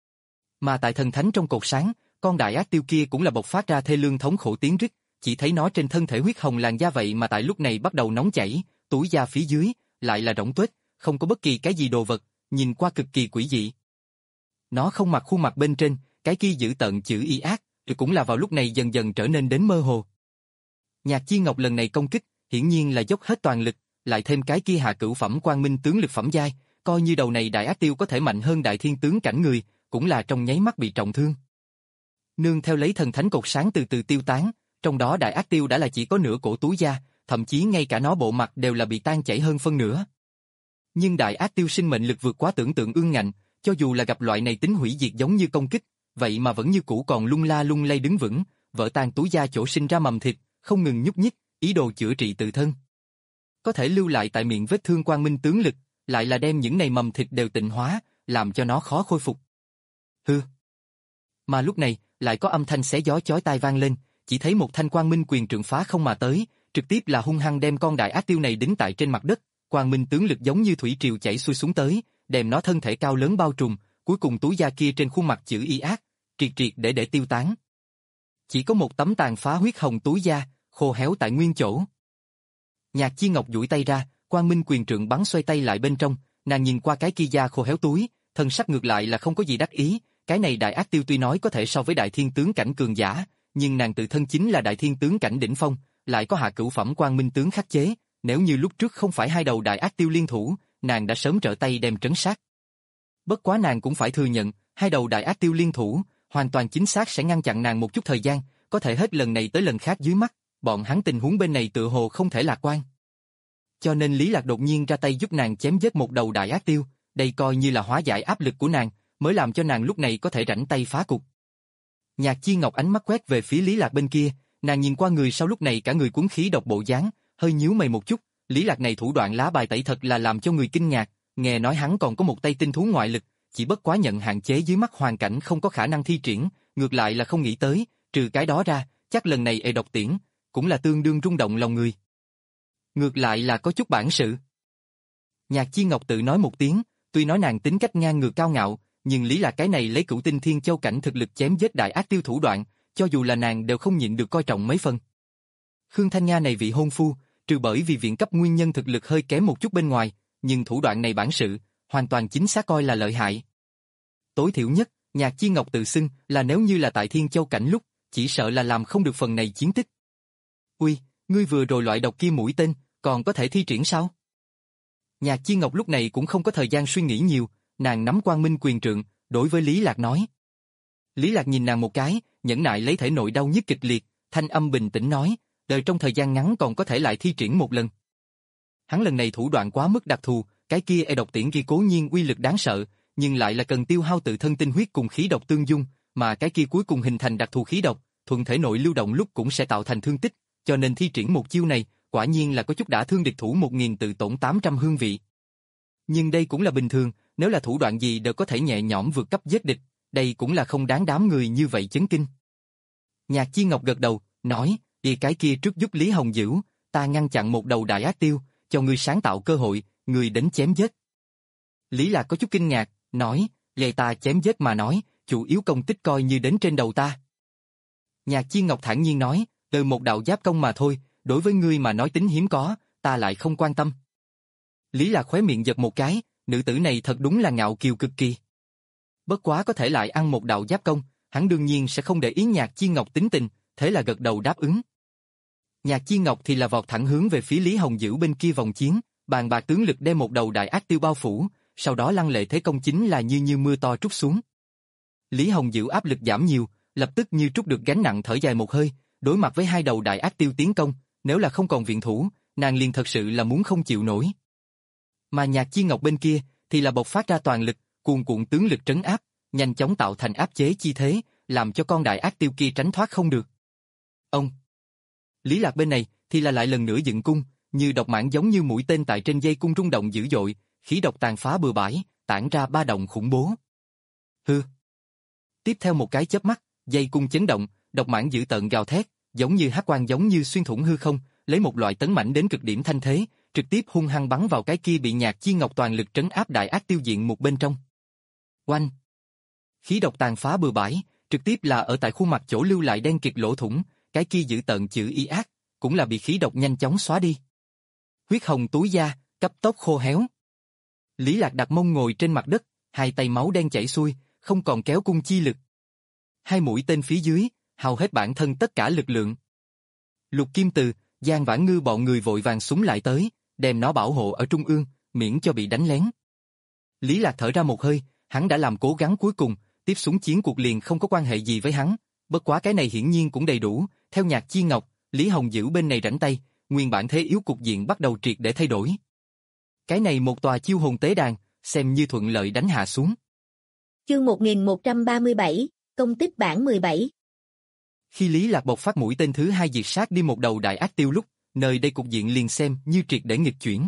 Mà tại thần thánh trong cột sáng, con đại ác tiêu kia cũng là bộc phát ra thê lương thống khổ tiếng rít, chỉ thấy nó trên thân thể huyết hồng làn da vậy mà tại lúc này bắt đầu nóng chảy, túi da phía dưới lại là rỗng tuếch, không có bất kỳ cái gì đồ vật, nhìn qua cực kỳ quỷ dị. Nó không mặc khuôn mặt bên trên, cái kia giữ tợn chữ y ác, thì cũng là vào lúc này dần dần trở nên đến mơ hồ. Nhạc Chi Ngọc lần này công kích, hiển nhiên là dốc hết toàn lực, lại thêm cái kia hạ cửu phẩm quang minh tướng lực phẩm giai, coi như đầu này đại ác tiêu có thể mạnh hơn đại thiên tướng cảnh người, cũng là trong nháy mắt bị trọng thương. Nương theo lấy thần thánh cột sáng từ từ tiêu tán, trong đó đại ác tiêu đã là chỉ có nửa cổ túi da, thậm chí ngay cả nó bộ mặt đều là bị tan chảy hơn phân nửa. Nhưng đại ác tiêu sinh mệnh lực vượt quá tưởng tượng ương ngạnh, cho dù là gặp loại này tính hủy diệt giống như công kích, vậy mà vẫn như cũ còn lung la lung lay đứng vững, vỡ tan túi da chỗ sinh ra mầm thịt, không ngừng nhúc nhích, ý đồ chữa trị tự thân. Có thể lưu lại tại miệng vết thương quang minh tướng lực, lại là đem những này mầm thịt đều tịnh hóa, làm cho nó khó khôi phục. Hư. Mà lúc này, lại có âm thanh xé gió chói tai vang lên, chỉ thấy một thanh quang minh quyền trượng phá không mà tới, trực tiếp là hung hăng đem con đại ác tiêu này đính tại trên mặt đất, quang minh tướng lực giống như thủy triều chảy xuôi xuống tới, đem nó thân thể cao lớn bao trùm, cuối cùng túi da kia trên khuôn mặt chữ y ác, triệt triệt để để tiêu tán. Chỉ có một tấm tàn phá huyết hồng túi da, khô héo tại nguyên chỗ. Nhạc Chi Ngọc duỗi tay ra, quang minh quyền trượng bắn xoay tay lại bên trong, nàng nhìn qua cái kia da khô héo túi, thân sắc ngược lại là không có gì đắc ý, cái này đại ác tiêu tuy nói có thể so với đại thiên tướng cảnh cường giả, nhưng nàng tự thân chính là đại thiên tướng cảnh đỉnh phong, lại có hạ cửu phẩm quang minh tướng khắc chế, nếu như lúc trước không phải hai đầu đại ác tiêu liên thủ, nàng đã sớm trợ tay đem trấn sát. Bất quá nàng cũng phải thừa nhận, hai đầu đại ác tiêu liên thủ, hoàn toàn chính xác sẽ ngăn chặn nàng một chút thời gian, có thể hết lần này tới lần khác dưới mắt, bọn hắn tình huống bên này tựa hồ không thể lạc quan. Cho nên Lý Lạc đột nhiên ra tay giúp nàng chém giết một đầu đại ác tiêu, đây coi như là hóa giải áp lực của nàng, mới làm cho nàng lúc này có thể rảnh tay phá cục. Nhạc Chi Ngọc ánh mắt quét về phía Lý Lạc bên kia, nàng nhìn qua người sau lúc này cả người cuốn khí độc bộ dáng, hơi nhíu mày một chút, Lý Lạc này thủ đoạn lá bài tẩy thật là làm cho người kinh ngạc, nghe nói hắn còn có một tay tinh thú ngoại lực, chỉ bất quá nhận hạn chế dưới mắt hoàn cảnh không có khả năng thi triển, ngược lại là không nghĩ tới, trừ cái đó ra, chắc lần này ê độc tiễn, cũng là tương đương rung động lòng người. Ngược lại là có chút bản sự. Nhạc Chi Ngọc tự nói một tiếng, tuy nói nàng tính cách ngang ngược cao ngạo, nhưng Lý Lạc cái này lấy cửu tinh thiên châu cảnh thực lực chém giết đại ác tiêu thủ đoạn, cho dù là nàng đều không nhịn được coi trọng mấy phần. Khương Thanh Nga này vị hôn phu, trừ bởi vì viện cấp nguyên nhân thực lực hơi kém một chút bên ngoài, nhưng thủ đoạn này bản sự, hoàn toàn chính xác coi là lợi hại. Tối thiểu nhất, Nhạc Chi Ngọc tự xưng là nếu như là tại Thiên Châu cảnh lúc, chỉ sợ là làm không được phần này chiến tích. Ui, ngươi vừa rồi loại độc kia mũi tên, còn có thể thi triển sao? Nhạc Chi Ngọc lúc này cũng không có thời gian suy nghĩ nhiều, nàng nắm quang minh quyền trượng, đối với Lý Lạc nói. Lý Lạc nhìn nàng một cái, nhẫn nại lấy thể nội đau nhức kịch liệt, thanh âm bình tĩnh nói, đợi trong thời gian ngắn còn có thể lại thi triển một lần. Hắn lần này thủ đoạn quá mức đặc thù, cái kia e độc tiễn kia cố nhiên uy lực đáng sợ, nhưng lại là cần tiêu hao tự thân tinh huyết cùng khí độc tương dung, mà cái kia cuối cùng hình thành đặc thù khí độc, thuận thể nội lưu động lúc cũng sẽ tạo thành thương tích, cho nên thi triển một chiêu này, quả nhiên là có chút đả thương địch thủ một nghìn tự tổn tám trăm hương vị. Nhưng đây cũng là bình thường, nếu là thủ đoạn gì đều có thể nhẹ nhõm vượt cấp giết địch, đây cũng là không đáng đám người như vậy chấn kinh. Nhạc Chi Ngọc gật đầu, nói, đi cái kia trước giúp Lý Hồng Dữ, ta ngăn chặn một đầu đại ác tiêu, cho ngươi sáng tạo cơ hội, ngươi đến chém giết. Lý Lạc có chút kinh ngạc, nói, vậy ta chém giết mà nói, chủ yếu công tích coi như đến trên đầu ta. Nhạc Chi Ngọc thản nhiên nói, từ một đạo giáp công mà thôi, đối với ngươi mà nói tính hiếm có, ta lại không quan tâm. Lý Lạc khóe miệng giật một cái, nữ tử này thật đúng là ngạo kiều cực kỳ. Bất quá có thể lại ăn một đạo giáp công, hắn đương nhiên sẽ không để ý Nhạc Chi Ngọc tính tình, thế là gật đầu đáp ứng. Nhạc Chi Ngọc thì là vọt thẳng hướng về phía Lý Hồng Dữ bên kia vòng chiến, bàn bạc tướng lực đem một đầu đại ác tiêu bao phủ, sau đó lăng lệ thế công chính là như như mưa to trút xuống. Lý Hồng Dữ áp lực giảm nhiều, lập tức như trút được gánh nặng thở dài một hơi, đối mặt với hai đầu đại ác tiêu tiến công, nếu là không còn viện thủ, nàng liền thật sự là muốn không chịu nổi. Mà Nhạc Chi Ngọc bên kia, thì là bộc phát ra toàn lực, cuồn cuộn tướng lực trấn áp, nhanh chóng tạo thành áp chế chi thế, làm cho con đại ác tiêu kia tránh thoát không được. Ông Lý Lạc bên này, thì là lại lần nữa dựng cung, như độc mãng giống như mũi tên tại trên dây cung rung động dữ dội, khí độc tàn phá bừa bãi, tản ra ba động khủng bố. Hư. Tiếp theo một cái chớp mắt, dây cung chấn động, độc mãng dữ tợn gào thét, giống như hắc quang giống như xuyên thủng hư không, lấy một loại tấn mãnh đến cực điểm thanh thế, trực tiếp hung hăng bắn vào cái kia bị Nhạc Chi Ngọc toàn lực trấn áp đại ác tiêu diện một bên trong. Oanh! Khí độc tàn phá bừa bãi, trực tiếp là ở tại khuôn mặt chỗ lưu lại đen kịt lỗ thủng, cái kia dữ tợn chữ y ác, cũng là bị khí độc nhanh chóng xóa đi. Huyết hồng túi da, cấp tốc khô héo. Lý Lạc đặt mông ngồi trên mặt đất, hai tay máu đen chảy xuôi, không còn kéo cung chi lực. Hai mũi tên phía dưới, hao hết bản thân tất cả lực lượng. Lục Kim Từ, Giang Vãn Ngư bọn người vội vàng súng lại tới, đem nó bảo hộ ở trung ương, miễn cho bị đánh lén. Lý Lạc thở ra một hơi, hắn đã làm cố gắng cuối cùng, tiếp súng chiến cuộc liền không có quan hệ gì với hắn, bất quá cái này hiển nhiên cũng đầy đủ, theo Nhạc Chi Ngọc, Lý Hồng Dữ bên này rảnh tay, nguyên bản thế yếu cục diện bắt đầu triệt để thay đổi. Cái này một tòa chiêu hồn tế đàn, xem như thuận lợi đánh hạ xuống. Chương một nghìn một trăm ba mươi bảy, công tích bản mười bảy. Khi Lý Lạc bộc phát mũi tên thứ hai diệt sát đi một đầu đại ác tiêu lúc, nơi đây cục diện liền xem như triệt để nghịch chuyển.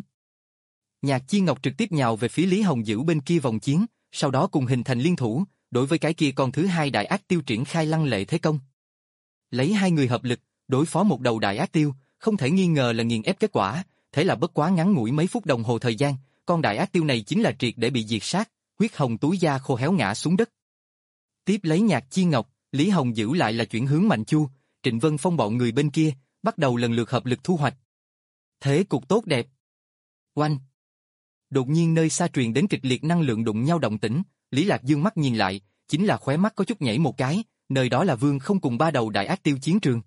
Nhạc Chi Ngọc trực tiếp nhào về phía Lý Hồng Dữ bên kia vòng chiến, sau đó cùng hình thành liên thủ, đối với cái kia con thứ hai đại ác tiêu triển khai lăng lệ thế công. Lấy hai người hợp lực, đối phó một đầu đại ác tiêu, không thể nghi ngờ là nghiền ép kết quả, thế là bất quá ngắn ngủi mấy phút đồng hồ thời gian, con đại ác tiêu này chính là triệt để bị diệt sát, huyết hồng túi da khô héo ngã xuống đất. Tiếp lấy Nhạc Chi Ngọc, Lý Hồng Dữ lại là chuyển hướng Mạnh Chu, Trịnh Vân Phong bọn người bên kia, bắt đầu lần lượt hợp lực thu hoạch. Thế cục tốt đẹp. Oanh! Đột nhiên nơi xa truyền đến kịch liệt năng lượng đụng nhau động tĩnh, Lý Lạc dương mắt nhìn lại, chính là khóe mắt có chút nhảy một cái, nơi đó là Vương Không cùng ba đầu đại ác tiêu chiến trường.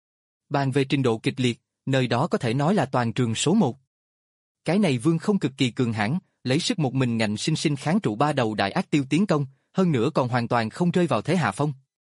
Bàn về trình độ kịch liệt, nơi đó có thể nói là toàn trường số một. Cái này Vương Không cực kỳ cường hãn, lấy sức một mình ngạnh sinh sinh kháng trụ ba đầu đại ác tiêu tiến công, hơn nữa còn hoàn toàn không rơi vào thế hạ phong.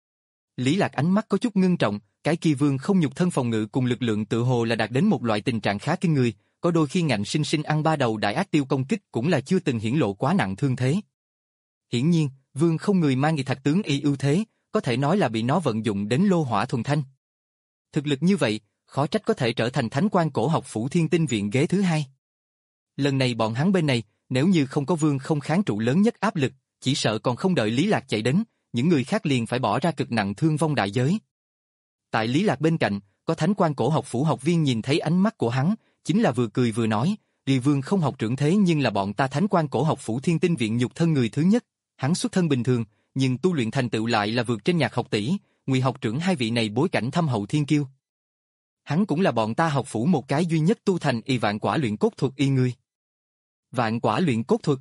Lý Lạc ánh mắt có chút ngưng trọng, cái kia Vương Không nhục thân phòng ngự cùng lực lượng tự hồ là đạt đến một loại tình trạng khá kinh người, có đôi khi ngạnh sinh sinh ăn ba đầu đại ác tiêu công kích cũng là chưa từng hiển lộ quá nặng thương thế. Hiển nhiên, Vương Không người mang nghị thạch tướng y ưu thế, có thể nói là bị nó vận dụng đến lô hỏa thuần thanh. Thực lực như vậy, khó trách có thể trở thành thánh quan cổ học phủ Thiên Tinh viện ghế thứ hai. Lần này bọn hắn bên này, nếu như không có Vương Không kháng trụ lớn nhất áp lực, chỉ sợ còn không đợi Lý Lạc chạy đến, những người khác liền phải bỏ ra cực nặng thương vong đại giới. Tại Lý Lạc bên cạnh, có thánh quan cổ học phủ học viên nhìn thấy ánh mắt của hắn, chính là vừa cười vừa nói, Đi Vương Không học trưởng thế nhưng là bọn ta thánh quan cổ học phủ Thiên Tinh viện nhục thân người thứ nhất, hắn xuất thân bình thường, nhưng tu luyện thành tựu lại là vượt trên Nhạc học tỷ, Ngụy học trưởng hai vị này bối cảnh thâm hậu thiên kiêu. Hắn cũng là bọn ta học phủ một cái duy nhất tu thành y vạn quả luyện cốt thuật y người. Vạn quả luyện cốt thuật.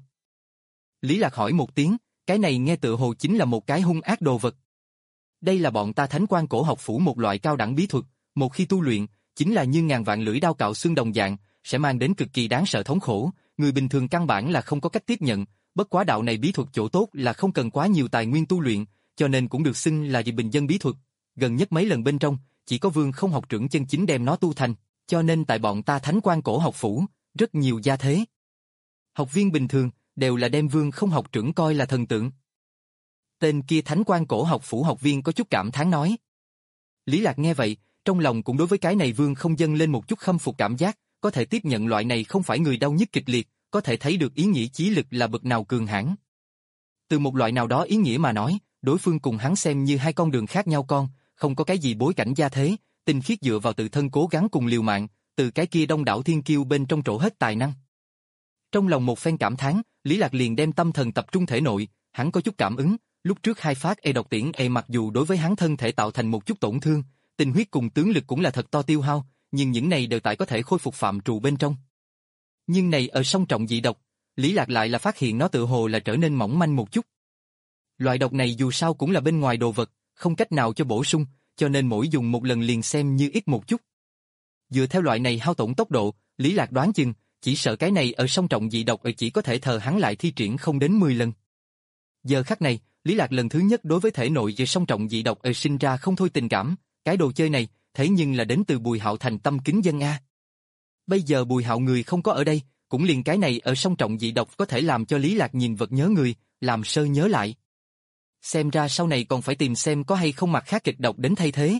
Lý Lạc hỏi một tiếng, cái này nghe tựa hồ chính là một cái hung ác đồ vật. Đây là bọn ta thánh quan cổ học phủ một loại cao đẳng bí thuật, một khi tu luyện, chính là như ngàn vạn lưỡi đao cạo xương đồng dạng, sẽ mang đến cực kỳ đáng sợ thống khổ, người bình thường căn bản là không có cách tiếp nhận, bất quá đạo này bí thuật chỗ tốt là không cần quá nhiều tài nguyên tu luyện, cho nên cũng được xưng là dị bình dân bí thuật, gần nhất mấy lần bên trong, chỉ có Vương Không học trưởng chân chính đem nó tu thành, cho nên tại bọn ta thánh quan cổ học phủ, rất nhiều gia thế. Học viên bình thường, đều là đem Vương Không học trưởng coi là thần tượng. Tên kia thánh quan cổ học phủ học viên có chút cảm thán nói. Lý Lạc nghe vậy, trong lòng cũng đối với cái này Vương Không dâng lên một chút khâm phục cảm giác, có thể tiếp nhận loại này không phải người đau nhức kịch liệt, có thể thấy được ý nghĩa chí lực là bậc nào cường hãn. Từ một loại nào đó ý nghĩa mà nói, đối phương cùng hắn xem như hai con đường khác nhau con, không có cái gì bối cảnh gia thế, tinh khiết dựa vào tự thân cố gắng cùng liều mạng, từ cái kia đông đảo thiên kiêu bên trong trổ hết tài năng. Trong lòng một phen cảm thán, Lý Lạc liền đem tâm thần tập trung thể nội, hắn có chút cảm ứng, lúc trước hai phát e độc tiễn e mặc dù đối với hắn thân thể tạo thành một chút tổn thương, tinh huyết cùng tướng lực cũng là thật to tiêu hao, nhưng những này đều tại có thể khôi phục phạm trù bên trong. Nhưng này ở song trọng dị độc, Lý Lạc lại là phát hiện nó tự hồ là trở nên mỏng manh một chút. Loại độc này dù sao cũng là bên ngoài đồ vật, không cách nào cho bổ sung, cho nên mỗi dùng một lần liền xem như ít một chút. Dựa theo loại này hao tổn tốc độ, Lý Lạc đoán chừng, chỉ sợ cái này ở song trọng dị độc ở chỉ có thể thờ hắn lại thi triển không đến mười lần. Giờ khắc này, Lý Lạc lần thứ nhất đối với thể nội về song trọng dị độc ở sinh ra không thôi tình cảm, cái đồ chơi này, thế nhưng là đến từ Bùi Hạo thành tâm kính dân a. Bây giờ Bùi Hạo người không có ở đây, cũng liền cái này ở song trọng dị độc có thể làm cho Lý Lạc nhìn vật nhớ người, làm sơ nhớ lại. Xem ra sau này còn phải tìm xem có hay không mặt khác kịch độc đến thay thế.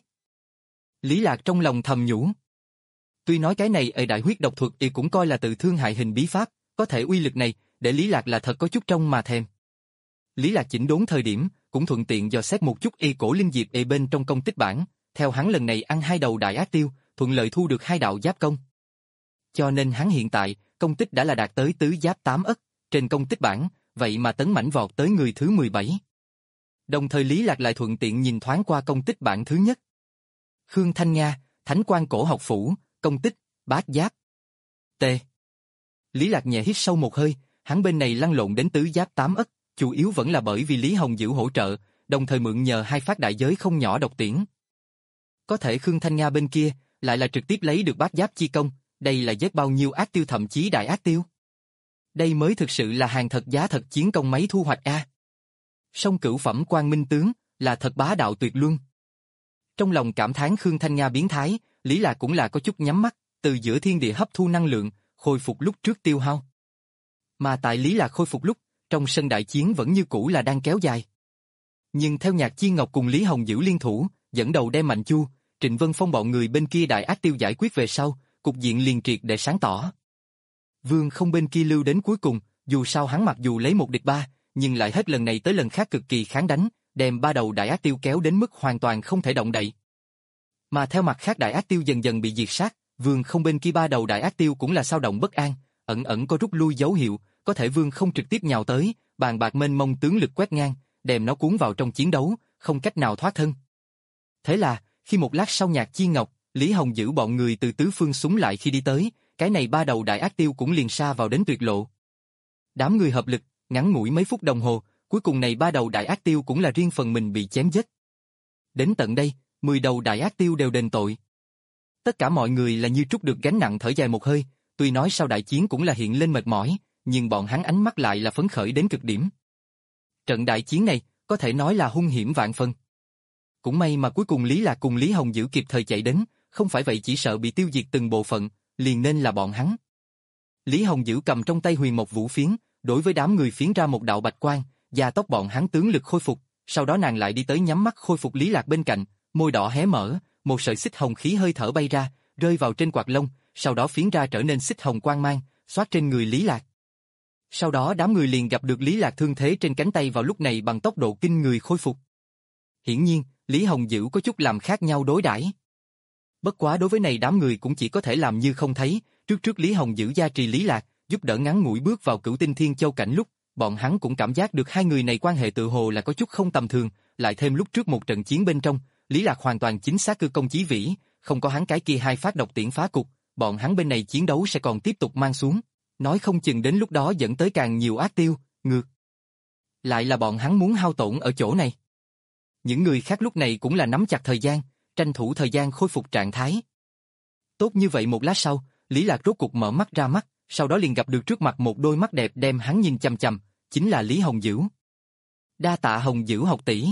Lý Lạc trong lòng thầm nhủ. Tuy nói cái này ở đại huyết độc thuật y cũng coi là tự thương hại hình bí pháp, có thể uy lực này, để Lý Lạc là thật có chút trong mà thèm. Lý Lạc chỉnh đốn thời điểm, cũng thuận tiện dò xét một chút y cổ linh diệp y bên trong công tích bản, theo hắn lần này ăn hai đầu đại ác tiêu, thuận lợi thu được hai đạo giáp công. Cho nên hắn hiện tại, công tích đã là đạt tới tứ giáp tám ất, trên công tích bản, vậy mà tấn mãnh vọt tới người thứ mười bảy. Đồng thời Lý Lạc lại thuận tiện nhìn thoáng qua công tích bản thứ nhất. Khương Thanh Nga, Thánh Quan Cổ Học Phủ, công tích, bát giáp. T. Lý Lạc nhẹ hít sâu một hơi, hắn bên này lăn lộn đến tứ giáp tám ất, chủ yếu vẫn là bởi vì Lý Hồng Dữ hỗ trợ, đồng thời mượn nhờ hai phát đại giới không nhỏ độc tiễn. Có thể Khương Thanh Nga bên kia, lại là trực tiếp lấy được bát giáp chi công, đây là giết bao nhiêu ác tiêu thậm chí đại ác tiêu. Đây mới thực sự là hàng thật giá thật chiến công mấy thu hoạch a. Song cửu phẩm Quang Minh Tướng, là thật bá đạo tuyệt luân. Trong lòng cảm thán Khương Thanh Nga biến thái, Lý Lạc cũng là có chút nhắm mắt, từ giữa thiên địa hấp thu năng lượng, khôi phục lúc trước tiêu hao. Mà tại Lý Lạc khôi phục lúc, trong sân đại chiến vẫn như cũ là đang kéo dài. Nhưng theo Nhạc Chi Ngọc cùng Lý Hồng Dữ liên thủ, dẫn đầu đem Mạnh Chu, Trịnh Vân Phong bọn người bên kia đại ác tiêu giải quyết về sau, cục diện liền triệt để sáng tỏ. Vương Không bên kia lưu đến cuối cùng, dù sao hắn mặc dù lấy một địch ba, nhưng lại hết lần này tới lần khác cực kỳ kháng đánh, đem ba đầu đại ác tiêu kéo đến mức hoàn toàn không thể động đậy. Mà theo mặt khác đại ác tiêu dần dần bị diệt sát, Vương Không bên kia ba đầu đại ác tiêu cũng là sao động bất an, ẩn ẩn có rút lui dấu hiệu, có thể Vương Không trực tiếp nhào tới, bàn bạc mênh mông tướng lực quét ngang, đem nó cuốn vào trong chiến đấu, không cách nào thoát thân. Thế là, khi một lát sau Nhạc Chi Ngọc, Lý Hồng Dữ bọn người từ tứ phương súng lại khi đi tới, cái này ba đầu đại ác tiêu cũng liền sa vào đến tuyệt lộ. Đám người hợp lực, ngắn ngủi mấy phút đồng hồ, cuối cùng này ba đầu đại ác tiêu cũng là riêng phần mình bị chém giết. Đến tận đây, mười đầu đại ác tiêu đều đền tội. Tất cả mọi người là như trút được gánh nặng thở dài một hơi, tuy nói sau đại chiến cũng là hiện lên mệt mỏi, nhưng bọn hắn ánh mắt lại là phấn khởi đến cực điểm. Trận đại chiến này, có thể nói là hung hiểm vạn phần. Cũng may mà cuối cùng Lý Lạc cùng Lý Hồng Dữ kịp thời chạy đến, không phải vậy chỉ sợ bị tiêu diệt từng bộ phận, liền nên là bọn hắn. Lý Hồng Dữ cầm trong tay Huyền Mộc Vũ Phiến, đối với đám người phiến ra một đạo bạch quang, gia tốc bọn hắn tướng lực khôi phục, sau đó nàng lại đi tới nhắm mắt khôi phục Lý Lạc bên cạnh, môi đỏ hé mở, một sợi xích hồng khí hơi thở bay ra, rơi vào trên quạt lông, sau đó phiến ra trở nên xích hồng quang mang, xoát trên người Lý Lạc. Sau đó đám người liền gặp được Lý Lạc thương thế trên cánh tay vào lúc này bằng tốc độ kinh người khôi phục. Hiển nhiên, Lý Hồng Dữ có chút làm khác nhau đối đãi. Bất quá đối với này đám người cũng chỉ có thể làm như không thấy, trước trước Lý Hồng Dữ gia trì Lý Lạc, giúp đỡ ngắn ngủi bước vào Cửu Tinh Thiên Châu cảnh lúc, bọn hắn cũng cảm giác được hai người này quan hệ tự hồ là có chút không tầm thường, lại thêm lúc trước một trận chiến bên trong, Lý Lạc hoàn toàn chính xác cư công chí vĩ, không có hắn cái kia hai phát độc tiễn phá cục, bọn hắn bên này chiến đấu sẽ còn tiếp tục mang xuống, nói không chừng đến lúc đó dẫn tới càng nhiều ác tiêu, ngược. Lại là bọn hắn muốn hao tổn ở chỗ này. Những người khác lúc này cũng là nắm chặt thời gian, tranh thủ thời gian khôi phục trạng thái. Tốt như vậy một lát sau, Lý Lạc rốt cục mở mắt ra mắt, sau đó liền gặp được trước mặt một đôi mắt đẹp đem hắn nhìn chằm chằm, chính là Lý Hồng Dữ. Đa tạ Hồng Dữ học tỷ.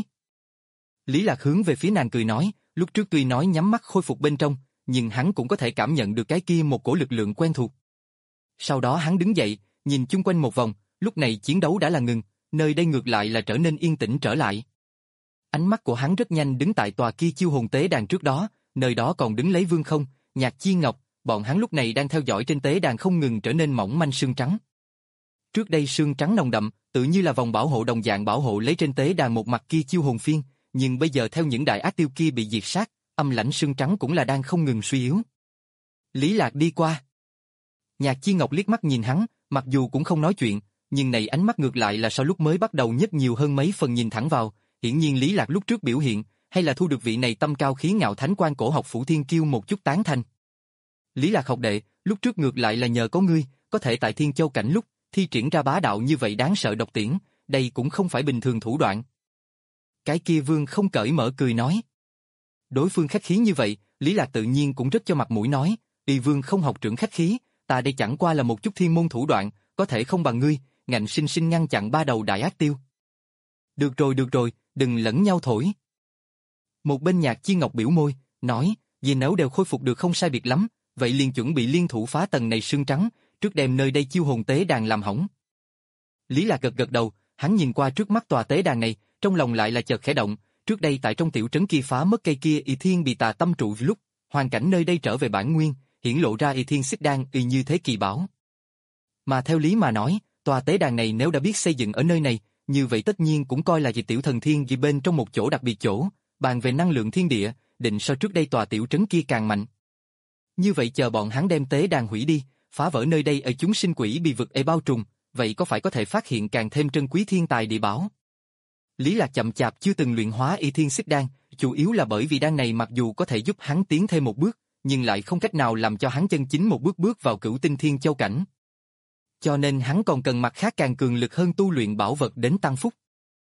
Lý Lạc hướng về phía nàng cười nói, lúc trước tuy nói nhắm mắt khôi phục bên trong, nhưng hắn cũng có thể cảm nhận được cái kia một cổ lực lượng quen thuộc. Sau đó hắn đứng dậy, nhìn chung quanh một vòng, lúc này chiến đấu đã là ngừng, nơi đây ngược lại là trở nên yên tĩnh trở lại. Ánh mắt của hắn rất nhanh đứng tại tòa kia chiêu hồn tế đàn trước đó, nơi đó còn đứng lấy Vương Không, Nhạc Chi Ngọc, bọn hắn lúc này đang theo dõi trên tế đàn không ngừng trở nên mỏng manh sương trắng. Trước đây sương trắng nồng đậm, tự như là vòng bảo hộ đồng dạng bảo hộ lấy trên tế đàn một mặt kia chiêu hồn phiên, nhưng bây giờ theo những đại ác tiêu kia bị diệt sát, âm lãnh sương trắng cũng là đang không ngừng suy yếu. Lý Lạc đi qua. Nhạc Chi Ngọc liếc mắt nhìn hắn, mặc dù cũng không nói chuyện, nhưng này ánh mắt ngược lại là sau lúc mới bắt đầu nhất nhiều hơn mấy phần nhìn thẳng vào, hiển nhiên Lý Lạc lúc trước biểu hiện, hay là thu được vị này tâm cao khí ngạo Thánh Quan Cổ Học Phủ Thiên Kiêu một chút tán thành. Lý Lạc học đệ, lúc trước ngược lại là nhờ có ngươi, có thể tại Thiên Châu cảnh lúc, thi triển ra bá đạo như vậy đáng sợ độc tiễn, đây cũng không phải bình thường thủ đoạn. Cái kia Vương Không cởi mở cười nói. Đối phương khách khí như vậy, Lý Lạc tự nhiên cũng rất cho mặt mũi nói, Y Vương Không học trưởng khách khí, ta đây chẳng qua là một chút thiên môn thủ đoạn, có thể không bằng ngươi, ngạnh sinh sinh ngăn chặn ba đầu đại ác tiêu. Được rồi được rồi, đừng lẫn nhau thổi. Một bên Nhạc Chi Ngọc biểu môi, nói, Vì nếu đều khôi phục được không sai biệt lắm, vậy liền chuẩn bị liên thủ phá tầng này xương trắng, trước đem nơi đây chiêu hồn tế đàn làm hỏng. Lý Lạc gật gật đầu, hắn nhìn qua trước mắt tòa tế đàn này, trong lòng lại là chợt khẽ động, trước đây tại trong tiểu trấn kia phá mất cây kia Y Thiên bị tà tâm trụ lúc, hoàn cảnh nơi đây trở về bản nguyên, hiển lộ ra Y Thiên xích đan y như thế kỳ bảo. Mà theo lý mà nói, tòa tế đàn này nếu đã biết xây dựng ở nơi này, như vậy tất nhiên cũng coi là gì tiểu thần thiên gì bên trong một chỗ đặc biệt chỗ, bàn về năng lượng thiên địa, định so trước đây tòa tiểu trấn kia càng mạnh. Như vậy chờ bọn hắn đem tế đàn hủy đi, phá vỡ nơi đây ở chúng sinh quỷ bị vực e bao trùm, vậy có phải có thể phát hiện càng thêm trân quý thiên tài địa bảo? Lý Lạc chậm chạp chưa từng luyện hóa Y Thiên xích đan, chủ yếu là bởi vì đan này mặc dù có thể giúp hắn tiến thêm một bước, nhưng lại không cách nào làm cho hắn chân chính một bước bước vào cửu tinh thiên châu cảnh. Cho nên hắn còn cần mặt khác càng cường lực hơn tu luyện bảo vật đến tăng phúc.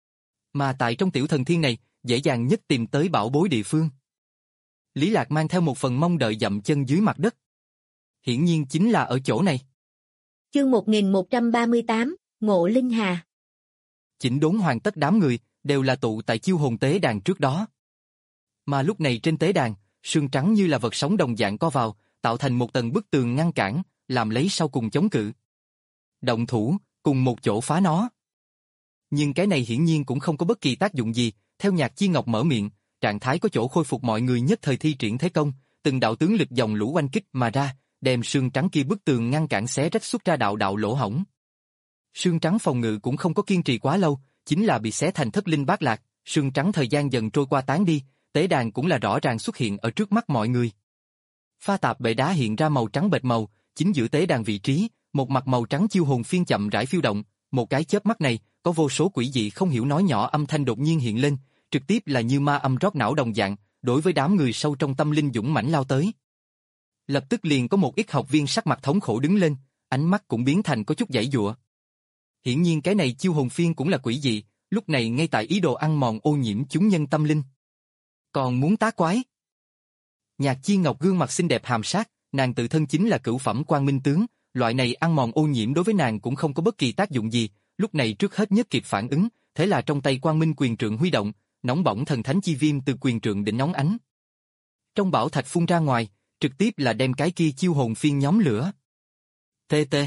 Mà tại trong tiểu thần thiên này, dễ dàng nhất tìm tới bảo bối địa phương. Lý Lạc mang theo một phần mong đợi dậm chân dưới mặt đất. Hiển nhiên chính là ở chỗ này. Chương một nghìn một trăm ba mươi tám, Ngộ Linh Hà. Chỉnh đốn hoàn tất đám người, đều là tụ tại chiêu hồn tế đàn trước đó. Mà lúc này trên tế đàn, sương trắng như là vật sống đồng dạng co vào, tạo thành một tầng bức tường ngăn cản, làm lấy sau cùng chống cự. Động thủ, cùng một chỗ phá nó. Nhưng cái này hiển nhiên cũng không có bất kỳ tác dụng gì, theo Nhạc Chi Ngọc mở miệng, trạng thái có chỗ khôi phục mọi người nhất thời thi triển thế công, từng đạo tướng lực dòng lũ oanh kích mà ra, đem sương trắng kia bức tường ngăn cản xé rách xuất ra đạo đạo lỗ hổng. Sương trắng phòng ngự cũng không có kiên trì quá lâu, chính là bị xé thành thất linh bát lạc, sương trắng thời gian dần trôi qua tán đi, tế đàn cũng là rõ ràng xuất hiện ở trước mắt mọi người. Pha tạp bệ đá hiện ra màu trắng bệt màu, chính giữa tế đàn vị trí, một mặt màu trắng chiêu hồn phiên chậm rãi phiêu động, một cái chớp mắt này, có vô số quỷ dị không hiểu nói nhỏ âm thanh đột nhiên hiện lên, trực tiếp là như ma âm rót não đồng dạng, đối với đám người sâu trong tâm linh dũng mãnh lao tới. Lập tức liền có một ít học viên sắc mặt thống khổ đứng lên, ánh mắt cũng biến thành có chút giãy giụa. Hiển nhiên cái này chiêu hồn phiên cũng là quỷ dị, lúc này ngay tại ý đồ ăn mòn ô nhiễm chúng nhân tâm linh. Còn muốn tá quái? Nhạc Chi Ngọc gương mặt xinh đẹp hàm sát, nàng tự thân chính là cửu phẩm quang minh tướng, loại này ăn mòn ô nhiễm đối với nàng cũng không có bất kỳ tác dụng gì, lúc này trước hết nhất kịp phản ứng, thế là trong tay quang minh quyền trượng huy động, nóng bỏng thần thánh chi viêm từ quyền trượng đỉnh nóng ánh. Trong bảo thạch phun ra ngoài, trực tiếp là đem cái kia chiêu hồn phiên nhóm lửa. Tê tê.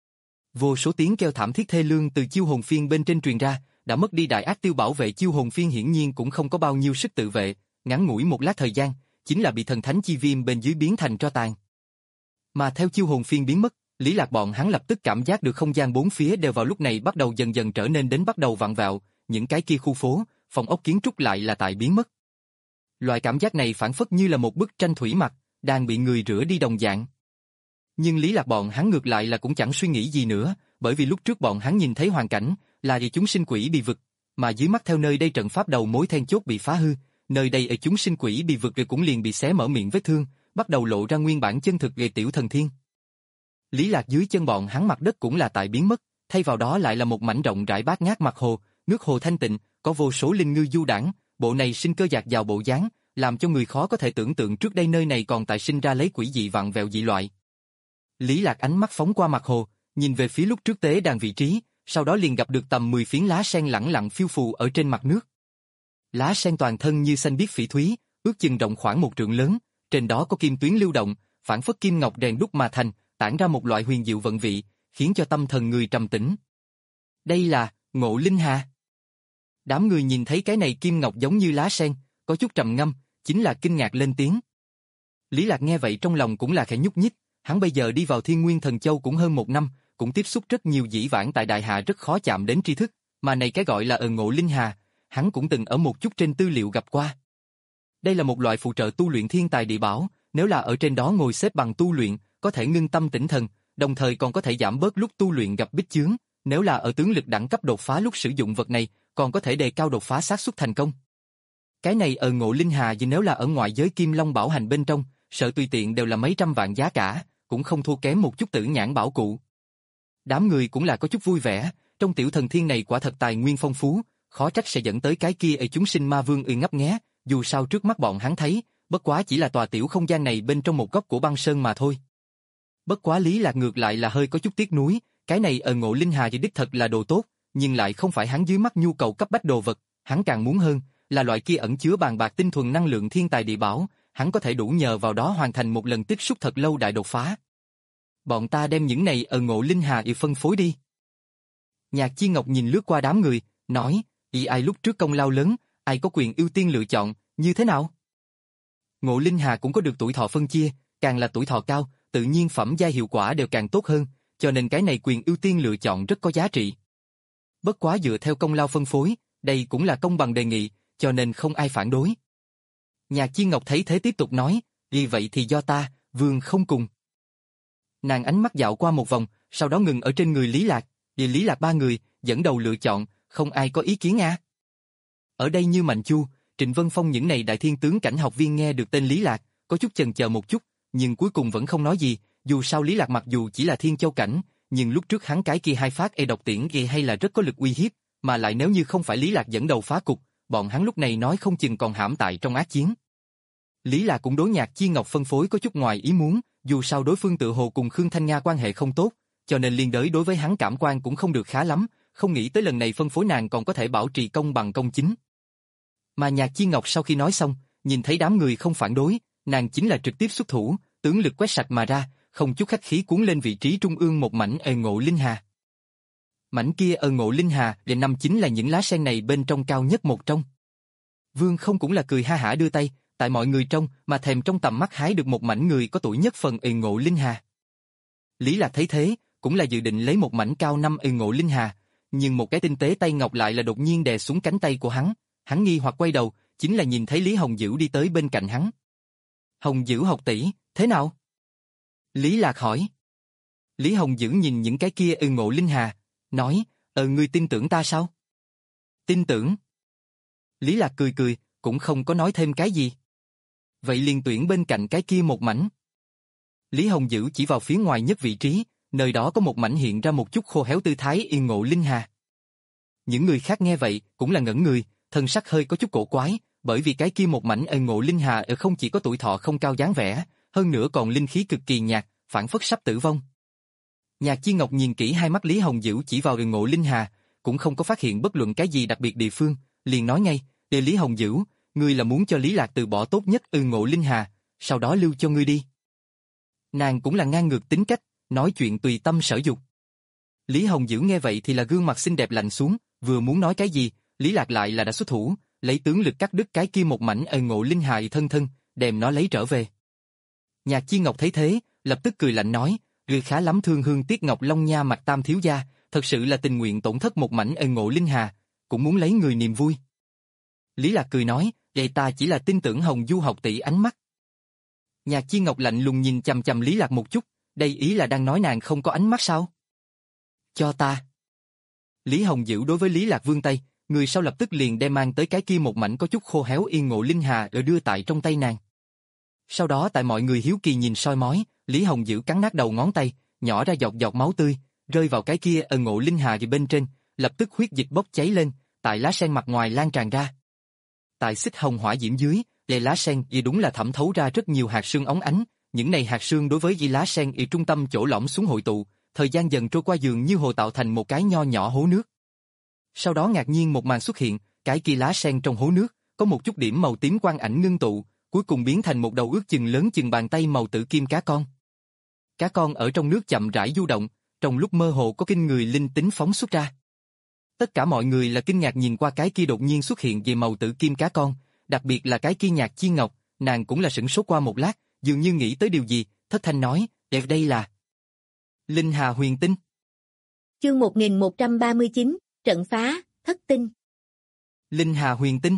Vô số tiếng kêu thảm thiết thê lương từ chiêu hồn phiên bên trên truyền ra, đã mất đi đại ác tiêu bảo vệ chiêu hồn phiên hiển nhiên cũng không có bao nhiêu sức tự vệ, ngắn ngủi một lát thời gian, chính là bị thần thánh chi viêm bên dưới biến thành tro tàn. Mà theo chiêu hồn phiên biến mất, Lý Lạc bọn hắn lập tức cảm giác được không gian bốn phía đều vào lúc này bắt đầu dần dần trở nên đến bắt đầu vặn vẹo, những cái kia khu phố, phòng ốc kiến trúc lại là tại biến mất. Loại cảm giác này phản phất như là một bức tranh thủy mặc, đang bị người rửa đi đồng dạng. Nhưng Lý Lạc bọn hắn ngược lại là cũng chẳng suy nghĩ gì nữa, bởi vì lúc trước bọn hắn nhìn thấy hoàn cảnh, là vì chúng sinh quỷ bị vực, mà dưới mắt theo nơi đây trận pháp đầu mối then chốt bị phá hư, nơi đây ở chúng sinh quỷ bị vực cũng liền bị xé mở miệng vết thương, bắt đầu lộ ra nguyên bản chân thực về tiểu thần thiên. Lý Lạc dưới chân bọn hắn mặt đất cũng là tại biến mất, thay vào đó lại là một mảnh rộng rãi bát ngát mặt hồ, nước hồ thanh tịnh, có vô số linh ngư du đãng, bộ này sinh cơ dạt dào bộ dáng, làm cho người khó có thể tưởng tượng trước đây nơi này còn tại sinh ra lấy quỷ dị vặn vẹo dị loại. Lý Lạc ánh mắt phóng qua mặt hồ, nhìn về phía lúc trước tế đàn vị trí, sau đó liền gặp được tầm mười phiến lá sen lẳng lặng phiêu phù ở trên mặt nước. Lá sen toàn thân như xanh biếc phỉ thúy, ước chừng rộng khoảng một trượng lớn, trên đó có kim tuyến lưu động, phản phất kim ngọc rèn đúc mà thành, tản ra một loại huyền diệu vận vị, khiến cho tâm thần người trầm tĩnh. Đây là Ngộ Linh Hà. Đám người nhìn thấy cái này kim ngọc giống như lá sen, có chút trầm ngâm, chính là kinh ngạc lên tiếng. Lý Lạc nghe vậy trong lòng cũng là khẽ nhúc nhích, hắn bây giờ đi vào Thiên Nguyên Thần Châu cũng hơn một năm, cũng tiếp xúc rất nhiều dĩ vãng tại Đại Hạ rất khó chạm đến tri thức, mà này cái gọi là ở Ngộ Linh Hà, hắn cũng từng ở một chút trên tư liệu gặp qua. Đây là một loại phụ trợ tu luyện thiên tài địa bảo, nếu là ở trên đó ngồi xếp bằng tu luyện, có thể ngưng tâm tĩnh thần, đồng thời còn có thể giảm bớt lúc tu luyện gặp bích chướng, nếu là ở tướng lực đẳng cấp đột phá lúc sử dụng vật này, còn có thể đề cao đột phá xác suất thành công. Cái này ở Ngộ Linh Hà vì nếu là ở ngoại giới Kim Long bảo hành bên trong, sợ tùy tiện đều là mấy trăm vạn giá cả, cũng không thua kém một chút Tử Nhãn bảo cụ. Đám người cũng là có chút vui vẻ, trong tiểu thần thiên này quả thật tài nguyên phong phú, khó trách sẽ dẫn tới cái kia ở chúng sinh ma vương ư ngấp nghé, dù sao trước mắt bọn hắn thấy, bất quá chỉ là tòa tiểu không gian này bên trong một góc của băng sơn mà thôi. Bất quá Lý Lạc ngược lại là hơi có chút tiếc nuối, cái này ở Ngộ Linh Hà thì đích thật là đồ tốt, nhưng lại không phải hắn dưới mắt nhu cầu cấp bách đồ vật, hắn càng muốn hơn, là loại kia ẩn chứa bàn bạc tinh thuần năng lượng thiên tài địa bảo, hắn có thể đủ nhờ vào đó hoàn thành một lần tích xúc thật lâu đại đột phá. Bọn ta đem những này ở Ngộ Linh Hà y phân phối đi. Nhạc Chi Ngọc nhìn lướt qua đám người, nói, y ai lúc trước công lao lớn, ai có quyền ưu tiên lựa chọn, như thế nào? Ngộ Linh Hà cũng có được tuổi thọ phân chia, càng là tuổi thọ cao, tự nhiên phẩm giai hiệu quả đều càng tốt hơn, cho nên cái này quyền ưu tiên lựa chọn rất có giá trị. Bất quá dựa theo công lao phân phối, đây cũng là công bằng đề nghị, cho nên không ai phản đối. Nhạc Chi Ngọc thấy thế tiếp tục nói, vì vậy thì do ta, vương không cùng. Nàng ánh mắt dạo qua một vòng, sau đó ngừng ở trên người Lý Lạc, vì Lý Lạc ba người, dẫn đầu lựa chọn, không ai có ý kiến à. Ở đây như Mạnh Chu, Trịnh Vân Phong những này đại thiên tướng cảnh học viên nghe được tên Lý Lạc, có chút chần chờ một chút, nhưng cuối cùng vẫn không nói gì, dù sao Lý Lạc mặc dù chỉ là thiên châu cảnh, nhưng lúc trước hắn cái kia hai phát e độc tiễn kia hay là rất có lực uy hiếp, mà lại nếu như không phải Lý Lạc dẫn đầu phá cục, bọn hắn lúc này nói không chừng còn hãm tại trong ác chiến. Lý Lạc cũng đối Nhạc Chi Ngọc phân phối có chút ngoài ý muốn, dù sao đối phương tự hồ cùng Khương Thanh Nga quan hệ không tốt, cho nên liên đới đối với hắn cảm quan cũng không được khá lắm, không nghĩ tới lần này phân phối nàng còn có thể bảo trì công bằng công chính. Mà Nhạc Chi Ngọc sau khi nói xong, nhìn thấy đám người không phản đối, nàng chính là trực tiếp xuất thủ, tướng lực quét sạch mà ra, không chút khách khí cuốn lên vị trí trung ương một mảnh ở Ngộ Linh Hà. Mảnh kia ở Ngộ Linh Hà để năm chính là những lá sen này bên trong cao nhất một trong. Vương không cũng là cười ha hả đưa tay, tại mọi người trong mà thèm trong tầm mắt hái được một mảnh người có tuổi nhất phần ở Ngộ Linh Hà. Lý Lạc thấy thế, cũng là dự định lấy một mảnh cao năm ở Ngộ Linh Hà, nhưng một cái tinh tế tay ngọc lại là đột nhiên đè xuống cánh tay của hắn, hắn nghi hoặc quay đầu, chính là nhìn thấy Lý Hồng Dữ đi tới bên cạnh hắn. Hồng Dữ học tỷ, thế nào? Lý Lạc hỏi. Lý Hồng Dữ nhìn những cái kia ở Ngộ Linh Hà, nói, ờ ngươi tin tưởng ta sao? Tin tưởng. Lý Lạc cười cười, cũng không có nói thêm cái gì. Vậy liền tuyển bên cạnh cái kia một mảnh. Lý Hồng Dữ chỉ vào phía ngoài nhất vị trí, nơi đó có một mảnh hiện ra một chút khô héo tư thái yên Ngộ Linh Hà. Những người khác nghe vậy, cũng là ngẩn người, thân sắc hơi có chút cổ quái, bởi vì cái kia một mảnh ở Ngộ Linh Hà ở không chỉ có tuổi thọ không cao dáng vẻ, hơn nữa còn linh khí cực kỳ nhạt, phản phất sắp tử vong. Nhạc Chi Ngọc nhìn kỹ hai mắt Lý Hồng Dữ chỉ vào ở Ngộ Linh Hà, cũng không có phát hiện bất luận cái gì đặc biệt địa phương, liền nói ngay, để Lý Hồng Dữ, ngươi là muốn cho Lý Lạc từ bỏ tốt nhất ở Ngộ Linh Hà, sau đó lưu cho ngươi đi. Nàng cũng là ngang ngược tính cách, nói chuyện tùy tâm sở dục. Lý Hồng Dữ nghe vậy thì là gương mặt xinh đẹp lạnh xuống, vừa muốn nói cái gì, Lý Lạc lại là đã xuất thủ, lấy tướng lực cắt đứt cái kia một mảnh ở Ngộ Linh Hà thân thân, đem nó lấy trở về. Nhạc Chi Ngọc thấy thế, lập tức cười lạnh nói, ngươi khá lắm thương hương tiếc ngọc long nha mặt tam thiếu gia, thật sự là tình nguyện tổn thất một mảnh ở Ngộ Linh Hà, cũng muốn lấy người niềm vui. Lý Lạc cười nói, vậy ta chỉ là tin tưởng Hồng Du học tỷ ánh mắt. Nhạc Chi Ngọc lạnh lùng nhìn chằm chằm Lý Lạc một chút, đây ý là đang nói nàng không có ánh mắt sao? Cho ta. Lý Hồng Dữ đối với Lý Lạc vươn tay, người sau lập tức liền đem mang tới cái kia một mảnh có chút khô héo yên Ngộ Linh Hà ở đưa tại trong tay nàng. Sau đó tại mọi người hiếu kỳ nhìn soi mói, Lý Hồng Dữ cắn nát đầu ngón tay, nhỏ ra giọt giọt máu tươi, rơi vào cái kia ở Ngộ Linh Hà gì bên trên, lập tức huyết dịch bốc cháy lên, tại lá sen mặt ngoài lan tràn ra. Tại xích hồng hỏa diễm dưới, dây lá sen y đúng là thẩm thấu ra rất nhiều hạt sương óng ánh, những này hạt sương đối với dây lá sen y trung tâm chỗ lõm xuống hội tụ, thời gian dần trôi qua dường như hồ tạo thành một cái nho nhỏ hố nước. Sau đó ngạc nhiên một màn xuất hiện, cái kia lá sen trong hố nước, có một chút điểm màu tím quang ảnh ngưng tụ, cuối cùng biến thành một đầu ước chừng lớn chừng bàn tay màu tử kim cá con. Cá con ở trong nước chậm rãi du động, trong lúc mơ hồ có kinh người linh tính phóng xuất ra. Tất cả mọi người là kinh ngạc nhìn qua cái kia đột nhiên xuất hiện về màu tử kim cá con, đặc biệt là cái kia Nhạc Chi Ngọc, nàng cũng là sửng sốt qua một lát, dường như nghĩ tới điều gì, thất thanh nói, đẹp đây là Linh Hà Huyền Tinh. Chương một nghìn một trăm ba mươi chín, trận phá, thất tinh. Linh Hà Huyền Tinh.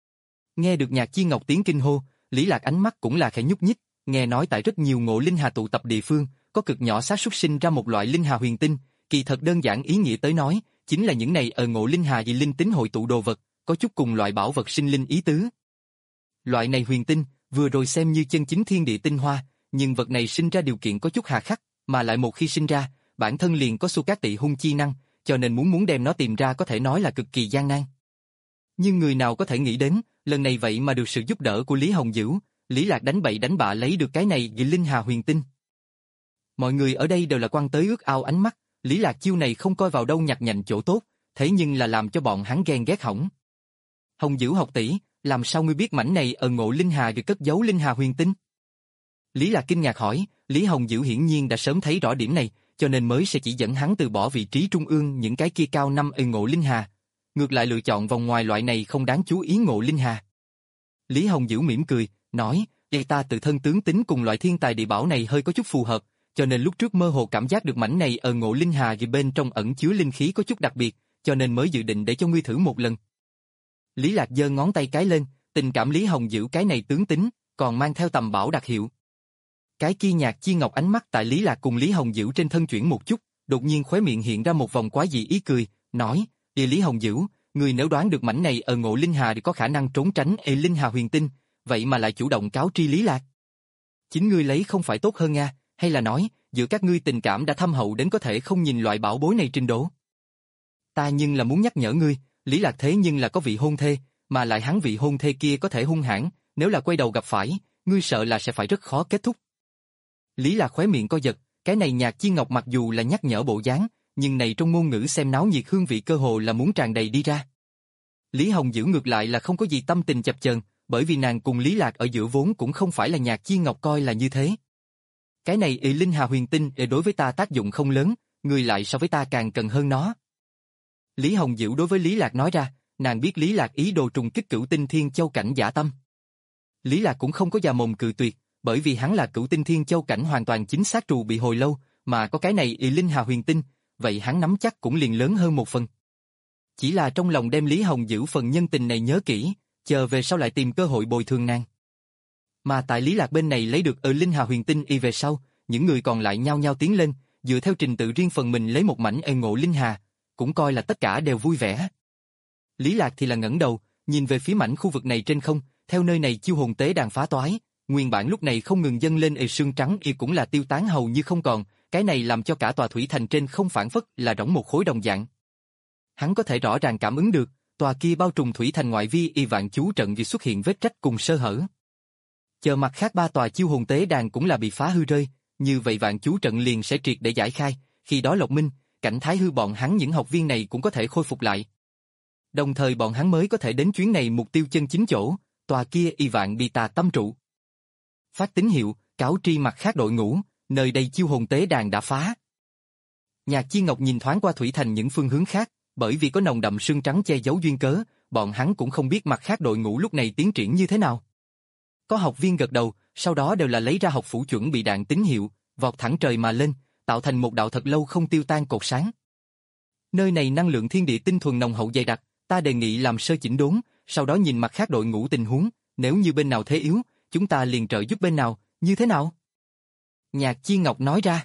Nghe được Nhạc Chi Ngọc tiếng kinh hô, Lý Lạc ánh mắt cũng là khẽ nhúc nhích, nghe nói tại rất nhiều ngộ linh hà tụ tập địa phương, có cực nhỏ xác suất sinh ra một loại linh hà huyền tinh, kỳ thật đơn giản ý nghĩa tới nói, chính là những này ở ngộ linh hà vì linh tính hội tụ đồ vật, có chút cùng loại bảo vật sinh linh ý tứ. Loại này huyền tinh, vừa rồi xem như chân chính thiên địa tinh hoa, nhưng vật này sinh ra điều kiện có chút hà khắc, mà lại một khi sinh ra, bản thân liền có su cát tị hung chi năng, cho nên muốn muốn đem nó tìm ra có thể nói là cực kỳ gian nan. Nhưng người nào có thể nghĩ đến, lần này vậy mà được sự giúp đỡ của Lý Hồng Dữ, Lý Lạc đánh bậy đánh bạ lấy được cái này vì linh hà huyền tinh. Mọi người ở đây đều là quan tới ước ao ánh mắt, Lý Lạc chiêu này không coi vào đâu nhặt nhạnh chỗ tốt, thế nhưng là làm cho bọn hắn ghen ghét hỏng. Hồng Dữ học tỷ, làm sao ngươi biết mảnh này ở Ngộ Linh Hà được cất giấu Linh Hà huyền tinh? Lý Lạc kinh ngạc hỏi, Lý Hồng Dữ hiển nhiên đã sớm thấy rõ điểm này, cho nên mới sẽ chỉ dẫn hắn từ bỏ vị trí trung ương những cái kia cao năm ở Ngộ Linh Hà. Ngược lại lựa chọn vòng ngoài loại này không đáng chú ý Ngộ Linh Hà. Lý Hồng Dữ mỉm cười, nói, Ê ta tự thân tướng tính cùng loại thiên tài địa bảo này hơi có chút phù hợp, cho nên lúc trước mơ hồ cảm giác được mảnh này ở Ngộ Linh Hà vì bên trong ẩn chứa linh khí có chút đặc biệt, cho nên mới dự định để cho ngươi thử một lần. Lý Lạc giơ ngón tay cái lên, tình cảm Lý Hồng Dữ cái này tướng tính, còn mang theo tầm bảo đặc hiệu. Cái kia Nhạc Chi Ngọc ánh mắt tại Lý Lạc cùng Lý Hồng Dữ trên thân chuyển một chút, đột nhiên khóe miệng hiện ra một vòng quái dị ý cười, nói, Ê Lý Hồng Dữ, người nếu đoán được mảnh này ở Ngộ Linh Hà thì có khả năng trốn tránh Ê Linh Hà huyền tinh, vậy mà lại chủ động cáo tri Lý Lạc. Chính ngươi lấy không phải tốt hơn nha, hay là nói, giữa các ngươi tình cảm đã thâm hậu đến có thể không nhìn loại bảo bối này trình độ. Ta nhưng là muốn nhắc nhở ngươi, Lý Lạc thế nhưng là có vị hôn thê, mà lại hắn vị hôn thê kia có thể hung hãn, nếu là quay đầu gặp phải, ngươi sợ là sẽ phải rất khó kết thúc. Lý Lạc khóe miệng co giật, cái này Nhạc Chi Ngọc mặc dù là nhắc nhở bộ dáng, nhưng này trong ngôn ngữ xem náo nhiệt hương vị cơ hồ là muốn tràn đầy đi ra. Lý Hồng Dữ ngược lại là không có gì tâm tình chập chờn, bởi vì nàng cùng Lý Lạc ở giữa vốn cũng không phải là Nhạc Chi Ngọc coi là như thế. Cái này ỷ Linh Hà huyền tinh ỷ đối với ta tác dụng không lớn, người lại so với ta càng cần hơn nó. Lý Hồng Dữ đối với Lý Lạc nói ra, nàng biết Lý Lạc ý đồ trùng kích Cửu Tinh Thiên Châu cảnh giả tâm. Lý Lạc cũng không có già mồm cự tuyệt, bởi vì hắn là Cửu Tinh Thiên Châu cảnh hoàn toàn chính xác trù bị hồi lâu, mà có cái này ỷ Linh Hà huyền tinh, vậy hắn nắm chắc cũng liền lớn hơn một phần. Chỉ là trong lòng đem Lý Hồng Dữ phần nhân tình này nhớ kỹ, chờ về sau lại tìm cơ hội bồi thường nàng. Mà tại Lý Lạc bên này lấy được ở Linh Hà huyền tinh y về sau, những người còn lại nhao nhao tiến lên, dựa theo trình tự riêng phần mình lấy một mảnh ở Ngộ Linh Hà, cũng coi là tất cả đều vui vẻ. Lý Lạc thì là ngẩng đầu, nhìn về phía mảnh khu vực này trên không, theo nơi này chiêu hồn tế đàn phá toái, nguyên bản lúc này không ngừng dâng lên ề sương trắng y cũng là tiêu tán hầu như không còn, cái này làm cho cả tòa thủy thành trên không phản phất là rỗng một khối đồng dạng. Hắn có thể rõ ràng cảm ứng được, tòa kia bao trùm thủy thành ngoại vi y vạn chú trận vì xuất hiện vết rách cùng sơ hở. Chờ mặt khác ba tòa chiêu hồn tế đàn cũng là bị phá hư rơi, như vậy vạn chú trận liền sẽ triệt để giải khai, khi đó Lộc Minh, Cảnh Thái Hư bọn hắn những học viên này cũng có thể khôi phục lại. Đồng thời bọn hắn mới có thể đến chuyến này mục tiêu chân chính chỗ, tòa kia y vạn bị tà tâm trụ. Phát tín hiệu, cáo tri mặt khác đội ngũ, nơi đây chiêu hồn tế đàn đã phá. Nhạc Chi Ngọc nhìn thoáng qua thủy thành những phương hướng khác, bởi vì có nồng đậm sương trắng che giấu duyên cớ, bọn hắn cũng không biết mặt khác đội ngũ lúc này tiến triển như thế nào. Có học viên gật đầu, sau đó đều là lấy ra học phủ chuẩn bị đạn tín hiệu, vọt thẳng trời mà lên, tạo thành một đạo thật lâu không tiêu tan cột sáng. Nơi này năng lượng thiên địa tinh thuần nồng hậu dày đặc, ta đề nghị làm sơ chỉnh đốn, sau đó nhìn mặt khác đội ngũ tình huống, nếu như bên nào thế yếu, chúng ta liền trợ giúp bên nào, như thế nào? Nhạc Chi Ngọc nói ra.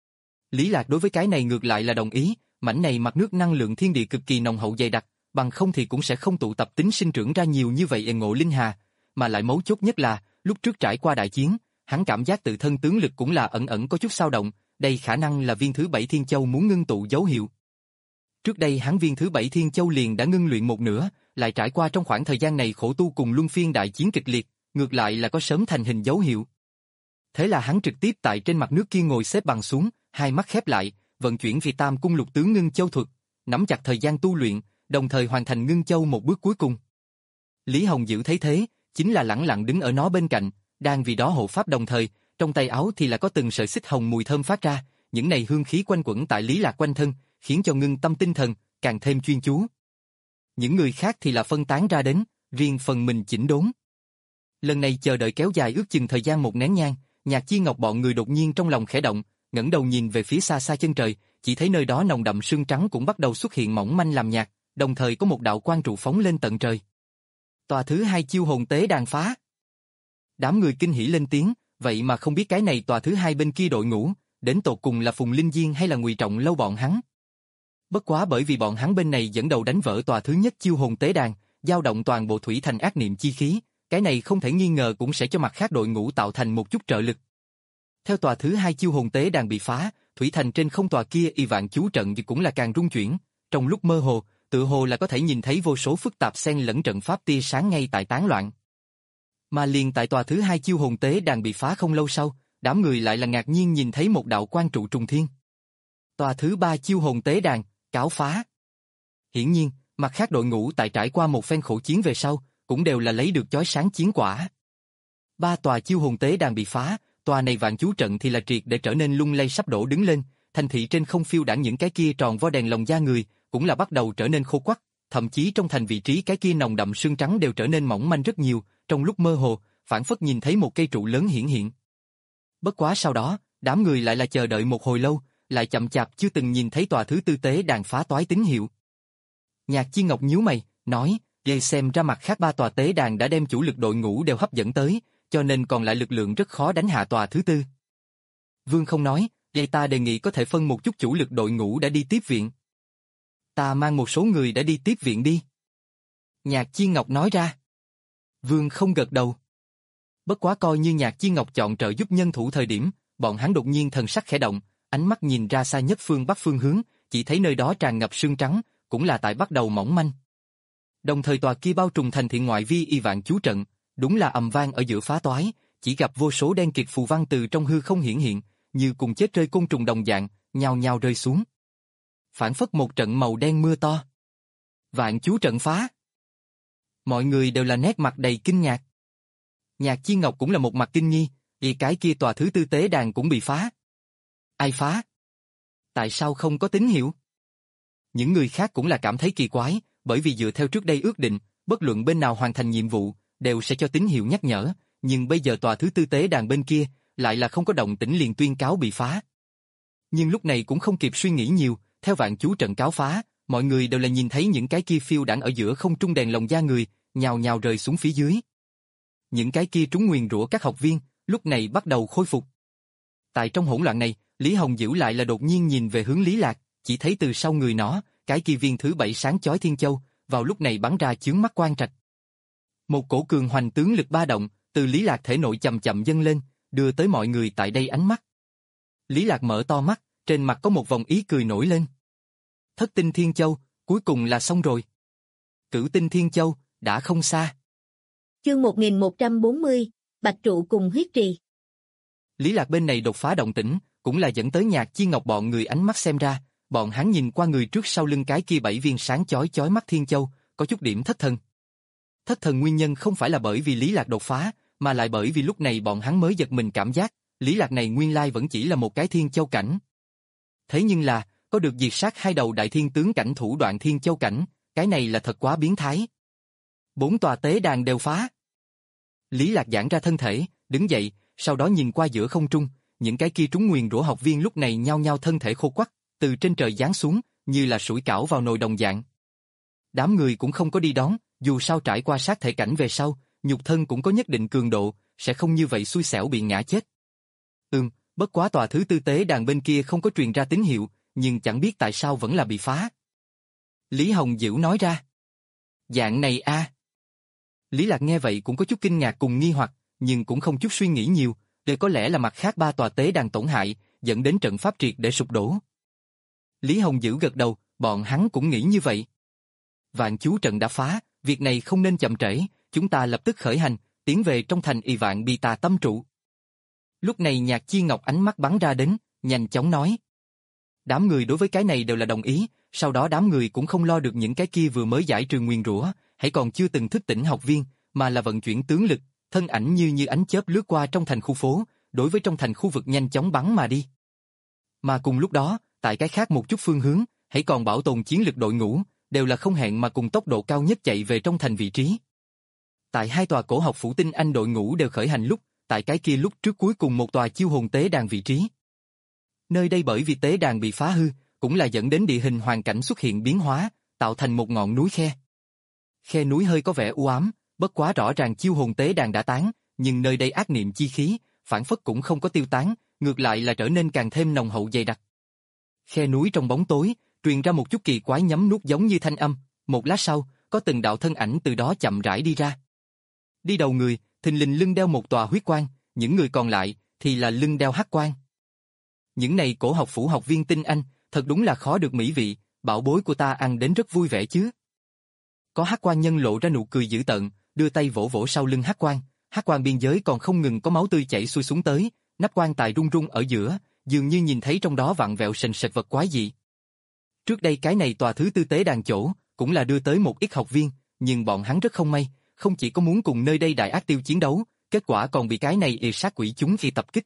Lý Lạc đối với cái này ngược lại là đồng ý, mảnh này mặt nước năng lượng thiên địa cực kỳ nồng hậu dày đặc, bằng không thì cũng sẽ không tụ tập tính sinh trưởng ra nhiều như vậy ở Ngộ Linh Hà, mà lại mấu chốt nhất là, lúc trước trải qua đại chiến, hắn cảm giác tự thân tướng lực cũng là ẩn ẩn có chút dao động, đây khả năng là viên thứ bảy Thiên Châu muốn ngưng tụ dấu hiệu. Trước đây hắn viên thứ bảy Thiên Châu liền đã ngưng luyện một nửa, lại trải qua trong khoảng thời gian này khổ tu cùng luân phiên đại chiến kịch liệt, ngược lại là có sớm thành hình dấu hiệu. Thế là hắn trực tiếp tại trên mặt nước kia ngồi xếp bằng xuống, hai mắt khép lại, vận chuyển Phi Tam Cung Lục Tướng Ngưng Châu thuật, nắm chặt thời gian tu luyện, đồng thời hoàn thành ngưng châu một bước cuối cùng. Lý Hồng Dữ thấy thế, chính là lẳng lặng đứng ở nó bên cạnh, đang vì đó hộ pháp đồng thời, trong tay áo thì là có từng sợi xích hồng mùi thơm phát ra, những này hương khí quanh quẩn tại Lý Lạc quanh thân, khiến cho ngưng tâm tinh thần càng thêm chuyên chú. Những người khác thì là phân tán ra đến, riêng phần mình chỉnh đốn. Lần này chờ đợi kéo dài ước chừng thời gian một nén nhang, Nhạc Chi Ngọc bọn người đột nhiên trong lòng khẽ động, ngẩng đầu nhìn về phía xa xa chân trời, chỉ thấy nơi đó nồng đậm sương trắng cũng bắt đầu xuất hiện mỏng manh làm nhạt, đồng thời có một đạo quang trụ phóng lên tận trời. Tòa thứ hai chiêu hồn tế đàn phá. Đám người kinh hỉ lên tiếng, vậy mà không biết cái này tòa thứ hai bên kia đội ngũ, đến tột cùng là Phùng Linh Diên hay là Ngụy Trọng Lâu bọn hắn. Bất quá bởi vì bọn hắn bên này dẫn đầu đánh vỡ tòa thứ nhất chiêu hồn tế đàn, dao động toàn bộ thủy thành ác niệm chi khí, cái này không thể nghi ngờ cũng sẽ cho mặt khác đội ngũ tạo thành một chút trợ lực. Theo tòa thứ hai chiêu hồn tế đàn bị phá, thủy thành trên không tòa kia y vạn chú trận cũng là càng rung chuyển, trong lúc mơ hồ, tự hồ là có thể nhìn thấy vô số phức tạp xen lẫn trận pháp tia sáng ngay tại tán loạn. Mà liền tại tòa thứ hai chiêu hồn tế đàn bị phá không lâu sau, đám người lại là ngạc nhiên nhìn thấy một đạo quang trụ trùng thiên. Tòa thứ ba chiêu hồn tế đàn, cáo phá. Hiển nhiên, mặt khác đội ngũ tại trải qua một phen khổ chiến về sau, cũng đều là lấy được chói sáng chiến quả. Ba tòa chiêu hồn tế đàn bị phá, tòa này vạn chú trận thì là triệt để trở nên lung lay sắp đổ đứng lên, thành thị trên không phiêu đãng những cái kia tròn vo đèn lồng da người, cũng là bắt đầu trở nên khô quắt, thậm chí trong thành vị trí cái kia nồng đậm sương trắng đều trở nên mỏng manh rất nhiều, trong lúc mơ hồ, phảng phất nhìn thấy một cây trụ lớn hiển hiện. Bất quá sau đó, đám người lại là chờ đợi một hồi lâu, lại chậm chạp chưa từng nhìn thấy tòa thứ tư tế đàn phá toái tín hiệu. Nhạc Chi Ngọc nhíu mày, nói, "Dây xem ra mặt khác ba tòa tế đàn đã đem chủ lực đội ngũ đều hấp dẫn tới, cho nên còn lại lực lượng rất khó đánh hạ tòa thứ tư." Vương Không nói, "Vậy ta đề nghị có thể phân một chút chủ lực đội ngũ đã đi tiếp viện." "Ta mang một số người đã đi tiếp viện đi." Nhạc Chi Ngọc nói ra. Vương Không gật đầu. Bất quá coi như Nhạc Chi Ngọc chọn trợ giúp nhân thủ thời điểm, bọn hắn đột nhiên thần sắc khẽ động, ánh mắt nhìn ra xa nhất phương bắc phương hướng, chỉ thấy nơi đó tràn ngập sương trắng, cũng là tại bắt đầu mỏng manh. Đồng thời tòa kia bao trùm thành thị ngoại vi y vạn chú trận, đúng là ầm vang ở giữa phá toái, chỉ gặp vô số đen kịt phù văn từ trong hư không hiển hiện, như cùng chết rơi côn trùng đồng dạng, nhào nhào rơi xuống. Phản phất một trận màu đen mưa to. Vạn chú trận phá. Mọi người đều là nét mặt đầy kinh ngạc. Nhạc Chi Ngọc cũng là một mặt kinh nghi, vì cái kia tòa thứ tư tế đàn cũng bị phá. Ai phá? Tại sao không có tín hiệu? Những người khác cũng là cảm thấy kỳ quái, bởi vì dựa theo trước đây ước định, bất luận bên nào hoàn thành nhiệm vụ, đều sẽ cho tín hiệu nhắc nhở, nhưng bây giờ tòa thứ tư tế đàn bên kia, lại là không có động tĩnh liền tuyên cáo bị phá. Nhưng lúc này cũng không kịp suy nghĩ nhiều, theo vạn chú trận cáo phá, mọi người đều là nhìn thấy những cái kia phiêu đãng ở giữa không trung đèn lồng da người, nhào nhào rơi xuống phía dưới. Những cái kia trúng nguyền rủa các học viên, lúc này bắt đầu khôi phục. Tại trong hỗn loạn này, Lý Hồng Dĩu lại là đột nhiên nhìn về hướng Lý Lạc, chỉ thấy từ sau người nó, cái kia viên thứ bảy sáng chói thiên châu, vào lúc này bắn ra chướng mắt quang trạch. Một cổ cường hoành tướng lực ba động, từ Lý Lạc thể nội chậm chậm dâng lên, đưa tới mọi người tại đây ánh mắt. Lý Lạc mở to mắt, trên mặt có một vòng ý cười nổi lên. Thất tinh thiên châu, cuối cùng là xong rồi. Cửu tinh thiên châu, đã không xa. Chương một nghìn một trăm bốn mươi, Bạch trụ cùng huyết trì. Lý Lạc bên này đột phá động tĩnh, cũng là dẫn tới Nhạc Chi Ngọc bọn người ánh mắt xem ra, bọn hắn nhìn qua người trước sau lưng cái kia bảy viên sáng chói chói mắt thiên châu, có chút điểm thất thần. Thất thần nguyên nhân không phải là bởi vì Lý Lạc đột phá, mà lại bởi vì lúc này bọn hắn mới giật mình cảm giác, Lý Lạc này nguyên lai vẫn chỉ là một cái thiên châu cảnh. Thế nhưng là, có được diệt sát hai đầu đại thiên tướng cảnh thủ đoạn thiên châu cảnh, cái này là thật quá biến thái. Bốn tòa tế đàn đều phá. Lý Lạc giãn ra thân thể, đứng dậy, sau đó nhìn qua giữa không trung, những cái kia trúng nguyền rủa học viên lúc này nhao nhao thân thể khô quắt, từ trên trời giáng xuống, như là sủi cảo vào nồi đồng dạng. Đám người cũng không có đi đón, dù sao trải qua sát thể cảnh về sau, nhục thân cũng có nhất định cường độ, sẽ không như vậy xui xẻo bị ngã chết. Ừm, bất quá tòa thứ tư tế đàn bên kia không có truyền ra tín hiệu, nhưng chẳng biết tại sao vẫn là bị phá. Lý Hồng Dĩu nói ra. Dạng này a. À. Lý Lạc nghe vậy cũng có chút kinh ngạc cùng nghi hoặc, nhưng cũng không chút suy nghĩ nhiều, để có lẽ là mặt khác ba tòa tế đàn tổn hại, dẫn đến trận pháp triệt để sụp đổ. Lý Hồng Dĩu gật đầu, bọn hắn cũng nghĩ như vậy. Vạn chú trận đã phá, việc này không nên chậm trễ, chúng ta lập tức khởi hành, tiến về trong thành Y Vạn Bi Tà Tâm trụ. Lúc này Nhạc Chi Ngọc ánh mắt bắn ra đến, nhanh chóng nói. Đám người đối với cái này đều là đồng ý, sau đó đám người cũng không lo được những cái kia vừa mới giải trừ nguyền rủa, hãy còn chưa từng thức tỉnh học viên, mà là vận chuyển tướng lực, thân ảnh như như ánh chớp lướt qua trong thành khu phố, đối với trong thành khu vực nhanh chóng bắn mà đi. Mà cùng lúc đó, tại cái khác một chút phương hướng, hãy còn bảo tồn chiến lực đội ngũ, đều là không hẹn mà cùng tốc độ cao nhất chạy về trong thành vị trí. Tại hai tòa cổ học phủ tinh anh đội ngũ đều khởi hành lúc, tại cái kia lúc trước cuối cùng một tòa chiêu hồn tế đàn vị trí. Nơi đây bởi vì tế đàn bị phá hư, cũng là dẫn đến địa hình hoàn cảnh xuất hiện biến hóa, tạo thành một ngọn núi khe. Khe núi hơi có vẻ u ám, bất quá rõ ràng chiêu hồn tế đàn đã tán, nhưng nơi đây ác niệm chi khí, phản phất cũng không có tiêu tán, ngược lại là trở nên càng thêm nồng hậu dày đặc. Khe núi trong bóng tối, truyền ra một chút kỳ quái nhấm nuốt giống như thanh âm, một lát sau, có từng đạo thân ảnh từ đó chậm rãi đi ra. Đi đầu người, thình lình lưng đeo một tòa huyết quan, những người còn lại thì là lưng đeo hắc quan. Những này cổ học phủ học viên tinh anh, thật đúng là khó được mỹ vị, bảo bối của ta ăn đến rất vui vẻ chứ. Có hắc quan nhân lộ ra nụ cười dữ tợn, đưa tay vỗ vỗ sau lưng hắc quan, hắc quan biên giới còn không ngừng có máu tươi chảy xuôi xuống tới, nắp quan tài rung rung ở giữa, dường như nhìn thấy trong đó vặn vẹo sền sệt vật quái dị. Trước đây cái này tòa thứ tư tế đàn chỗ, cũng là đưa tới một ít học viên, nhưng bọn hắn rất không may, không chỉ có muốn cùng nơi đây đại ác tiêu chiến đấu, kết quả còn bị cái này ì sát quỷ chúng khi tập kích.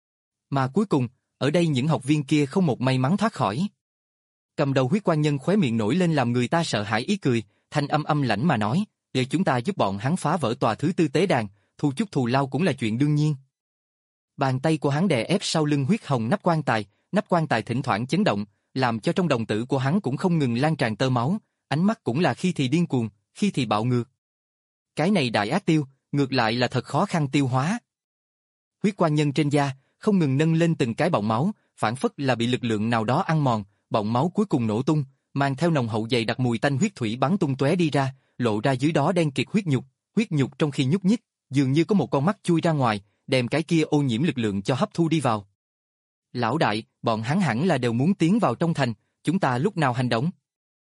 Mà cuối cùng, ở đây những học viên kia không một may mắn thoát khỏi. Cầm đầu huyết quan nhân khóe miệng nổi lên làm người ta sợ hãi ý cười, thanh âm âm lãnh mà nói, để chúng ta giúp bọn hắn phá vỡ tòa thứ tư tế đàn, thu chút thù lao cũng là chuyện đương nhiên. Bàn tay của hắn đè ép sau lưng huyết hồng nắp quan tài, nắp quan tài thỉnh thoảng chấn động, làm cho trong đồng tử của hắn cũng không ngừng lan tràn tơ máu, ánh mắt cũng là khi thì điên cuồng, khi thì bạo ngược. Cái này đại ác tiêu, ngược lại là thật khó khăn tiêu hóa. Huyết quan nhân trên da, không ngừng nâng lên từng cái bọng máu, phản phất là bị lực lượng nào đó ăn mòn, bọng máu cuối cùng nổ tung, mang theo nồng hậu dày đặc mùi tanh huyết thủy bắn tung tóe đi ra, lộ ra dưới đó đen kịt huyết nhục, huyết nhục trong khi nhúc nhích, dường như có một con mắt chui ra ngoài, đem cái kia ô nhiễm lực lượng cho hấp thu đi vào. Lão đại, bọn hắn hẳn là đều muốn tiến vào trong thành, chúng ta lúc nào hành động?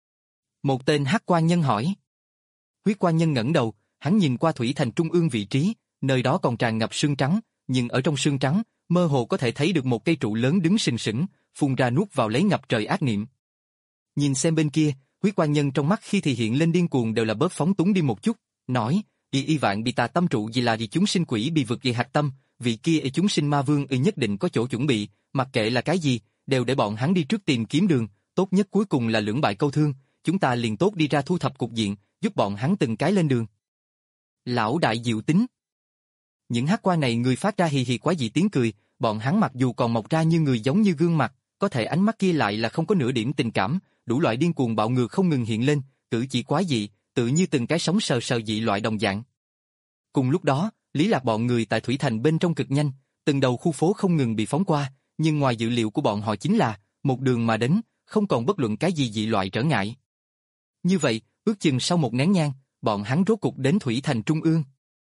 Một tên hắc quan nhân hỏi. Huyết quan nhân ngẩng đầu, hắn nhìn qua thủy thành trung ương vị trí, nơi đó còn tràn ngập sương trắng, nhưng ở trong sương trắng, mơ hồ có thể thấy được một cây trụ lớn đứng sừng sững, phun ra nuốt vào lấy ngập trời ác niệm. Nhìn xem bên kia, huyết quan nhân trong mắt khi thì hiện lên điên cuồng đều là bớt phóng túng đi một chút, nói, y y vạn bị tà tâm trụ gì là vì chúng sinh quỷ bị vượt kỳ hạt tâm, vị kia y chúng sinh ma vương y nhất định có chỗ chuẩn bị, mặc kệ là cái gì, đều để bọn hắn đi trước tìm kiếm đường, tốt nhất cuối cùng là lưỡng bại câu thương, chúng ta liền tốt đi ra thu thập cục diện, giúp bọn hắn từng cái lên đường. Lão đại diệu tính. Những hắc quan này người phát ra hì hì quá dị tiếng cười, bọn hắn mặc dù còn mọc ra như người giống như gương mặt, có thể ánh mắt kia lại là không có nửa điểm tình cảm, đủ loại điên cuồng bạo ngược không ngừng hiện lên, cử chỉ quái dị, tự như từng cái sống sờ sờ dị loại đồng dạng. Cùng lúc đó, Lý Lạc bọn người tại Thủy Thành bên trong cực nhanh, từng đầu khu phố không ngừng bị phóng qua, nhưng ngoài dự liệu của bọn họ chính là, một đường mà đến, không còn bất luận cái gì dị loại trở ngại. Như vậy, ước chừng sau một nén nhang, bọn hắn rốt cục đến Thủy Thành trung ương.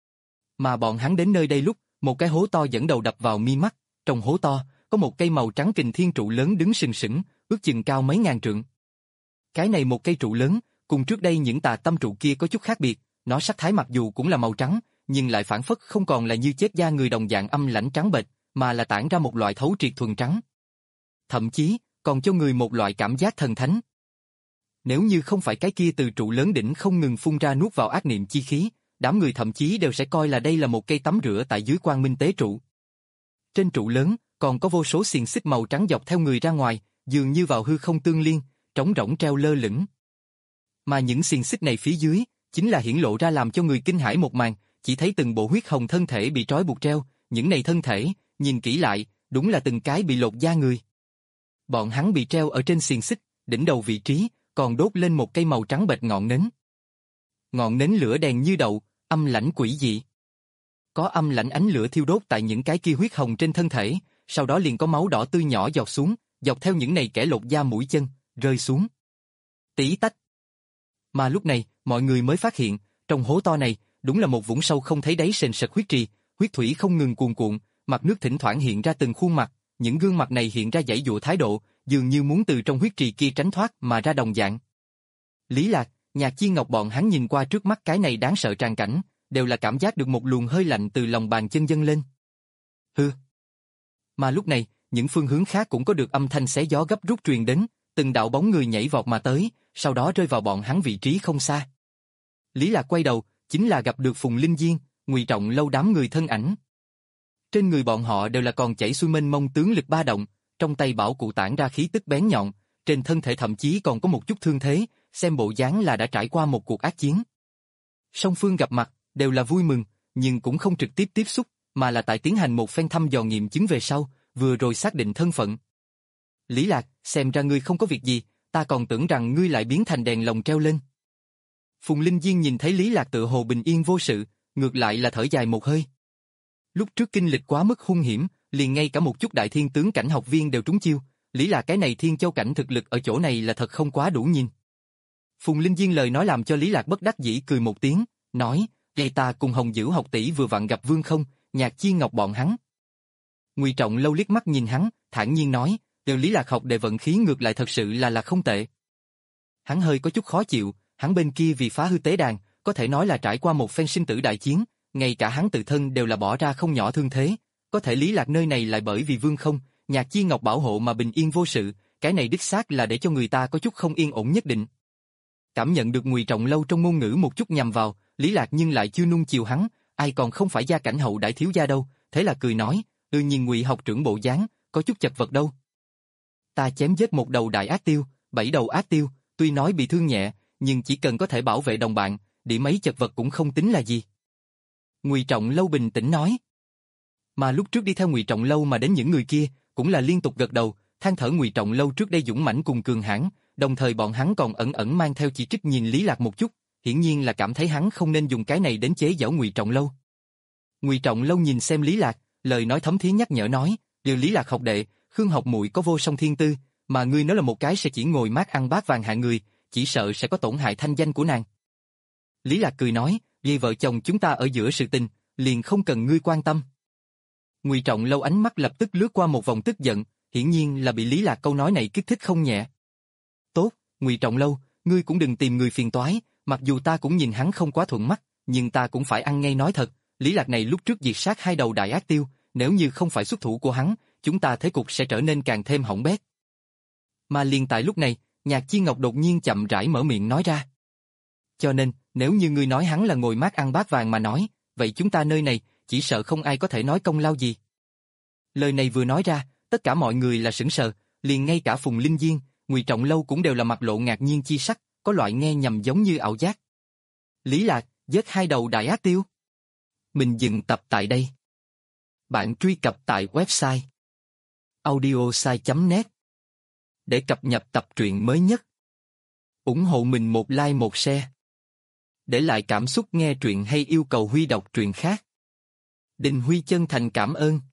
Mà bọn hắn đến nơi đây lúc, một cái hố to dẫn đầu đập vào mi mắt, trong hố to, có một cây màu trắng kình thiên trụ lớn đứng sừng sững, ước chừng cao mấy ngàn trượng. Cái này một cây trụ lớn, cùng trước đây những tà tâm trụ kia có chút khác biệt, nó sắc thái mặc dù cũng là màu trắng, nhưng lại phản phất không còn là như chết da người đồng dạng âm lãnh trắng bệch, mà là tản ra một loại thấu triệt thuần trắng. Thậm chí, còn cho người một loại cảm giác thần thánh. Nếu như không phải cái kia từ trụ lớn đỉnh không ngừng phun ra nuốt vào ác niệm chi khí, đám người thậm chí đều sẽ coi là đây là một cây tắm rửa tại dưới quang minh tế trụ. Trên trụ lớn, còn có vô số xiềng xích màu trắng dọc theo người ra ngoài, dường như vào hư không tương liên, trống rỗng treo lơ lửng. Mà những xiềng xích này phía dưới, chính là hiển lộ ra làm cho người kinh hãi một màn, chỉ thấy từng bộ huyết hồng thân thể bị trói buộc treo, những này thân thể, nhìn kỹ lại, đúng là từng cái bị lột da người. Bọn hắn bị treo ở trên xiềng xích, đỉnh đầu vị trí, còn đốt lên một cây màu trắng bệch ngọn nến. Ngọn nến lửa đèn như đậu, âm lãnh quỷ dị. Có âm lãnh ánh lửa thiêu đốt tại những cái kia huyết hồng trên thân thể, sau đó liền có máu đỏ tươi nhỏ giọt xuống, dọc theo những này kẻ lột da mũi chân, rơi xuống. Tí tách. Mà lúc này, mọi người mới phát hiện, trong hố to này, đúng là một vũng sâu không thấy đáy sền sệt huyết trì, huyết thủy không ngừng cuồn cuộn, mặt nước thỉnh thoảng hiện ra từng khuôn mặt, những gương mặt này hiện ra giãy giụa thái độ, dường như muốn từ trong huyết trì kia tránh thoát mà ra đồng dạng. Lý Lạc, Nhạc Chi Ngọc bọn hắn nhìn qua trước mắt cái này đáng sợ tràn cảnh, đều là cảm giác được một luồng hơi lạnh từ lòng bàn chân dâng lên. Hừ. Mà lúc này, những phương hướng khác cũng có được âm thanh xé gió gấp rút truyền đến, từng đạo bóng người nhảy vọt mà tới, sau đó rơi vào bọn hắn vị trí không xa. Lý Lạc quay đầu, chính là gặp được Phùng Linh Diên, Ngụy Trọng Lâu đám người thân ảnh. Trên người bọn họ đều là còn chảy xuôi mênh mông tướng lực ba động, trong tay bảo cụ tản ra khí tức bén nhọn, trên thân thể thậm chí còn có một chút thương thế, xem bộ dáng là đã trải qua một cuộc ác chiến. Song phương gặp mặt, đều là vui mừng, nhưng cũng không trực tiếp tiếp xúc, mà là tại tiến hành một phen thăm dò nghiệm chứng về sau, vừa rồi xác định thân phận. Lý Lạc, xem ra ngươi không có việc gì, ta còn tưởng rằng ngươi lại biến thành đèn lồng treo lên. Phùng Linh Diên nhìn thấy Lý Lạc tựa hồ bình yên vô sự, ngược lại là thở dài một hơi. Lúc trước kinh lịch quá mức hung hiểm, liền ngay cả một chút đại thiên tướng cảnh học viên đều trúng chiêu, Lý Lạc cái này thiên châu cảnh thực lực ở chỗ này là thật không quá đủ nhìn. Phùng Linh Diên lời nói làm cho Lý Lạc bất đắc dĩ cười một tiếng, nói, vậy ta cùng Hồng Dữ học tỷ vừa vặn gặp Vương Không, Nhạc Chi Ngọc bọn hắn. Ngụy Trọng Lâu liếc mắt nhìn hắn, thản nhiên nói, đều Lý Lạc học đệ vận khí ngược lại thật sự là là không tệ. Hắn hơi có chút khó chịu, hắn bên kia vì phá hư tế đàn, có thể nói là trải qua một phen sinh tử đại chiến, ngay cả hắn tự thân đều là bỏ ra không nhỏ thương thế, có thể Lý Lạc nơi này lại bởi vì Vương Không, Nhạc Chi Ngọc bảo hộ mà bình yên vô sự, cái này đích xác là để cho người ta có chút không yên ổn nhất định. Cảm nhận được Ngụy Trọng Lâu trong ngôn ngữ một chút nhằm vào, Lý Lạc nhưng lại chưa nuông chiều hắn, ai còn không phải gia cảnh hậu đại thiếu gia đâu, thế là cười nói, ư nhìn Ngụy học trưởng bộ dáng, có chút chật vật đâu. Ta chém giết một đầu đại ác tiêu, bảy đầu ác tiêu, tuy nói bị thương nhẹ, nhưng chỉ cần có thể bảo vệ đồng bạn, điểm ấy chật vật cũng không tính là gì. Ngụy Trọng Lâu bình tĩnh nói. Mà lúc trước đi theo Ngụy Trọng Lâu mà đến những người kia, cũng là liên tục gật đầu, than thở Ngụy Trọng Lâu trước đây dũng mãnh cùng cường hãn, đồng thời bọn hắn còn ẩn ẩn mang theo chỉ trích nhìn Lý Lạc một chút, hiển nhiên là cảm thấy hắn không nên dùng cái này đến chế giễu Ngụy Trọng Lâu. Ngụy Trọng Lâu nhìn xem Lý Lạc, lời nói thấm thía nhắc nhở nói, điều Lý Lạc học đệ, Khương học muội có vô song thiên tư, mà ngươi nói là một cái sẽ chỉ ngồi mát ăn bát vàng hạ người, chỉ sợ sẽ có tổn hại thanh danh của nàng. Lý Lạc cười nói, vì vợ chồng chúng ta ở giữa sự tình, liền không cần ngươi quan tâm. Ngụy Trọng Lâu ánh mắt lập tức lướt qua một vòng tức giận, hiển nhiên là bị Lý Lạc câu nói này kích thích không nhẹ. Tốt, Ngụy Trọng Lâu, ngươi cũng đừng tìm người phiền toái, mặc dù ta cũng nhìn hắn không quá thuận mắt, nhưng ta cũng phải ăn ngay nói thật, Lý Lạc này lúc trước diệt sát hai đầu đại ác tiêu, nếu như không phải xuất thủ của hắn, chúng ta thế cục sẽ trở nên càng thêm hỏng bét. Mà liền tại lúc này, Nhạc Chi Ngọc đột nhiên chậm rãi mở miệng nói ra. Cho nên, nếu như ngươi nói hắn là ngồi mát ăn bát vàng mà nói, vậy chúng ta nơi này, chỉ sợ không ai có thể nói công lao gì. Lời này vừa nói ra, tất cả mọi người là sững sờ, liền ngay cả Phùng Linh Diên, Ngụy Trọng Lâu cũng đều là mặt lộ ngạc nhiên chi sắc, có loại nghe nhầm giống như ảo giác. Lý Lạc, giết hai đầu đại ác tiêu. Mình dừng tập tại đây. Bạn truy cập tại website audiosai chấm net để cập nhật tập truyện mới nhất. Ủng hộ mình một like một share. Để lại cảm xúc nghe truyện hay yêu cầu Huy đọc truyện khác. Đình Huy chân thành cảm ơn.